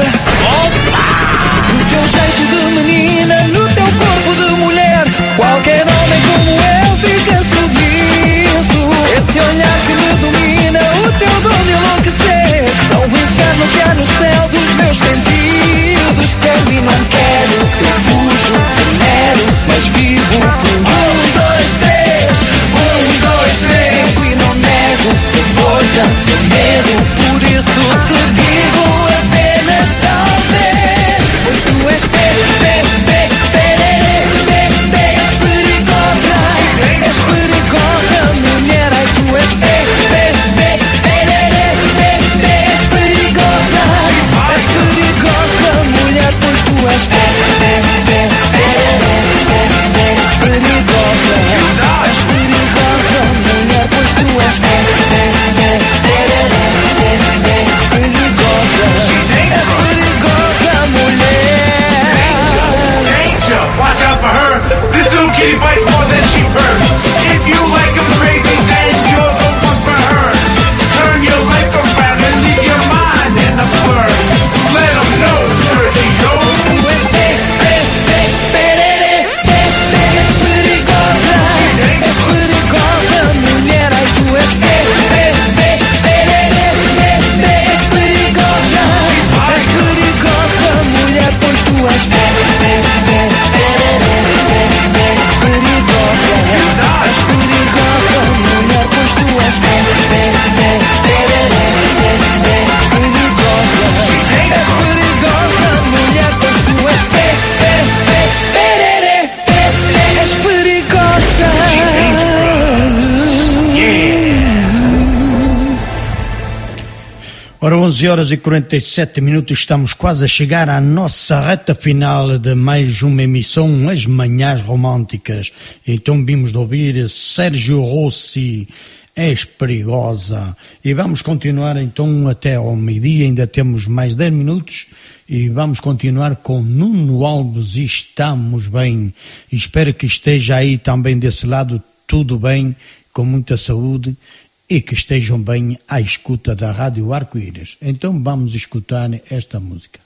Q: No teu jeito de menina, no teu corpo de mulher, qualquer homem como eu fica submisso. Esse olhar que me domina, o teu dom de enlouquecer, são o inferno que há no céu dos meus sentidos. Quero e não quero, eu fujo, venero, mas vivo por um, dois, três. Um, dois, três. Nego e não nego, sou força, sou medo, por isso te digo apenas talvez. Pois tu és pe, pe, pe, perere, pe, pe, és perigosa, és perigosa, mulher, ai tu és pe, pe, pe, perere, pe, pe, és perigosa, és perigosa, mulher, pois tu és pe, pe, pe, perere, pe, pe, perigosa, és perigosa, mulher, pois tu és pe, pe, pe, perere, pe, pe, perigosa, és perigosa, mulher.
C: Danger, watch out for her. This little kitty bites more than she hurt. If you like 'em crazy, then you're the one for her. Turn your life around and leave your mind in a blur. Let 'em know, Sergio.
Q: Tu és pe, pe, pe, perere, pe, pe, és perigosa, és perigosa, mulher, ai tu és pe, pe, pe, perere, pe, pe, és perigosa, és perigosa, mulher, pois tu és pe, pe, pe, perere, pe, pe, perigosa, és perigosa, mulher, pois tu és pe, pe, pe, perere, pe, pe, perigosa, és perigosa, mulher, pois tu és pe, pe, pe, perere, pe, pe, és perigosa.
B: Ora, onze horas e quarenta e sete minutos, estamos quase a chegar à nossa reta final de mais uma emissão, As Manhãs Românticas. Então vimos de ouvir Sérgio Rossi, És Perigosa. E vamos continuar então até ao meio-dia, ainda temos mais dez minutos, e vamos continuar com Nuno Alves e Estamos Bem. E espero que esteja aí também desse lado tudo bem, com muita saúde, e que estejam bem à escuta da Rádio Arco-Íris. Então vamos escutar esta música.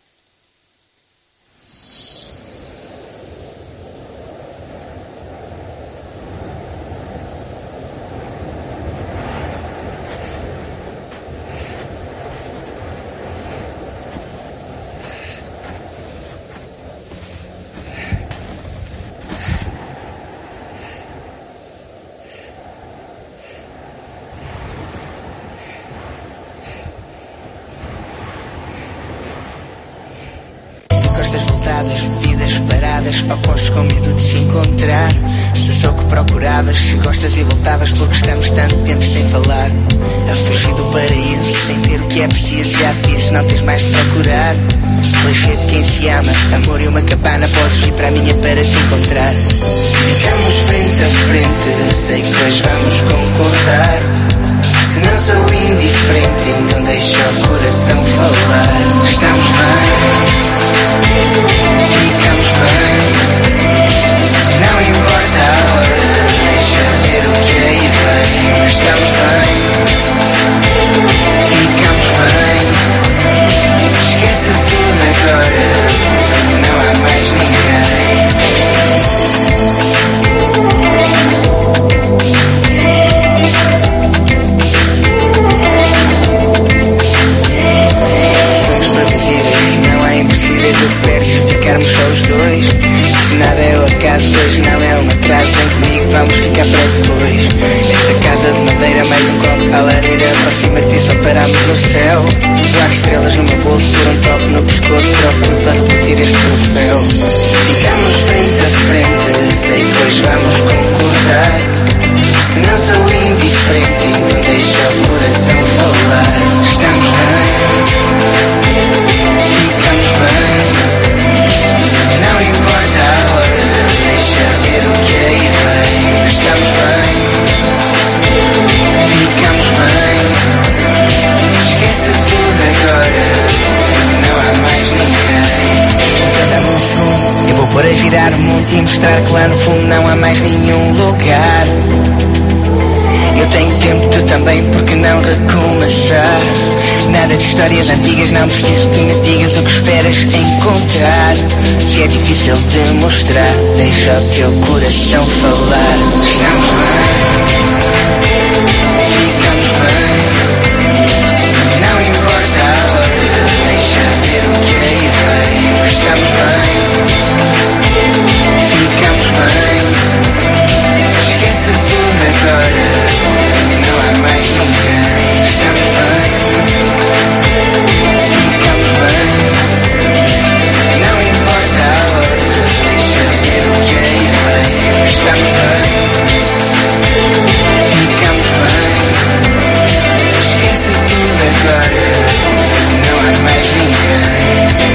Q: Vidas paradas, opostos com medo de se encontrar. Se sou o que procuravas, se gostas e voltavas, porque estamos tanto tempo sem falar. A fugir do paraíso, sem ter o que é preciso. Já te disse, não tens mais de procurar. Clichê de quem se ama, amor e uma cabana. Podes vir para a minha para te encontrar. Ficamos frente a frente, sei que depois vamos concordar. Se não sou indiferente, então deixa o coração falar. Estamos bem, ficamos bem, não importa a hora, deixa ver o que aí vem. Estamos bem, ficamos bem, esquece tudo agora, não há mais ninguém.
E: acima de ti só paramos no céu. Várias estrelas no meu bolso, ter um toque no pescoço, troco tudo para repetir este troféu. Ficamos frente a frente, sei pois vamos concordar. Se não sou indiferente, então deixa o coração falar. Estamos bem, ficamos bem. Não importa a hora, deixa ver o que aí vem. Estamos bem, ficamos bem. Esquece tudo agora, não há mais ninguém. Então dá-me um fumo, eu vou pôr a girar o mundo e mostrar que lá no fundo não há mais nenhum lugar. Eu tenho tempo, tu também, porque não recomeçar? Nada de histórias antigas, não preciso que me digas o que esperas encontrar. Se é difícil de mostrar, deixa o teu coração falar. Estamos bem, ficamos bem. Não importa a hora, deixa ver o que aí vem. Estamos bem, ficamos bem. Esquece tudo agora, não há mais ninguém. Estamos bem, ficamos bem. Não importa a hora, deixa ver o que aí vem. Estamos bem, ficamos bem. Esquece tudo agora, não há mais ninguém.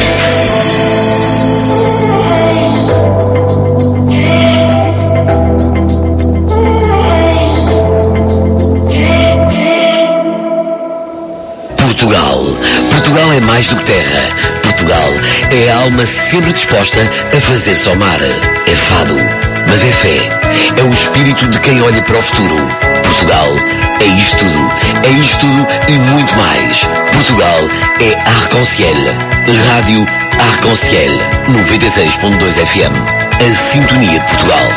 A: Portugal. Portugal é mais do que terra. Portugal é a alma sempre disposta a fazer-se ao mar. É fado, mas é fé. É o espírito de quem olha para o futuro. Portugal é isto tudo. É isto tudo e muito mais. Portugal é Arc-en-Ciel. Rádio Arc-en-Ciel. noventa e seis ponto dois F M. A sintonia de Portugal.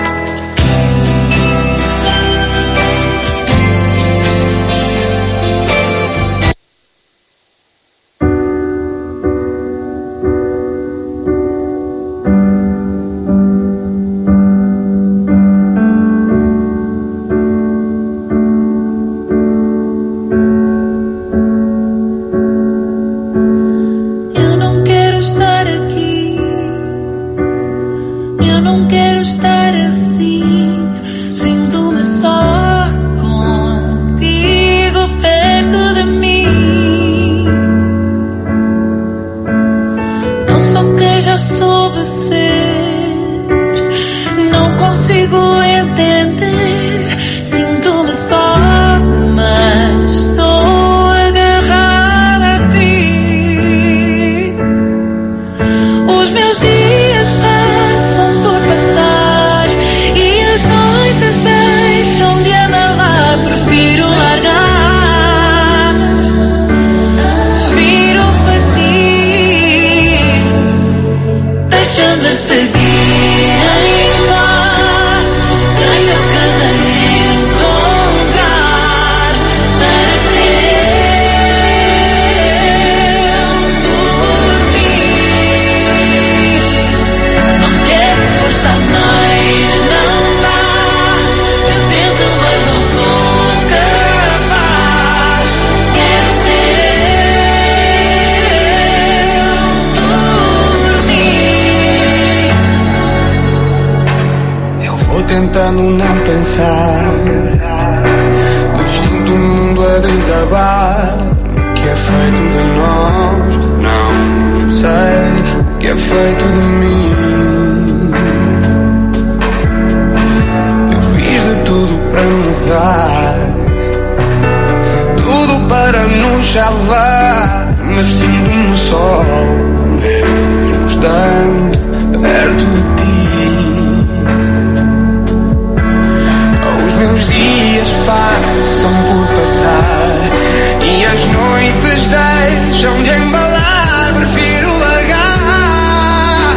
H: Tentando não pensar, eu sinto o mundo a desabar. O que é feito de nós? Não sei o que é feito de mim. Eu fiz de tudo para mudar, tudo para nos salvar, mas sinto-me só, mesmo estando perto de ti. Os meus dias passam por passar e as noites deixam de embalar. Prefiro largar,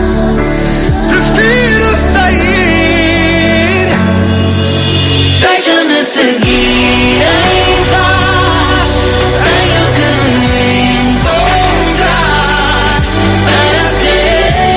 H: prefiro sair. Deixa-me seguir em paz. Tenho que me encontrar para ser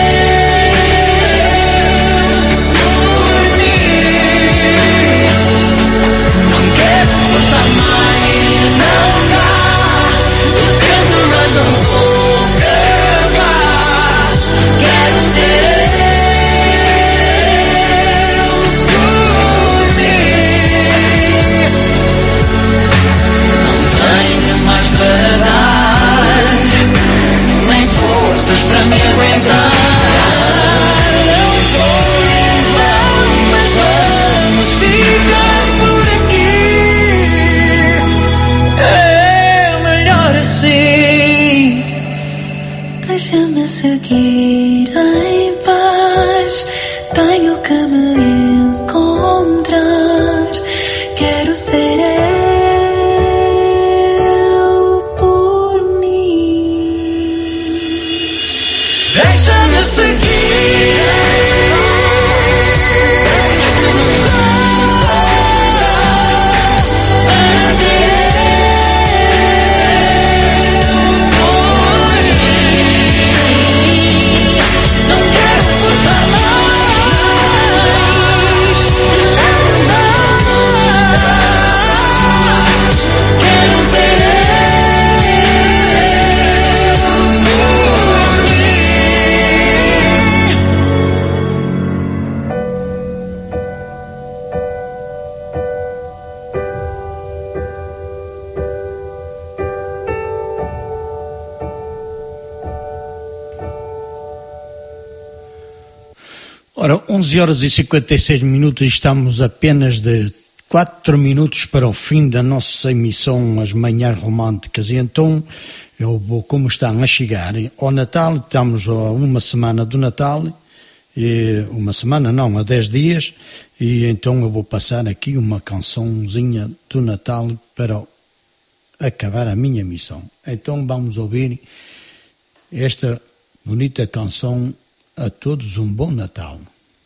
B: Ora, onze horas e cinquenta e seis minutos, estamos apenas de quatro minutos para o fim da nossa emissão As Manhãs Românticas, e então eu vou, como estão a chegar ao Natal, estamos a uma semana do Natal, e uma semana não, a dez dias, e então eu vou passar aqui uma cançãozinha do Natal para acabar a minha missão. Então vamos ouvir esta bonita canção. A todos um bom Natal.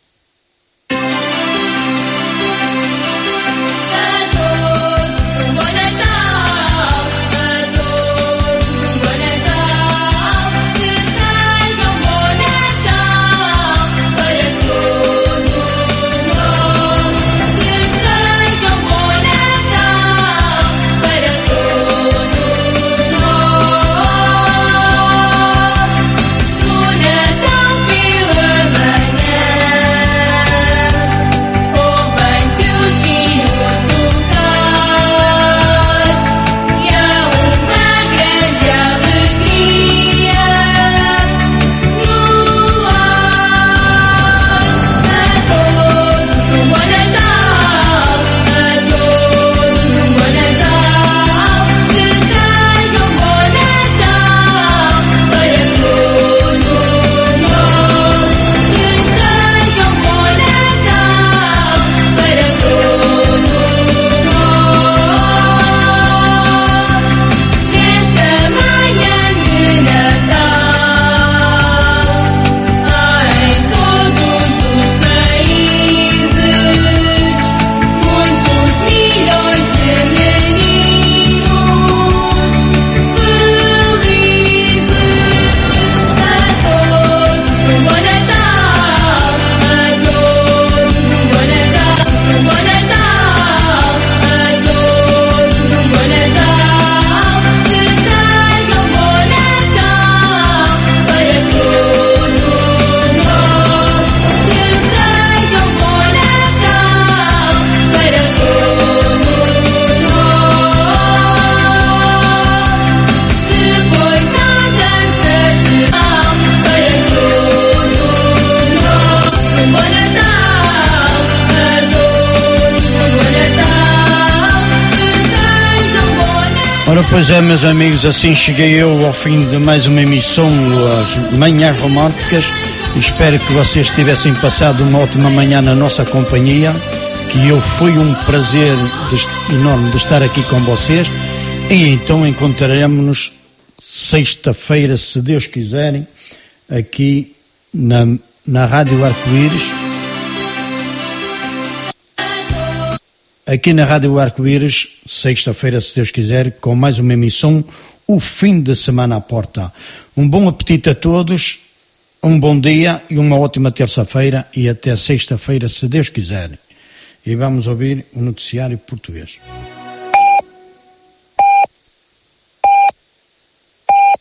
B: Ora, pois é, meus amigos, assim cheguei eu ao fim de mais uma emissão, As Manhãs Românticas. Espero que vocês tivessem passado uma ótima manhã na nossa companhia, que eu foi um prazer de, enorme de estar aqui com vocês, e então encontraremos-nos sexta-feira, se Deus quiserem, aqui na, na Rádio Arco-Íris, aqui na Rádio Arco-Íris, sexta-feira, se Deus quiser, com mais uma emissão, o fim de semana à porta. Um bom apetite a todos, um bom dia e uma ótima terça-feira, e até sexta-feira, se Deus quiser. E vamos ouvir o noticiário português.